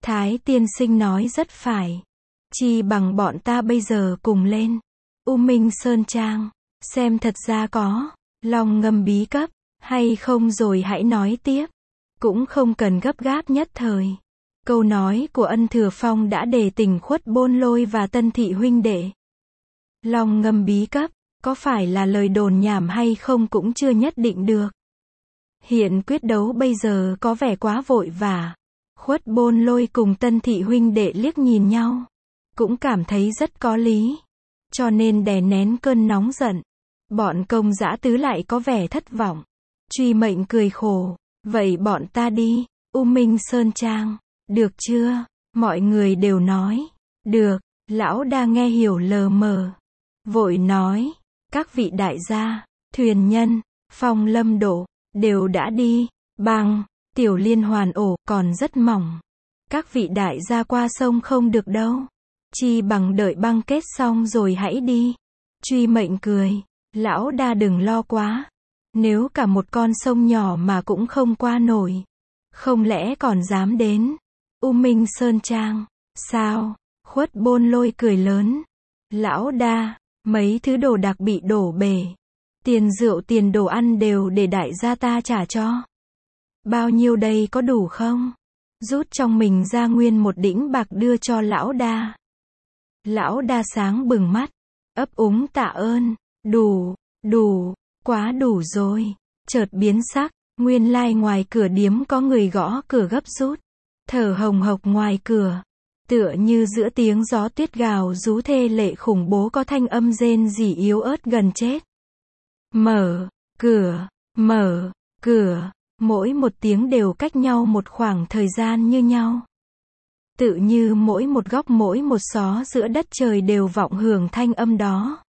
Thái tiên sinh nói rất phải. Chi bằng bọn ta bây giờ cùng lên U Minh Sơn Trang, xem thật ra có Long Ngâm bí cấp hay không rồi hãy nói tiếp. Cũng không cần gấp gáp nhất thời. Câu nói của Ân Thừa Phong đã để tỉnh Khuất Bôn Lôi và Tân Thị huynh đệ. Long Ngâm bí cấp, có phải là lời đồn nhảm hay không cũng chưa nhất định được. Hiện quyết đấu bây giờ có vẻ quá vội vã. Khuất Bôn Lôi cùng Tân Thị huynh đệ liếc nhìn nhau, cũng cảm thấy rất có lý, cho nên đè nén cơn nóng giận. Bọn Công Dã Tứ lại có vẻ thất vọng. Truy Mệnh cười khổ, vậy bọn ta đi U Minh Sơn Trang, được chưa? Mọi người đều nói được. Lão Đa nghe hiểu lờ mờ, vội nói, các vị đại gia, thuyền nhân, Phong Lâm Độ đều đã đi. Bằng Tiểu Liên Hoàn ổ còn rất mỏng, các vị đại gia qua sông không được đâu. Chi bằng đợi băng kết xong rồi hãy đi. Truy Mệnh cười, Lão Đa đừng lo quá. Nếu cả một con sông nhỏ mà cũng không qua nổi, không lẽ còn dám đến U Minh Sơn Trang, sao? Khuất Bôn Lôi cười lớn. Lão Đa, mấy thứ đồ đặc bị đổ bể. Tiền rượu tiền đồ ăn đều để đại gia ta trả cho. Bao nhiêu đây có đủ không? Rút trong mình ra nguyên một đĩnh bạc đưa cho Lão Đa. Lão Đa sáng bừng mắt, ấp úng tạ ơn. Đủ, đủ, quá đủ rồi. Chợt biến sắc, nguyên lai ngoài cửa điếm có người gõ cửa gấp rút. Thở hồng hộc ngoài cửa, tựa như giữa tiếng gió tuyết gào rú thê lệ khủng bố có thanh âm rên rỉ yếu ớt gần chết. Mở cửa, mở cửa, mỗi một tiếng đều cách nhau một khoảng thời gian như nhau. Tự như mỗi một góc mỗi một xó giữa đất trời đều vọng hưởng thanh âm đó.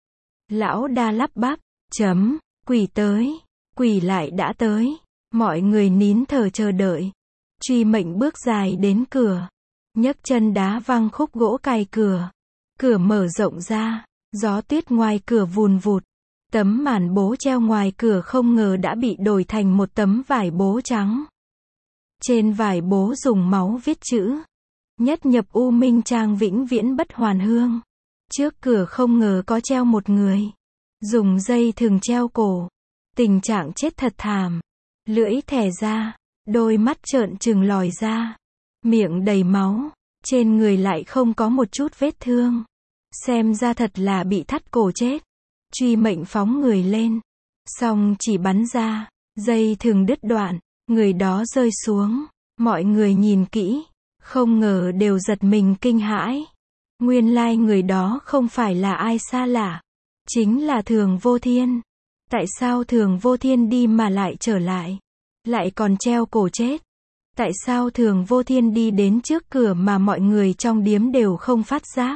Lão Đa lắp bắp, chấm, quỷ tới, quỷ lại đã tới. Mọi người nín thở chờ đợi. Truy Mệnh bước dài đến cửa, nhấc chân đá văng khúc gỗ cài cửa. Cửa mở rộng ra, gió tuyết ngoài cửa vùn vụt. Tấm màn bố treo ngoài cửa không ngờ đã bị đổi thành một tấm vải bố trắng. Trên vải bố dùng máu viết chữ: Nhất nhập U Minh Trang vĩnh viễn bất hoàn hương. Trước cửa không ngờ có treo một người, dùng dây thừng treo cổ. Tình trạng chết thật thảm. Lưỡi thè ra, đôi mắt trợn trừng lòi ra, miệng đầy máu, trên người lại không có một chút vết thương. Xem ra thật là bị thắt cổ chết. Truy Mệnh phóng người lên, xong chỉ bắn ra, dây thừng đứt đoạn, người đó rơi xuống. Mọi người nhìn kỹ, không ngờ đều giật mình kinh hãi. Nguyên lai người đó không phải là ai xa lạ, chính là Thường Vô Thiên. Tại sao Thường Vô Thiên đi mà lại trở lại, lại còn treo cổ chết? Tại sao Thường Vô Thiên đi đến trước cửa mà mọi người trong điếm đều không phát giác?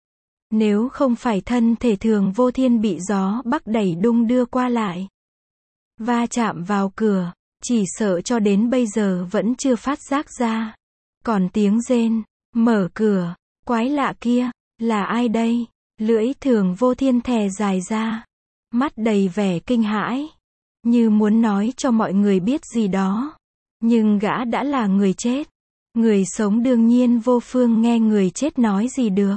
Nếu không phải thân thể Thường Vô Thiên bị gió bắc đẩy đung đưa qua lại, va chạm vào cửa, chỉ sợ cho đến bây giờ vẫn chưa phát giác ra. Còn tiếng rên, mở cửa, quái lạ kia, là ai đây? Lưỡi Thường Vô Thiên thè dài ra, mắt đầy vẻ kinh hãi, như muốn nói cho mọi người biết gì đó. Nhưng gã đã là người chết. Người sống đương nhiên vô phương nghe người chết nói gì được.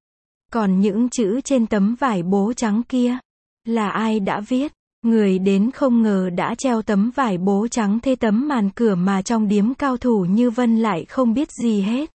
Còn những chữ trên tấm vải bố trắng kia, là ai đã viết? Người đến không ngờ đã treo tấm vải bố trắng thế tấm màn cửa mà trong điếm cao thủ như Vân lại không biết gì hết.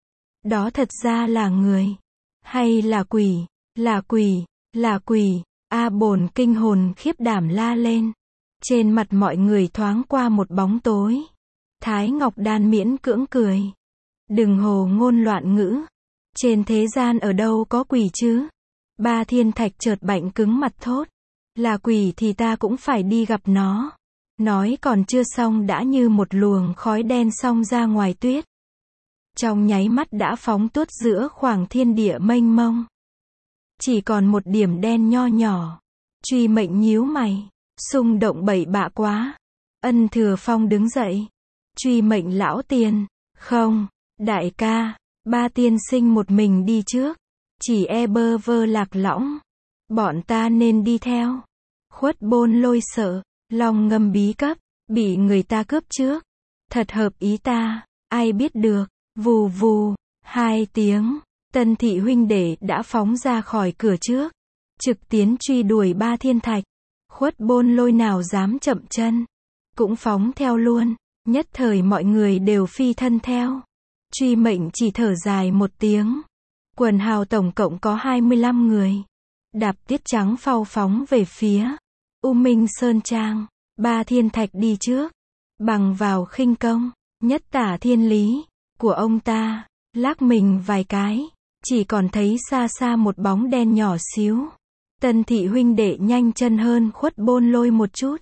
Đó thật ra là người, hay là quỷ? Là quỷ, là quỷ. A Bồn kinh hồn khiếp đảm la lên. Trên mặt mọi người thoáng qua một bóng tối. Thái Ngọc Đan miễn cưỡng cười. Đừng hồ ngôn loạn ngữ. Trên thế gian ở đâu có quỷ chứ? Ba Thiên Thạch chợt bạnh cứng mặt thốt. Là quỷ thì ta cũng phải đi gặp nó. Nói còn chưa xong đã như một luồng khói đen xông ra ngoài tuyết. Trong nháy mắt đã phóng tuốt giữa khoảng thiên địa mênh mông. Chỉ còn một điểm đen nho nhỏ. Truy Mệnh nhíu mày. Xung động bậy bạ quá. Ân Thừa Phong đứng dậy. Truy Mệnh lão tiền. Không, đại ca. Ba tiên sinh một mình đi trước. Chỉ e bơ vơ lạc lõng. Bọn ta nên đi theo. Khuất Bôn Lôi sợ. Long Ngâm bí cấp. Bị người ta cướp trước. Thật hợp ý ta. Ai biết được. Vù vù, hai tiếng, Tân thị huynh đệ đã phóng ra khỏi cửa trước, trực tiến truy đuổi ba thiên thạch. Khuất Bôn Lôi nào dám chậm chân, cũng phóng theo luôn, nhất thời mọi người đều phi thân theo. Truy Mệnh chỉ thở dài một tiếng. Quần hào tổng cộng có hai mươi lăm người. Đạp tiết trắng phau phóng về phía U Minh Sơn Trang. Ba thiên thạch đi trước, bằng vào khinh công, nhất tả thiên lý của ông ta, lắc mình vài cái, chỉ còn thấy xa xa một bóng đen nhỏ xíu. Tân thị huynh đệ nhanh chân hơn Khuất Bôn Lôi một chút.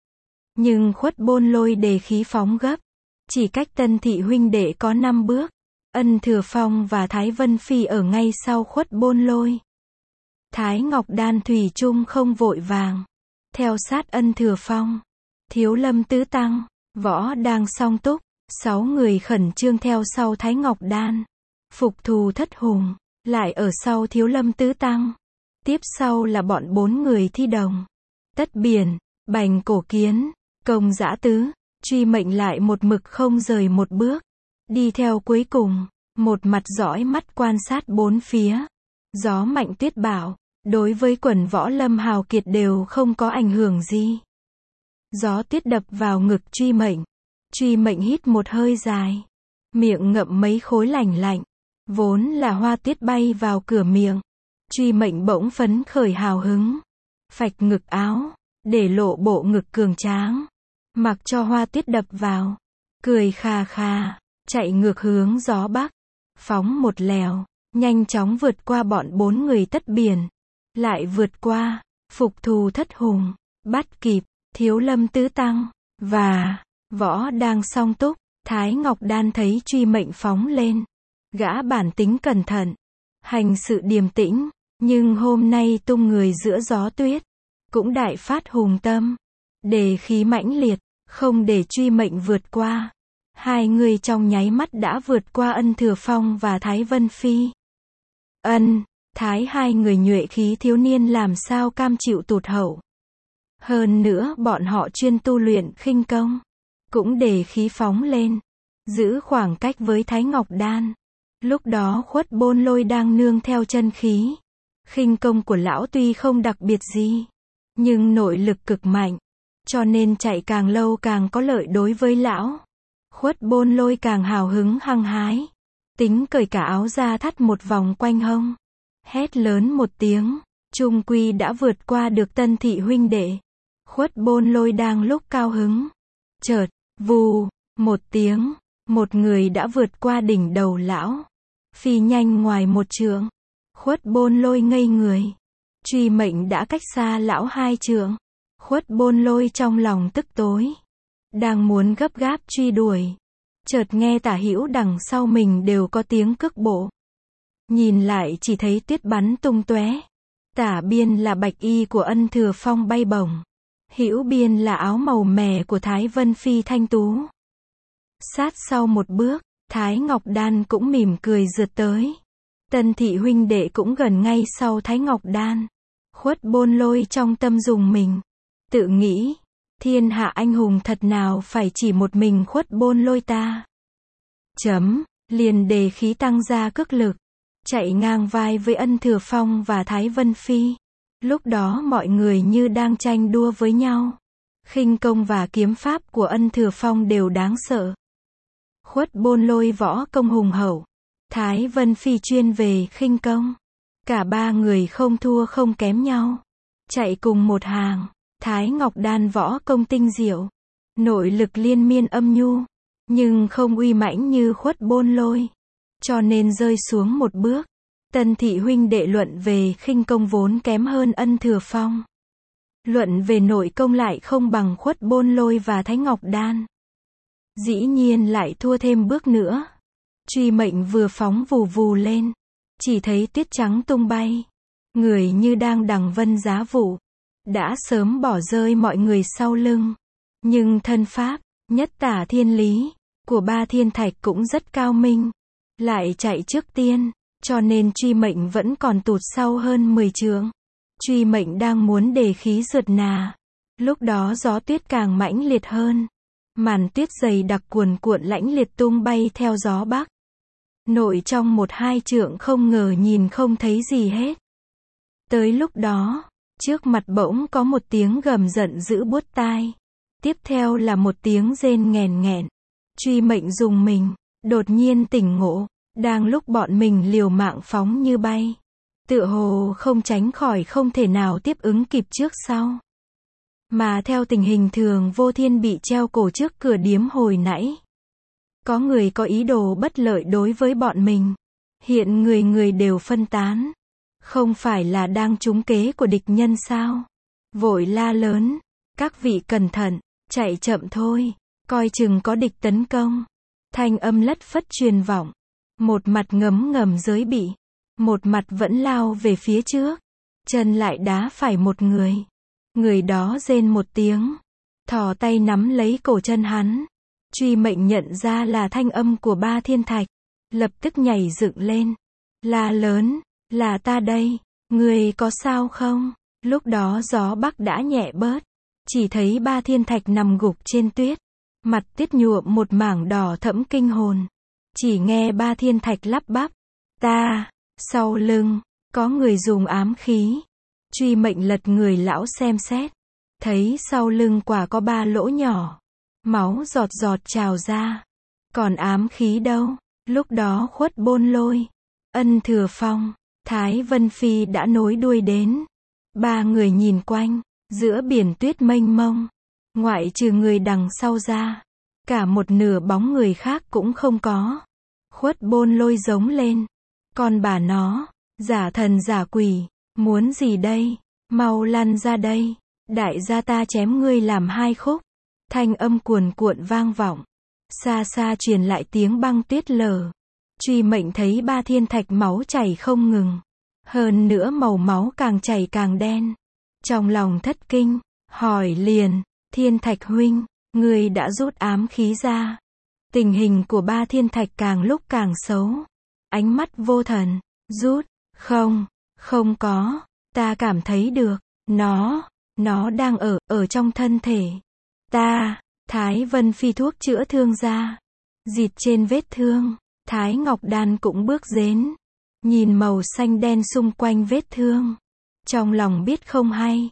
Nhưng Khuất Bôn Lôi đề khí phóng gấp, chỉ cách Tân thị huynh đệ có năm bước. Ân Thừa Phong và Thái Vân Phi ở ngay sau Khuất Bôn Lôi. Thái Ngọc Đan thủy chung không vội vàng, theo sát Ân Thừa Phong. Thiếu Lâm Tứ Tăng, Võ đang Song Túc, sáu người khẩn trương theo sau Thái Ngọc Đan. Phục Thù Thất Hùng, lại ở sau Thiếu Lâm Tứ Tăng. Tiếp sau là bọn bốn người thi đồng. Tất Biển, Bành Cổ Kiến, Công Dã Tứ, Truy Mệnh lại một mực không rời một bước. Đi theo cuối cùng, một mặt dõi mắt quan sát bốn phía. Gió mạnh tuyết bão, đối với quần võ lâm hào kiệt đều không có ảnh hưởng gì. Gió tuyết đập vào ngực Truy Mệnh. Truy Mệnh hít một hơi dài, miệng ngậm mấy khối lành lạnh, vốn là hoa tuyết bay vào cửa miệng. Truy Mệnh bỗng phấn khởi hào hứng, phạch ngực áo, để lộ bộ ngực cường tráng, mặc cho hoa tuyết đập vào, cười khà khà, chạy ngược hướng gió bắc, phóng một lèo, nhanh chóng vượt qua bọn bốn người Tất Biển, lại vượt qua Phục Thù Thất Hùng, bắt kịp Thiếu Lâm Tứ Tăng và Võ đang Song Túc. Thái Ngọc Đan thấy Truy Mệnh phóng lên, gã bản tính cẩn thận, hành sự điềm tĩnh, nhưng hôm nay tung người giữa gió tuyết, cũng đại phát hùng tâm, đề khí mãnh liệt, không để Truy Mệnh vượt qua. Hai người trong nháy mắt đã vượt qua Ân Thừa Phong và Thái Vân Phi. Ân, Thái hai người nhuệ khí thiếu niên làm sao cam chịu tụt hậu. Hơn nữa bọn họ chuyên tu luyện khinh công, cũng đề khí phóng lên, giữ khoảng cách với Thái Ngọc Đan. Lúc đó Khuất Bôn Lôi đang nương theo chân khí. Khinh công của lão tuy không đặc biệt gì, nhưng nội lực cực mạnh, cho nên chạy càng lâu càng có lợi đối với lão. Khuất Bôn Lôi càng hào hứng hăng hái, tính cởi cả áo ra thắt một vòng quanh hông, hét lớn một tiếng, chung quy đã vượt qua được Tân thị huynh đệ. Khuất Bôn Lôi đang lúc cao hứng, chợt, vù, một tiếng, một người đã vượt qua đỉnh đầu lão, phi nhanh ngoài một trượng. Khuất Bôn Lôi ngây người, Truy Mệnh đã cách xa lão hai trượng. Khuất Bôn Lôi trong lòng tức tối, đang muốn gấp gáp truy đuổi, chợt nghe tả hữu đằng sau mình đều có tiếng cước bộ. Nhìn lại chỉ thấy tuyết bắn tung tóe. Tả biên là bạch y của Ân Thừa Phong bay bổng, hữu biên là áo màu mè của Thái Vân Phi thanh tú. Sát sau một bước, Thái Ngọc Đan cũng mỉm cười rượt tới. Tân thị huynh đệ cũng gần ngay sau Thái Ngọc Đan. Khuất Bôn Lôi trong tâm dùng mình, tự nghĩ, thiên hạ anh hùng thật nào phải chỉ một mình Khuất Bôn Lôi ta. Chấm, liền đề khí tăng ra cước lực, chạy ngang vai với Ân Thừa Phong và Thái Vân Phi. Lúc đó mọi người như đang tranh đua với nhau. Khinh công và kiếm pháp của Ân Thừa Phong đều đáng sợ. Khuất Bôn Lôi võ công hùng hậu, Thái Vân Phi chuyên về khinh công. Cả ba người không thua không kém nhau, chạy cùng một hàng. Thái Ngọc Đan võ công tinh diệu, nội lực liên miên âm nhu, nhưng không uy mãnh như Khuất Bôn Lôi, cho nên rơi xuống một bước. Tân thị huynh đệ luận về khinh công vốn kém hơn Ân Thừa Phong, luận về nội công lại không bằng Khuất Bôn Lôi và Thái Ngọc Đan, dĩ nhiên lại thua thêm bước nữa. Truy Mệnh vừa phóng vù vù lên, chỉ thấy tuyết trắng tung bay, người như đang đằng vân giá vụ, đã sớm bỏ rơi mọi người sau lưng. Nhưng thân pháp, nhất tả thiên lý, của ba thiên thạch cũng rất cao minh, lại chạy trước tiên, cho nên Truy Mệnh vẫn còn tụt sau hơn mười trượng. Truy Mệnh đang muốn đề khí rượt nà, lúc đó gió tuyết càng mãnh liệt hơn, màn tuyết dày đặc cuồn cuộn lãnh liệt tung bay theo gió bắc. nội trong một hai trượng không ngờ nhìn không thấy gì hết. Tới lúc đó, trước mặt bỗng có một tiếng gầm giận dữ buốt tai. Tiếp theo là một tiếng rên nghèn nghẹn. Truy Mệnh rùng mình, đột nhiên tỉnh ngộ, đang lúc bọn mình liều mạng phóng như bay. Tựa hồ không tránh khỏi không thể nào tiếp ứng kịp trước sau. Mà theo tình hình thường Vô Thiên bị treo cổ trước cửa điếm hồi nãy. Có người có ý đồ bất lợi đối với bọn mình. Hiện người người đều phân tán. Không phải là đang trúng kế của địch nhân sao? Vội la lớn. Các vị cẩn thận, chạy chậm thôi. Coi chừng có địch tấn công. Thanh âm lất phất truyền vọng. Một mặt ngấm ngầm giới bị. Một mặt vẫn lao về phía trước. Chân lại đá phải một người. Người đó rên một tiếng. Thò tay nắm lấy cổ chân hắn. Truy Mệnh nhận ra là thanh âm của Ba Thiên Thạch. Lập tức nhảy dựng lên. La lớn. Là ta đây. Người có sao không? Lúc đó gió bắc đã nhẹ bớt. Chỉ thấy Ba Thiên Thạch nằm gục trên tuyết. Mặt tuyết nhuộm một mảng đỏ thẫm kinh hồn. Chỉ nghe Ba Thiên Thạch lắp bắp. Ta. Sau lưng. Có người dùng ám khí. Truy Mệnh lật người lão xem xét. Thấy sau lưng quả có ba lỗ nhỏ. Máu giọt giọt trào ra. Còn ám khí đâu? Lúc đó Khuất Bôn Lôi, Ân Thừa Phong, Thái Vân Phi đã nối đuôi đến. Ba người nhìn quanh, giữa biển tuyết mênh mông. Ngoại trừ người đằng sau ra. Cả một nửa bóng người khác cũng không có. Khuất Bôn Lôi giống lên. Con bà nó, giả thần giả quỷ, muốn gì đây? Mau lăn ra đây. Đại gia ta chém ngươi làm hai khúc. Thanh âm cuồn cuộn vang vọng. Xa xa truyền lại tiếng băng tuyết lở. Truy Mệnh thấy Ba Thiên Thạch máu chảy không ngừng. Hơn nữa màu máu càng chảy càng đen. Trong lòng thất kinh, hỏi liền, Thiên Thạch huynh, ngươi đã rút ám khí ra. Tình hình của Ba Thiên Thạch càng lúc càng xấu. Ánh mắt vô thần, rút, không, không có, ta cảm thấy được, nó, nó đang ở, ở trong thân thể. Ta, Thái Vân Phi thuốc chữa thương ra. Dịt trên vết thương, Thái Ngọc Đan cũng bước đến. Nhìn màu xanh đen xung quanh vết thương. Trong lòng biết không hay.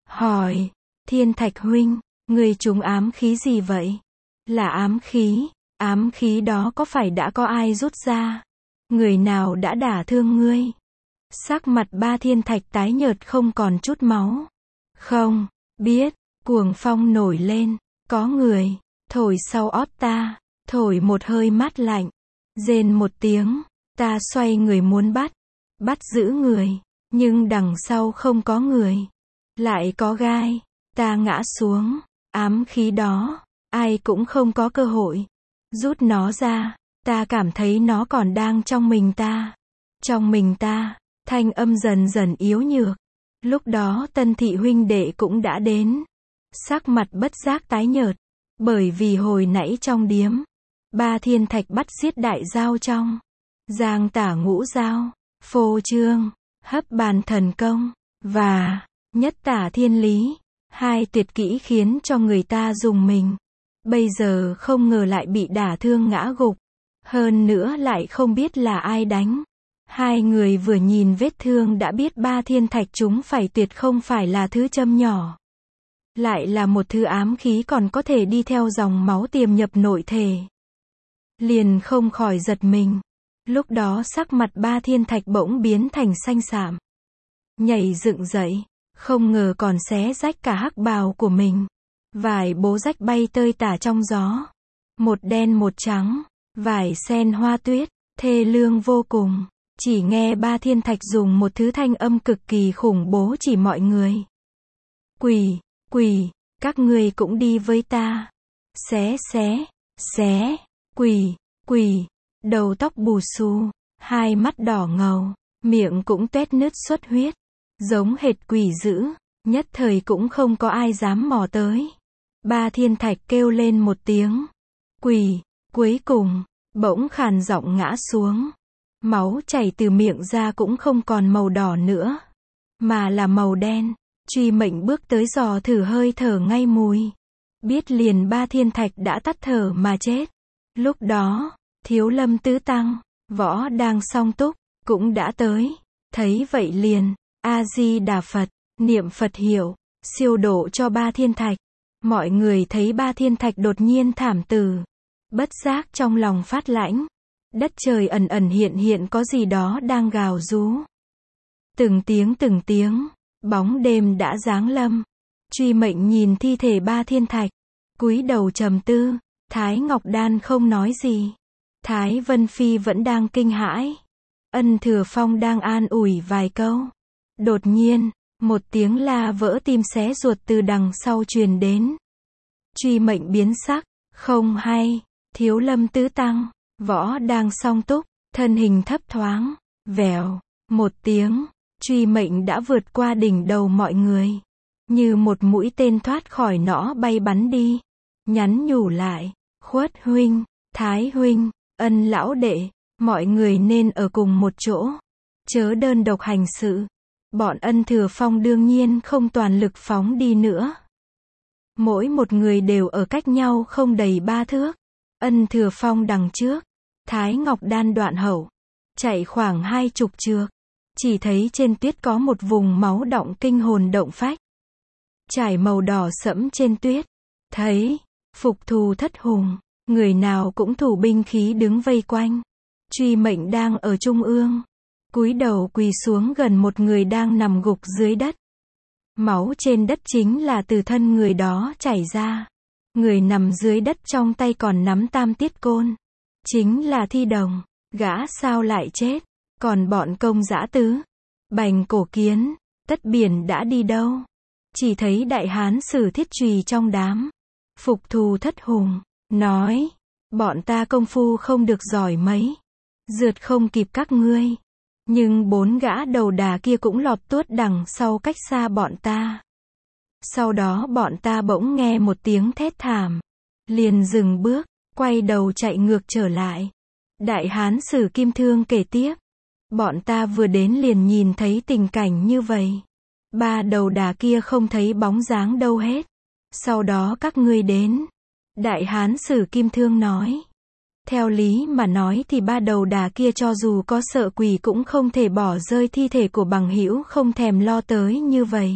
Hỏi, Thiên Thạch huynh, người trúng ám khí gì vậy? Là ám khí, ám khí đó có phải đã có ai rút ra? Người nào đã đả thương ngươi? Sắc mặt Ba Thiên Thạch tái nhợt không còn chút máu. Không, biết, cuồng phong nổi lên, có người, thổi sau ót ta, thổi một hơi mát lạnh, rên một tiếng, ta xoay người muốn bắt, bắt giữ người, nhưng đằng sau không có người, lại có gai, ta ngã xuống, ám khí đó, ai cũng không có cơ hội, rút nó ra, ta cảm thấy nó còn đang trong mình ta, trong mình ta, thanh âm dần dần yếu nhược, lúc đó Tân Thị huynh đệ cũng đã đến. Sắc mặt bất giác tái nhợt, bởi vì hồi nãy trong điếm, Ba Thiên Thạch bắt giết đại giao trong, giang tả ngũ giao, phô trương, hấp bàn thần công, và nhất tả thiên lý, hai tuyệt kỹ khiến cho người ta rùng mình. Bây giờ không ngờ lại bị đả thương ngã gục, hơn nữa lại không biết là ai đánh. Hai người vừa nhìn vết thương đã biết Ba Thiên Thạch chúng phải tuyệt không phải là thứ châm nhỏ. Lại là một thứ ám khí còn có thể đi theo dòng máu tiềm nhập nội thể. Liền không khỏi giật mình. Lúc đó sắc mặt Ba Thiên Thạch bỗng biến thành xanh xám. Nhảy dựng dậy, không ngờ còn xé rách cả hắc bào của mình. Vải bố rách bay tơi tả trong gió. Một đen một trắng, vải sen hoa tuyết, thê lương vô cùng. Chỉ nghe Ba Thiên Thạch dùng một thứ thanh âm cực kỳ khủng bố chỉ mọi người. Quỷ, quỷ, các ngươi cũng đi với ta. Xé xé, xé, quỷ, quỷ, đầu tóc bù xù, hai mắt đỏ ngầu, miệng cũng tuét nứt xuất huyết, giống hệt quỷ dữ, nhất thời cũng không có ai dám mò tới. Ba Thiên Thạch kêu lên một tiếng, quỷ, cuối cùng, bỗng khàn giọng ngã xuống. Máu chảy từ miệng ra cũng không còn màu đỏ nữa, mà là màu đen. Truy Mệnh bước tới dò thử hơi thở ngay mùi. Biết liền Ba Thiên Thạch đã tắt thở mà chết. Lúc đó, Thiếu Lâm Tứ Tăng, Võ đang song túc, cũng đã tới. Thấy vậy liền, A-di-đà Phật, niệm Phật hiệu, siêu độ cho ba thiên thạch. Mọi người thấy ba thiên thạch đột nhiên thảm tử. Bất giác trong lòng phát lãnh. Đất trời ẩn ẩn hiện hiện có gì đó đang gào rú. Từng tiếng từng tiếng, bóng đêm đã giáng lâm. Truy Mệnh nhìn thi thể ba thiên thạch, cúi đầu trầm tư. Thái Ngọc Đan không nói gì. Thái Vân Phi vẫn đang kinh hãi. Ân Thừa Phong đang an ủi vài câu. Đột nhiên, một tiếng la vỡ tim xé ruột từ đằng sau truyền đến. Truy Mệnh biến sắc, không hay, Thiếu Lâm tứ tăng, Võ đang song túc, thân hình thấp thoáng, vèo, một tiếng, Truy Mệnh đã vượt qua đỉnh đầu mọi người. Như một mũi tên thoát khỏi nỏ bay bắn đi. Nhắn nhủ lại, Khuất huynh, Thái huynh, Ân lão đệ, mọi người nên ở cùng một chỗ. Chớ đơn độc hành sự. Bọn Ân Thừa Phong đương nhiên không toàn lực phóng đi nữa. Mỗi một người đều ở cách nhau không đầy ba thước. Ân Thừa Phong đằng trước, Thái Ngọc Đan đoạn hậu, chạy khoảng hai chục trượng. Chỉ thấy trên tuyết có một vùng máu đọng kinh hồn động phách. Trải màu đỏ sẫm trên tuyết. Thấy, Phục Thù Thất Hùng, người nào cũng thủ binh khí đứng vây quanh. Truy Mệnh đang ở trung ương, cúi đầu quỳ xuống gần một người đang nằm gục dưới đất. Máu trên đất chính là từ thân người đó chảy ra. Người nằm dưới đất trong tay còn nắm tam tiết côn. Chính là Thi Đồng. Gã sao lại chết? Còn bọn Công Dã Tứ, Bành Cổ Kiến, Tất Biển đã đi đâu? Chỉ thấy đại hán Sử Thiết Trùy trong đám. Phục Thù Thất Hùng nói, bọn ta công phu không được giỏi mấy, rượt không kịp các ngươi. Nhưng bốn gã đầu đà kia cũng lọt tuốt đằng sau cách xa bọn ta. Sau đó bọn ta bỗng nghe một tiếng thét thảm, liền dừng bước, quay đầu chạy ngược trở lại. Đại hán Sử Kim Thương kể tiếp, bọn ta vừa đến liền nhìn thấy tình cảnh như vậy. Ba đầu đà kia không thấy bóng dáng đâu hết. Sau đó các ngươi đến. Đại hán Sử Kim Thương nói. Theo lý mà nói thì ba đầu đà kia cho dù có sợ quỷ cũng không thể bỏ rơi thi thể của bằng hữu không thèm lo tới như vậy.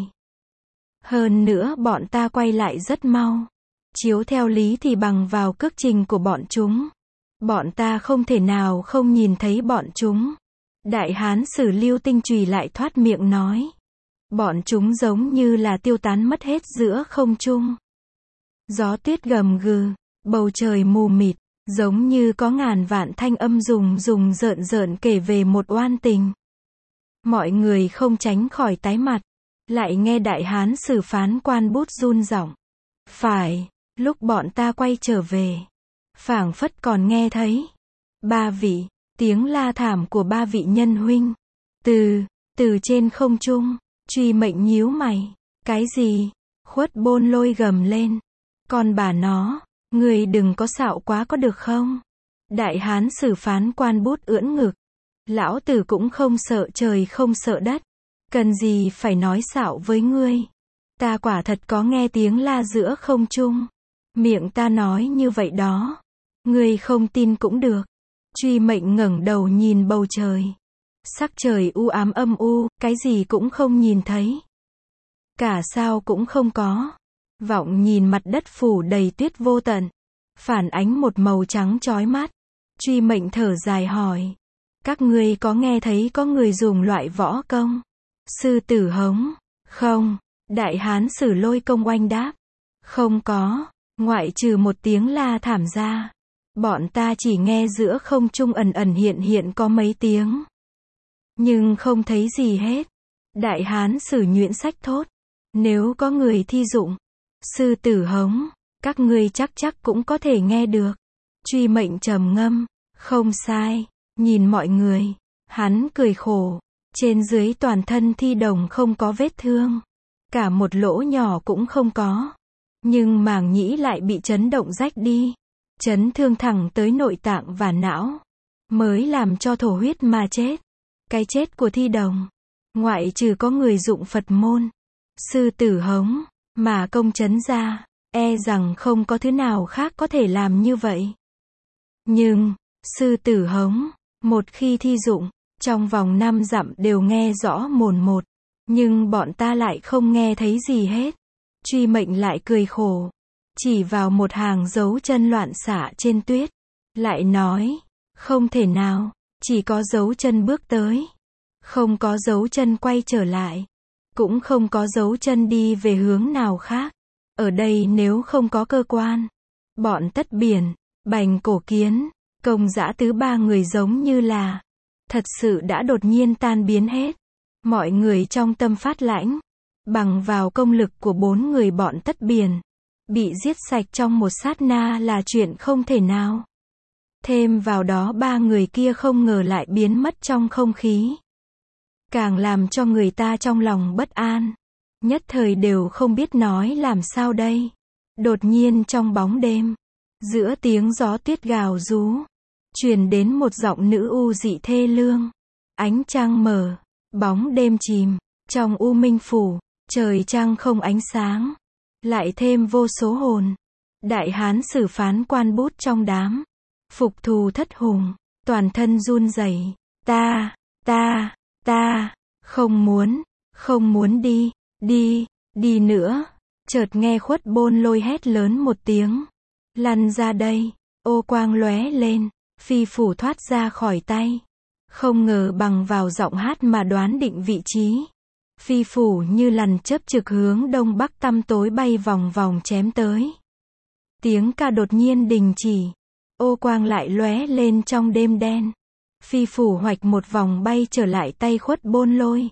Hơn nữa bọn ta quay lại rất mau. Chiếu theo lý thì bằng vào cước trình của bọn chúng, bọn ta không thể nào không nhìn thấy bọn chúng. Đại hán Sử Lưu Tinh Trùy lại thoát miệng nói. Bọn chúng giống như là tiêu tán mất hết giữa không trung. Gió tuyết gầm gừ, bầu trời mù mịt, giống như có ngàn vạn thanh âm rùng rùng rợn rợn kể về một oan tình. Mọi người không tránh khỏi tái mặt, lại nghe đại hán Sử phán quan bút run giọng. Phải, lúc bọn ta quay trở về, phảng phất còn nghe thấy ba vị, tiếng la thảm của ba vị nhân huynh. Từ, từ trên không trung, Truy Mệnh nhíu mày. Cái gì? Khuất Bôn Lôi gầm lên. Con bà nó, người đừng có xạo quá có được không? Đại hán Sử phán quan bút ưỡn ngực. Lão tử cũng không sợ trời không sợ đất. Cần gì phải nói xạo với ngươi? Ta quả thật có nghe tiếng la giữa không trung. Miệng ta nói như vậy đó. Ngươi không tin cũng được. Truy Mệnh ngẩng đầu nhìn bầu trời. Sắc trời u ám âm u, cái gì cũng không nhìn thấy. Cả sao cũng không có. Vọng nhìn mặt đất phủ đầy tuyết vô tận, phản ánh một màu trắng chói mắt. Truy Mệnh thở dài hỏi. Các ngươi có nghe thấy có người dùng loại võ công? Sư tử hống. Không. Đại hán Sử Lôi Công oanh đáp. Không có. Ngoại trừ một tiếng la thảm ra. Bọn ta chỉ nghe giữa không trung ẩn ẩn hiện hiện có mấy tiếng. Nhưng không thấy gì hết. Đại hán Sử nhuyễn sách thốt. Nếu có người thi dụng sư tử hống, các ngươi chắc chắc cũng có thể nghe được. Truy Mệnh trầm ngâm. Không sai. Nhìn mọi người. Hắn cười khổ. Trên dưới toàn thân Thi Đồng không có vết thương. Cả một lỗ nhỏ cũng không có. Nhưng màng nhĩ lại bị chấn động rách đi. Chấn thương thẳng tới nội tạng và não. Mới làm cho thổ huyết mà chết. Cái chết của Thi Đồng, ngoại trừ có người dụng Phật môn sư tử hống mà công chấn ra, e rằng không có thứ nào khác có thể làm như vậy. Nhưng sư tử hống Một khi thi dụng, trong vòng năm dặm đều nghe rõ mồn một. Nhưng bọn ta lại không nghe thấy gì hết. Truy Mệnh lại cười khổ. Chỉ vào một hàng dấu chân loạn xạ trên tuyết. Lại nói, không thể nào, chỉ có dấu chân bước tới. Không có dấu chân quay trở lại. Cũng không có dấu chân đi về hướng nào khác. Ở đây nếu không có cơ quan, bọn Tất Biển, Bành Cổ Kiến, Công Dã Tứ ba người giống như là thật sự đã đột nhiên tan biến hết. Mọi người trong tâm phát lãnh, bằng vào công lực của bốn người bọn Tất Biển, bị giết sạch trong một sát na là chuyện không thể nào. Thêm vào đó ba người kia không ngờ lại biến mất trong không khí. Càng làm cho người ta trong lòng bất an. Nhất thời đều không biết nói làm sao đây. Đột nhiên trong bóng đêm, giữa tiếng gió tuyết gào rú, truyền đến một giọng nữ u dị thê lương. Ánh trăng mờ, bóng đêm chìm, trong U Minh Phủ, trời trăng không ánh sáng, lại thêm vô số hồn. Đại hán xử phán quan bút trong đám, phục thù thất hùng, toàn thân run rẩy. Ta, ta, ta, không muốn, không muốn đi, đi, đi nữa. Chợt nghe Khuất Bôn Lôi hét lớn một tiếng. Lăn ra đây, ô quang lóe lên, phi phủ thoát ra khỏi tay. Không ngờ bằng vào giọng hát mà đoán định vị trí. Phi phủ như lằn chớp trực hướng đông bắc tăm tối bay vòng vòng chém tới. Tiếng ca đột nhiên đình chỉ. Ô quang lại lóe lên trong đêm đen. Phi phủ hoạch một vòng bay trở lại tay Khuất Bôn Lôi.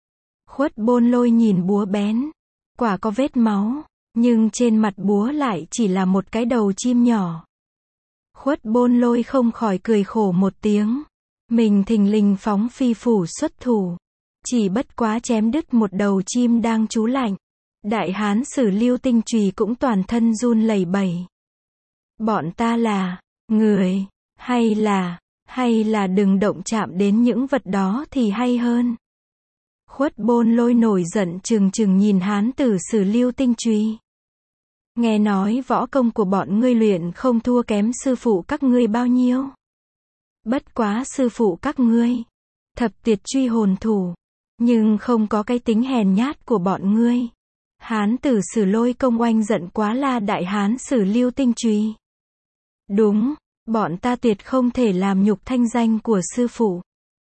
Khuất Bôn Lôi nhìn búa bén. Quả có vết máu, nhưng trên mặt búa lại chỉ là một cái đầu chim nhỏ. Khuất Bôn Lôi không khỏi cười khổ một tiếng. Mình thình lình phóng phi phủ xuất thủ. Chỉ bất quá chém đứt một đầu chim đang trú lạnh. Đại hán Sử Lưu Tinh Chùy cũng toàn thân run lẩy bẩy. Bọn ta là người, hay là, hay là đừng động chạm đến những vật đó thì hay hơn. Khuất Bôn Lôi nổi giận trừng trừng nhìn hán tử Sử Lưu Tinh Chùy. Nghe nói võ công của bọn ngươi luyện không thua kém sư phụ các ngươi bao nhiêu. Bất quá sư phụ các ngươi, thập tuyệt truy hồn thủ, nhưng không có cái tính hèn nhát của bọn ngươi. Hán tử Sử Lôi Công oanh giận quá la đại hán Sử Lưu Tinh Chùy. Đúng, bọn ta tuyệt không thể làm nhục thanh danh của sư phụ.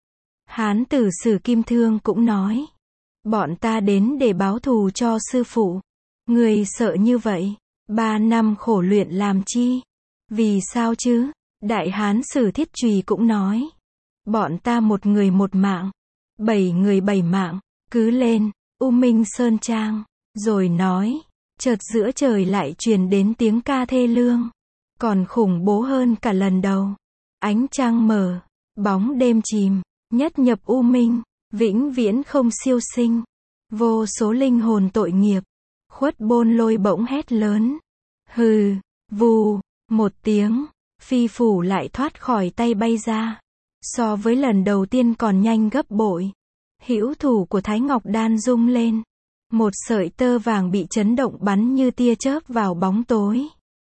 Hán tử Sử Kim Thương cũng nói. Bọn ta đến để báo thù cho sư phụ. Người sợ như vậy, ba năm khổ luyện làm chi? Vì sao chứ? Đại hán Sử Thiết Chùy cũng nói. Bọn ta một người một mạng, bảy người bảy mạng, cứ lên, U Minh Sơn Trang. Rồi nói, chợt giữa trời lại truyền đến tiếng ca thê lương. Còn khủng bố hơn cả lần đầu. Ánh trăng mờ, bóng đêm chìm, nhất nhập U Minh, vĩnh viễn không siêu sinh. Vô số linh hồn tội nghiệp. Khuất Bôn Lôi bỗng hét lớn. Hừ, vù, một tiếng, phi phủ lại thoát khỏi tay bay ra. So với lần đầu tiên còn nhanh gấp bội. Hữu thủ của Thái Ngọc Đan rung lên. Một sợi tơ vàng bị chấn động bắn như tia chớp vào bóng tối.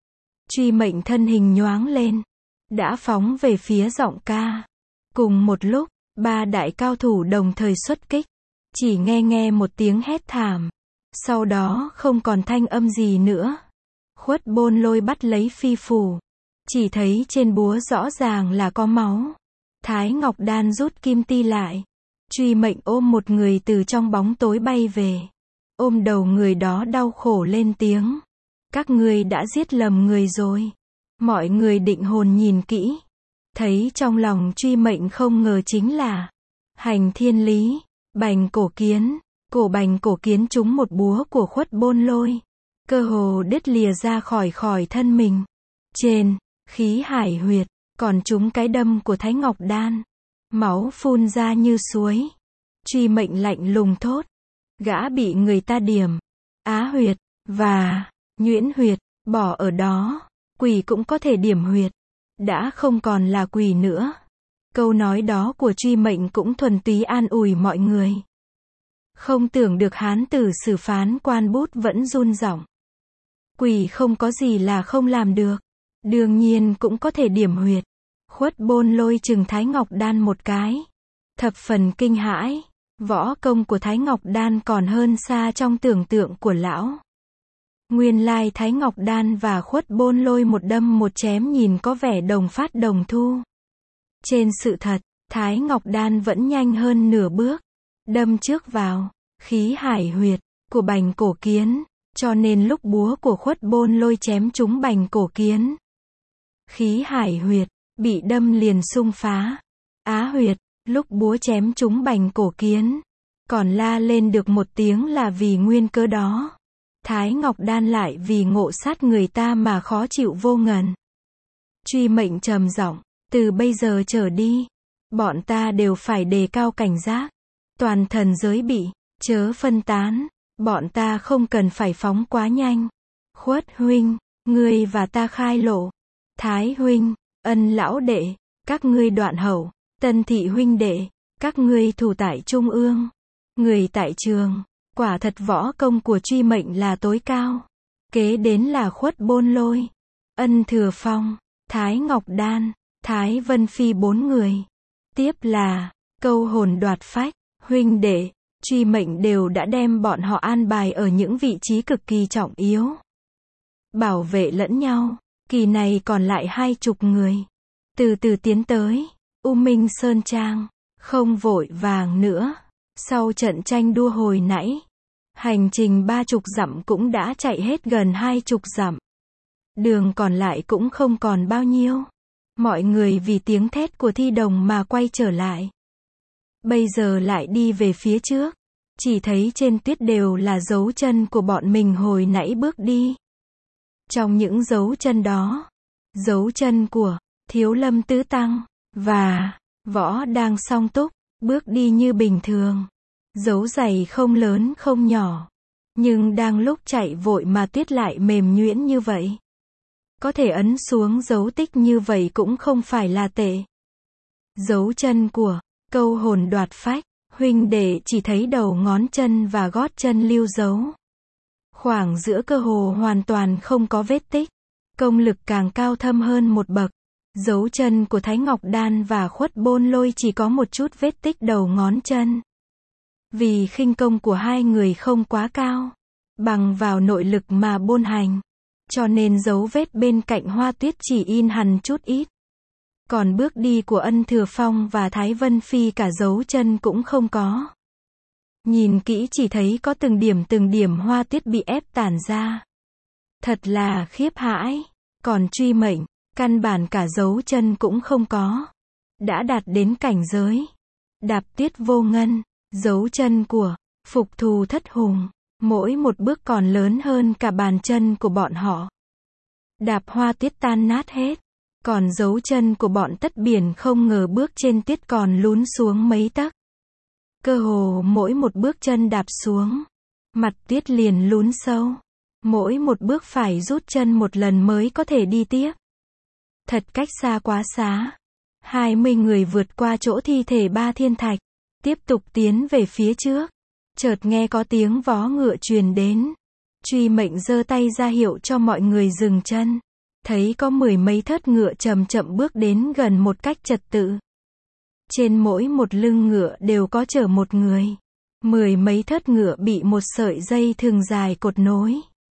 Truy Mệnh thân hình nhoáng lên, đã phóng về phía giọng ca. Cùng một lúc, ba đại cao thủ đồng thời xuất kích. Chỉ nghe nghe một tiếng hét thảm. Sau đó không còn thanh âm gì nữa. Khuất Bôn Lôi bắt lấy phi phủ. Chỉ thấy trên búa rõ ràng là có máu. Thái Ngọc Đan rút kim ti lại. Truy Mệnh ôm một người từ trong bóng tối bay về. Ôm đầu người đó đau khổ lên tiếng. Các ngươi đã giết lầm người rồi. Mọi người định hồn nhìn kỹ. Thấy trong lòng Truy Mệnh không ngờ chính là Hành Thiên Lý, Bành Cổ Kiến. Cổ Bành Cổ Kiến trúng một búa của Khuất Bôn Lôi. Cơ hồ đứt lìa ra khỏi khỏi thân mình. Trên, khí hải huyệt, còn trúng cái đâm của Thái Ngọc Đan. Máu phun ra như suối. Truy Mệnh lạnh lùng thốt. Gã bị người ta điểm Á huyệt, và nhuyễn huyệt, bỏ ở đó. Quỷ cũng có thể điểm huyệt. Đã không còn là quỷ nữa. Câu nói đó của Truy Mệnh cũng thuần túy an ủi mọi người. Không tưởng được hán tử xử phán quan bút vẫn run giọng. Quỷ không có gì là không làm được. Đương nhiên cũng có thể điểm huyệt. Khuất Bôn Lôi chừng Thái Ngọc Đan một cái. Thập phần kinh hãi. Võ công của Thái Ngọc Đan còn hơn xa trong tưởng tượng của lão. Nguyên lai Thái Ngọc Đan và Khuất Bôn Lôi một đâm một chém nhìn có vẻ đồng phát đồng thu. Trên sự thật, Thái Ngọc Đan vẫn nhanh hơn nửa bước. Đâm trước vào, khí hải huyệt của Bành Cổ Kiến, cho nên lúc búa của Khuất Bôn Lôi chém trúng Bành Cổ Kiến, khí hải huyệt bị đâm liền xung phá. Á huyệt, lúc búa chém trúng Bành Cổ Kiến, còn la lên được một tiếng là vì nguyên cớ đó. Thái Ngọc Đan lại vì ngộ sát người ta mà khó chịu vô ngần. Truy Mệnh trầm giọng, từ bây giờ trở đi, bọn ta đều phải đề cao cảnh giác. Toàn thần giới bị, chớ phân tán, bọn ta không cần phải phóng quá nhanh. Khuất huynh, ngươi và ta khai lộ. Thái huynh, Ân lão đệ, các ngươi đoạn hậu. Tân thị huynh đệ, các ngươi thủ tại trung ương. Người tại trường, quả thật võ công của Truy Mệnh là tối cao. Kế đến là Khuất Bôn Lôi, Ân Thừa Phong, Thái Ngọc Đan, Thái Vân Phi bốn người. Tiếp là Câu Hồn Đoạt Phách. Huynh đệ, Truy Mệnh đều đã đem bọn họ an bài ở những vị trí cực kỳ trọng yếu. Bảo vệ lẫn nhau, kỳ này còn lại hai chục người. Từ từ tiến tới U Minh Sơn Trang, không vội vàng nữa. Sau trận tranh đua hồi nãy, hành trình ba chục dặm cũng đã chạy hết gần hai chục dặm. Đường còn lại cũng không còn bao nhiêu. Mọi người vì tiếng thét của Thi Đồng mà quay trở lại. Bây giờ lại đi về phía trước, chỉ thấy trên tuyết đều là dấu chân của bọn mình hồi nãy bước đi. Trong những dấu chân đó, dấu chân của Thiếu Lâm Tứ Tăng và Võ Đang Song Túc, bước đi như bình thường. Dấu giày không lớn không nhỏ, nhưng đang lúc chạy vội mà tuyết lại mềm nhuyễn như vậy. Có thể ấn xuống dấu tích như vậy cũng không phải là tệ. Dấu chân của Câu Hồn Đoạt Phách, huynh đệ chỉ thấy đầu ngón chân và gót chân lưu dấu. Khoảng giữa cơ hồ hoàn toàn không có vết tích. Công lực càng cao thâm hơn một bậc. Dấu chân của Thái Ngọc Đan và Khuất Bôn Lôi chỉ có một chút vết tích đầu ngón chân. Vì khinh công của hai người không quá cao, bằng vào nội lực mà bôn hành, cho nên dấu vết bên cạnh hoa tuyết chỉ in hằn chút ít. Còn bước đi của Ân Thừa Phong và Thái Vân Phi cả dấu chân cũng không có. Nhìn kỹ chỉ thấy có từng điểm từng điểm hoa tuyết bị ép tản ra. Thật là khiếp hãi. Còn Truy Mệnh, căn bản cả dấu chân cũng không có. Đã đạt đến cảnh giới đạp tuyết vô ngân. Dấu chân của Phục Thù Thất Hùng, mỗi một bước còn lớn hơn cả bàn chân của bọn họ. Đạp hoa tuyết tan nát hết. Còn dấu chân của bọn Tất Biển không ngờ bước trên tuyết còn lún xuống mấy tấc. Cơ hồ mỗi một bước chân đạp xuống, mặt tuyết liền lún sâu. Mỗi một bước phải rút chân một lần mới có thể đi tiếp. Thật cách xa quá xá. Hai mươi người vượt qua chỗ thi thể Ba Thiên Thạch, tiếp tục tiến về phía trước. Chợt nghe có tiếng vó ngựa truyền đến. Truy Mệnh giơ tay ra hiệu cho mọi người dừng chân. Thấy có mười mấy thớt ngựa chậm chậm bước đến gần một cách trật tự. Trên mỗi một lưng ngựa đều có chở một người. Mười mấy thớt ngựa bị một sợi dây thừng dài cột nối,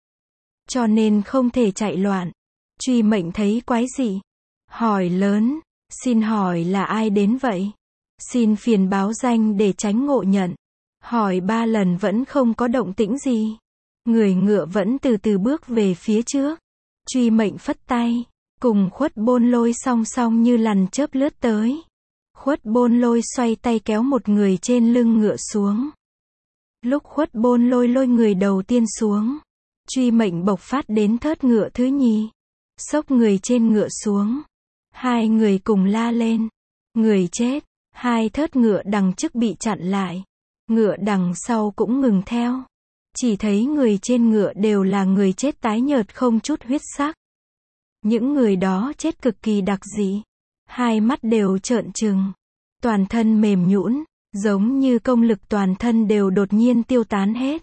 cho nên không thể chạy loạn. Truy Mệnh thấy quái dị, hỏi lớn, xin hỏi là ai đến vậy? Xin phiền báo danh để tránh ngộ nhận. Hỏi ba lần vẫn không có động tĩnh gì. Người ngựa vẫn từ từ bước về phía trước. Truy Mệnh phất tay, cùng Khuất Bôn Lôi song song như lằn chớp lướt tới. Khuất Bôn Lôi xoay tay kéo một người trên lưng ngựa xuống. Lúc Khuất Bôn Lôi lôi người đầu tiên xuống, Truy Mệnh bộc phát đến thớt ngựa thứ nhì, xốc người trên ngựa xuống. Hai người cùng la lên, người chết. Hai thớt ngựa đằng trước bị chặn lại, ngựa đằng sau cũng ngừng theo. Chỉ thấy người trên ngựa đều là người chết tái nhợt không chút huyết sắc. Những người đó chết cực kỳ đặc dị. Hai mắt đều trợn trừng, toàn thân mềm nhũn, giống như công lực toàn thân đều đột nhiên tiêu tán hết.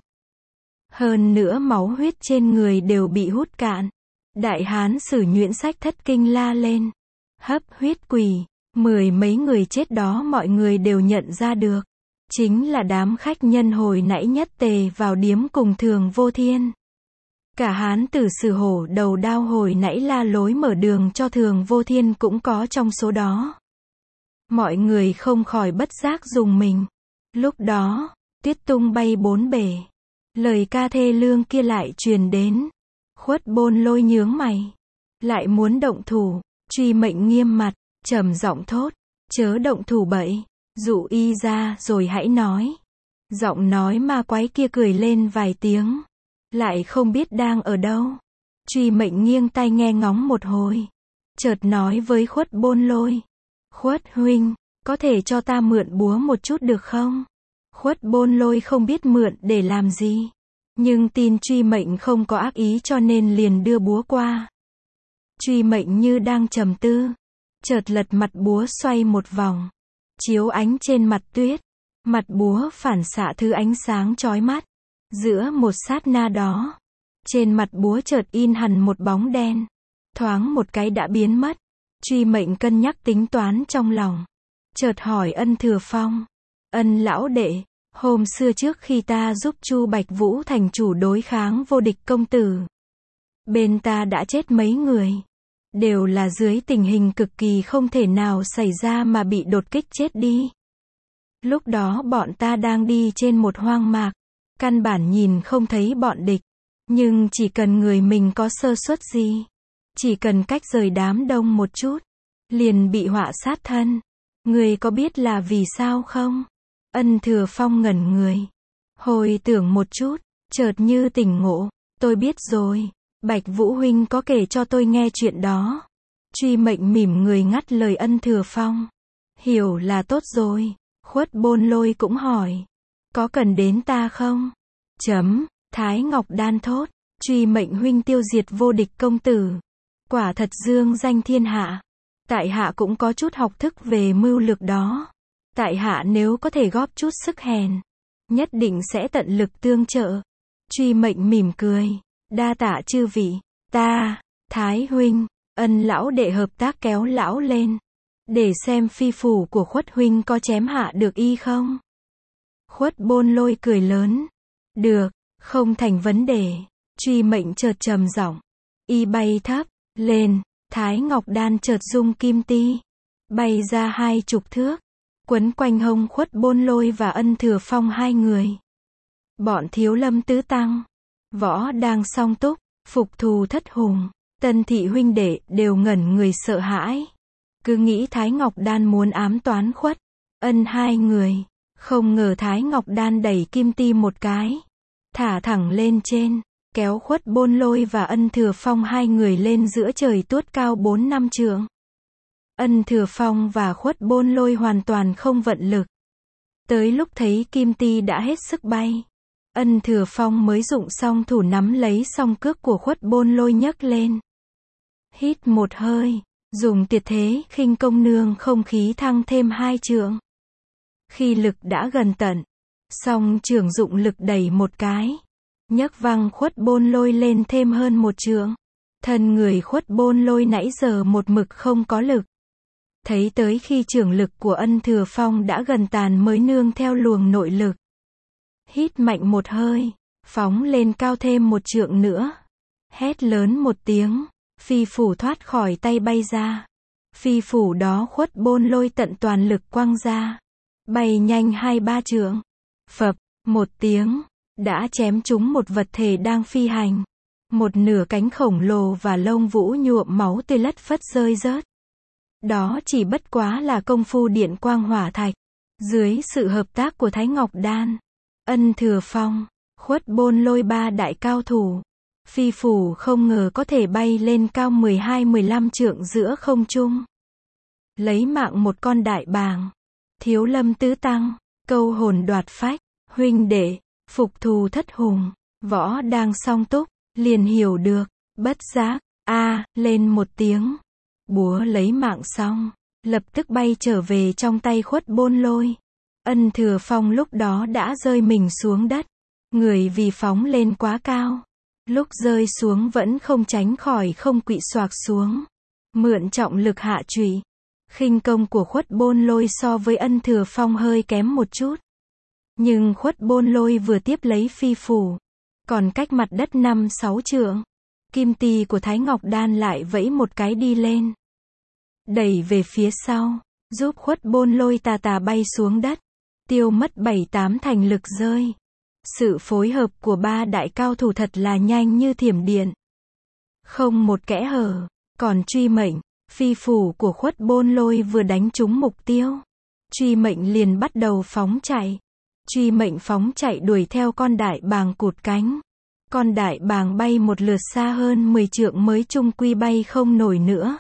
Hơn nữa máu huyết trên người đều bị hút cạn. Đại hán Sử Nhuyễn Sách thất kinh la lên. hấp huyết quỷ, mười mấy người chết đó mọi người đều nhận ra được. Chính là đám khách nhân hồi nãy nhất tề vào điếm cùng Thường Vô Thiên. Cả hán tử Sử Hổ đầu đao hồi nãy la lối mở đường cho Thường Vô Thiên cũng có trong số đó. Mọi người không khỏi bất giác rùng mình. Lúc đó, tuyết tung bay bốn bể. Lời ca thê lương kia lại truyền đến. Khuất Bôn Lôi nhướng mày. Lại muốn động thủ. Truy Mệnh nghiêm mặt, trầm giọng thốt. Chớ động thủ bậy. Dụ y ra rồi hãy nói. Giọng nói ma quái kia cười lên vài tiếng. Lại không biết đang ở đâu. Truy Mệnh nghiêng tai nghe ngóng một hồi. Chợt nói với Khuất Bôn Lôi. Khuất huynh, có thể cho ta mượn búa một chút được không? Khuất Bôn Lôi không biết mượn để làm gì. Nhưng tin Truy Mệnh không có ác ý cho nên liền đưa búa qua. Truy Mệnh như đang trầm tư. Chợt lật mặt búa xoay một vòng. Chiếu ánh trên mặt tuyết. Mặt búa phản xạ thứ ánh sáng chói mắt. Giữa một sát na đó. Trên mặt búa chợt in hẳn một bóng đen. Thoáng một cái đã biến mất. Truy Mệnh cân nhắc tính toán trong lòng. Chợt hỏi Ân Thừa Phong. Ân lão đệ, hôm xưa trước khi ta giúp Chu Bạch Vũ thành chủ đối kháng Vô Địch công tử. Bên ta đã chết mấy người. Đều là dưới tình hình cực kỳ không thể nào xảy ra mà bị đột kích chết đi. Lúc đó bọn ta đang đi trên một hoang mạc. Căn bản nhìn không thấy bọn địch. Nhưng chỉ cần người mình có sơ suất gì. Chỉ cần cách rời đám đông một chút. Liền bị họa sát thân. Người có biết là vì sao không? Ân Thừa Phong ngẩn người. Hồi tưởng một chút. Chợt như tỉnh ngộ. Tôi biết rồi. Bạch Vũ huynh có kể cho tôi nghe chuyện đó. Truy Mệnh mỉm người ngắt lời Ân Thừa Phong. Hiểu là tốt rồi. Khuất Bôn Lôi cũng hỏi. Có cần đến ta không? Chấm. Thái Ngọc Đan thốt. Truy Mệnh huynh tiêu diệt Vô Địch công tử. Quả thật dương danh thiên hạ. Tại hạ cũng có chút học thức về mưu lược đó. Tại hạ nếu có thể góp chút sức hèn. Nhất định sẽ tận lực tương trợ. Truy Mệnh mỉm cười. Đa tạ chư vị. Ta, Thái huynh, Ân lão đệ hợp tác kéo lão lên. Để xem phi phủ của Khuất huynh có chém hạ được y không? Khuất Bôn Lôi cười lớn. Được, không thành vấn đề. Truy Mệnh chợt trầm giọng. Y bay thấp, lên. Thái Ngọc Đan chợt rung kim ti. Bay ra hai chục thước. Quấn quanh hông Khuất Bôn Lôi và Ân Thừa Phong hai người. Bọn Thiếu Lâm tứ tăng. Võ đang song túc. Phục Thù thất hùng. Tân thị huynh đệ đều ngẩn người sợ hãi. Cứ nghĩ Thái Ngọc Đan muốn ám toán Khuất Ân hai người. Không ngờ Thái Ngọc Đan đẩy kim ti một cái. Thả thẳng lên trên. Kéo Khuất Bôn Lôi và Ân Thừa Phong hai người lên giữa trời tuốt cao bốn năm trượng. Ân Thừa Phong và Khuất Bôn Lôi hoàn toàn không vận lực. Tới lúc thấy kim ti đã hết sức bay. Ân Thừa Phong mới dụng song thủ nắm lấy song cước của Khuất Bôn Lôi nhấc lên. Hít một hơi. Dùng tuyệt thế khinh công nương không khí thăng thêm hai trượng. Khi lực đã gần tận. Song trường dụng lực đẩy một cái. Nhấc văng Khuất Bôn Lôi lên thêm hơn một trượng. Thân người Khuất Bôn Lôi nãy giờ một mực không có lực. Thấy tới khi trường lực của Ân Thừa Phong đã gần tàn mới nương theo luồng nội lực. Hít mạnh một hơi. Phóng lên cao thêm một trượng nữa. Hét lớn một tiếng. Phi phủ thoát khỏi tay bay ra. Phi phủ đó Khuất Bôn Lôi tận toàn lực quăng ra. Bay nhanh hai ba trượng. Phập, một tiếng. Đã chém trúng một vật thể đang phi hành. Một nửa cánh khổng lồ và lông vũ nhuộm máu tươi lất phất rơi rớt. Đó chỉ bất quá là công phu điện quang hỏa thạch. Dưới sự hợp tác của Thái Ngọc Đan, Ân Thừa Phong, Khuất Bôn Lôi ba đại cao thủ. Phi phủ không ngờ có thể bay lên cao mười hai mười lăm trượng giữa không trung. Lấy mạng một con đại bàng. Thiếu Lâm tứ tăng, câu hồn đoạt phách, huynh đệ, Phục Thù thất hùng, võ đang song túc, liền hiểu được, bất giác, a lên một tiếng. Búa lấy mạng xong, lập tức bay trở về trong tay Khuất Bôn Lôi. Ân Thừa Phong lúc đó đã rơi mình xuống đất. Người vì phóng lên quá cao. Lúc rơi xuống vẫn không tránh khỏi không quỵ xoạc xuống. mượn trọng lực hạ trụy. Khinh công của Khuất Bôn Lôi so với Ân Thừa Phong hơi kém một chút. Nhưng Khuất Bôn Lôi vừa tiếp lấy phi phủ, còn cách mặt đất năm sáu trượng. Kim tỳ của Thái Ngọc Đan lại vẫy một cái đi lên, đẩy về phía sau, giúp Khuất Bôn Lôi tà tà bay xuống đất, tiêu mất bảy tám thành lực rơi. Sự phối hợp của ba đại cao thủ thật là nhanh như thiểm điện, không một kẽ hở. Còn truy mệnh, phi phủ của Khuất Bôn Lôi vừa đánh trúng mục tiêu, truy mệnh liền bắt đầu phóng chạy. Truy mệnh phóng chạy đuổi theo con đại bàng cụt cánh. Con đại bàng bay một lượt xa hơn mười trượng mới chung quy bay không nổi nữa,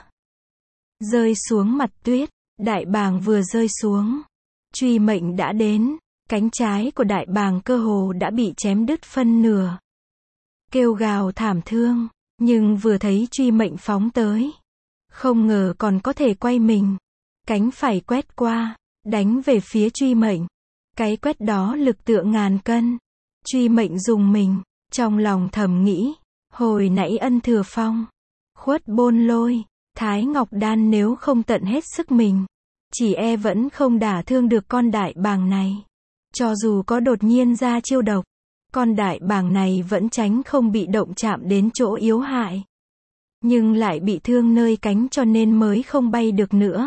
rơi xuống mặt tuyết. Đại bàng vừa rơi xuống, truy mệnh đã đến. Cánh trái của đại bàng cơ hồ đã bị chém đứt phân nửa, kêu gào thảm thương. Nhưng vừa thấy truy mệnh phóng tới, không ngờ còn có thể quay mình, cánh phải quét qua, đánh về phía truy mệnh. Cái quét đó lực tựa ngàn cân. Truy mệnh dùng mình, trong lòng thầm nghĩ, hồi nãy Ân Thừa Phong, Khuất Bôn Lôi, Thái Ngọc Đan nếu không tận hết sức mình, chỉ e vẫn không đả thương được con đại bàng này. Cho dù có đột nhiên ra chiêu độc, con đại bàng này vẫn tránh không bị động chạm đến chỗ yếu hại. Nhưng lại bị thương nơi cánh cho nên mới không bay được nữa.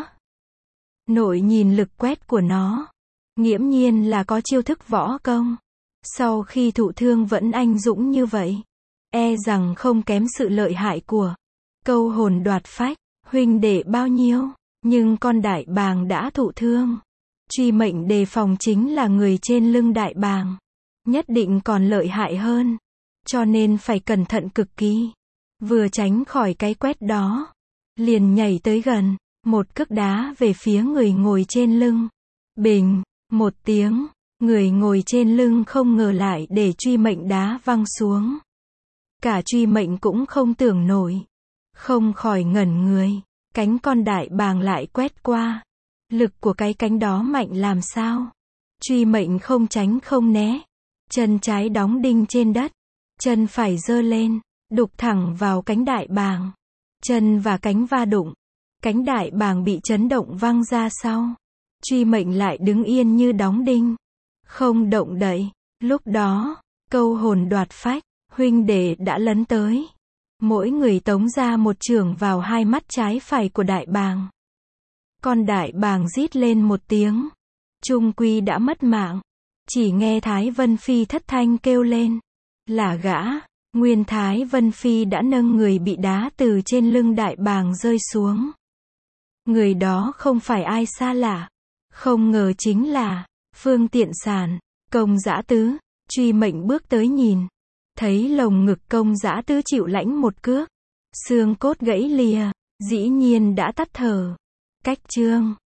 Nội nhìn lực quét của nó, nghiễm nhiên là có chiêu thức võ công. Sau khi thụ thương vẫn anh dũng như vậy, e rằng không kém sự lợi hại của câu hồn đoạt phách. Huynh đệ bao nhiêu, nhưng con đại bàng đã thụ thương. Truy mệnh đề phòng chính là người trên lưng đại bàng, nhất định còn lợi hại hơn, cho nên phải cẩn thận cực kỳ. Vừa tránh khỏi cái quét đó, liền nhảy tới gần, một cước đá về phía người ngồi trên lưng. Bình, một tiếng, người ngồi trên lưng không ngờ lại để truy mệnh đá văng xuống. Cả truy mệnh cũng không tưởng nổi, không khỏi ngẩn người. Cánh con đại bàng lại quét qua, lực của cái cánh đó mạnh làm sao. Truy mệnh không tránh không né, chân trái đóng đinh trên đất, chân phải giơ lên, đục thẳng vào cánh đại bàng. Chân và cánh va đụng, cánh đại bàng bị chấn động văng ra sau. Truy mệnh lại đứng yên như đóng đinh, không động đậy. Lúc đó, câu hồn đoạt phách, huynh đệ đã lấn tới. Mỗi người tống ra một chưởng vào hai mắt trái phải của đại bàng. Con đại bàng rít lên một tiếng, chung quy đã mất mạng. Chỉ nghe Thái Vân Phi thất thanh kêu lên, là gã. Nguyên Thái Vân Phi đã nâng người bị đá từ trên lưng đại bàng rơi xuống. Người đó không phải ai xa lạ, không ngờ chính là Phương Tiện Sàn, Công Dã Tứ. Truy mệnh bước tới nhìn, thấy lồng ngực Công Dã Tứ chịu lãnh một cước, xương cốt gãy lìa, dĩ nhiên đã tắt thở. Cách chương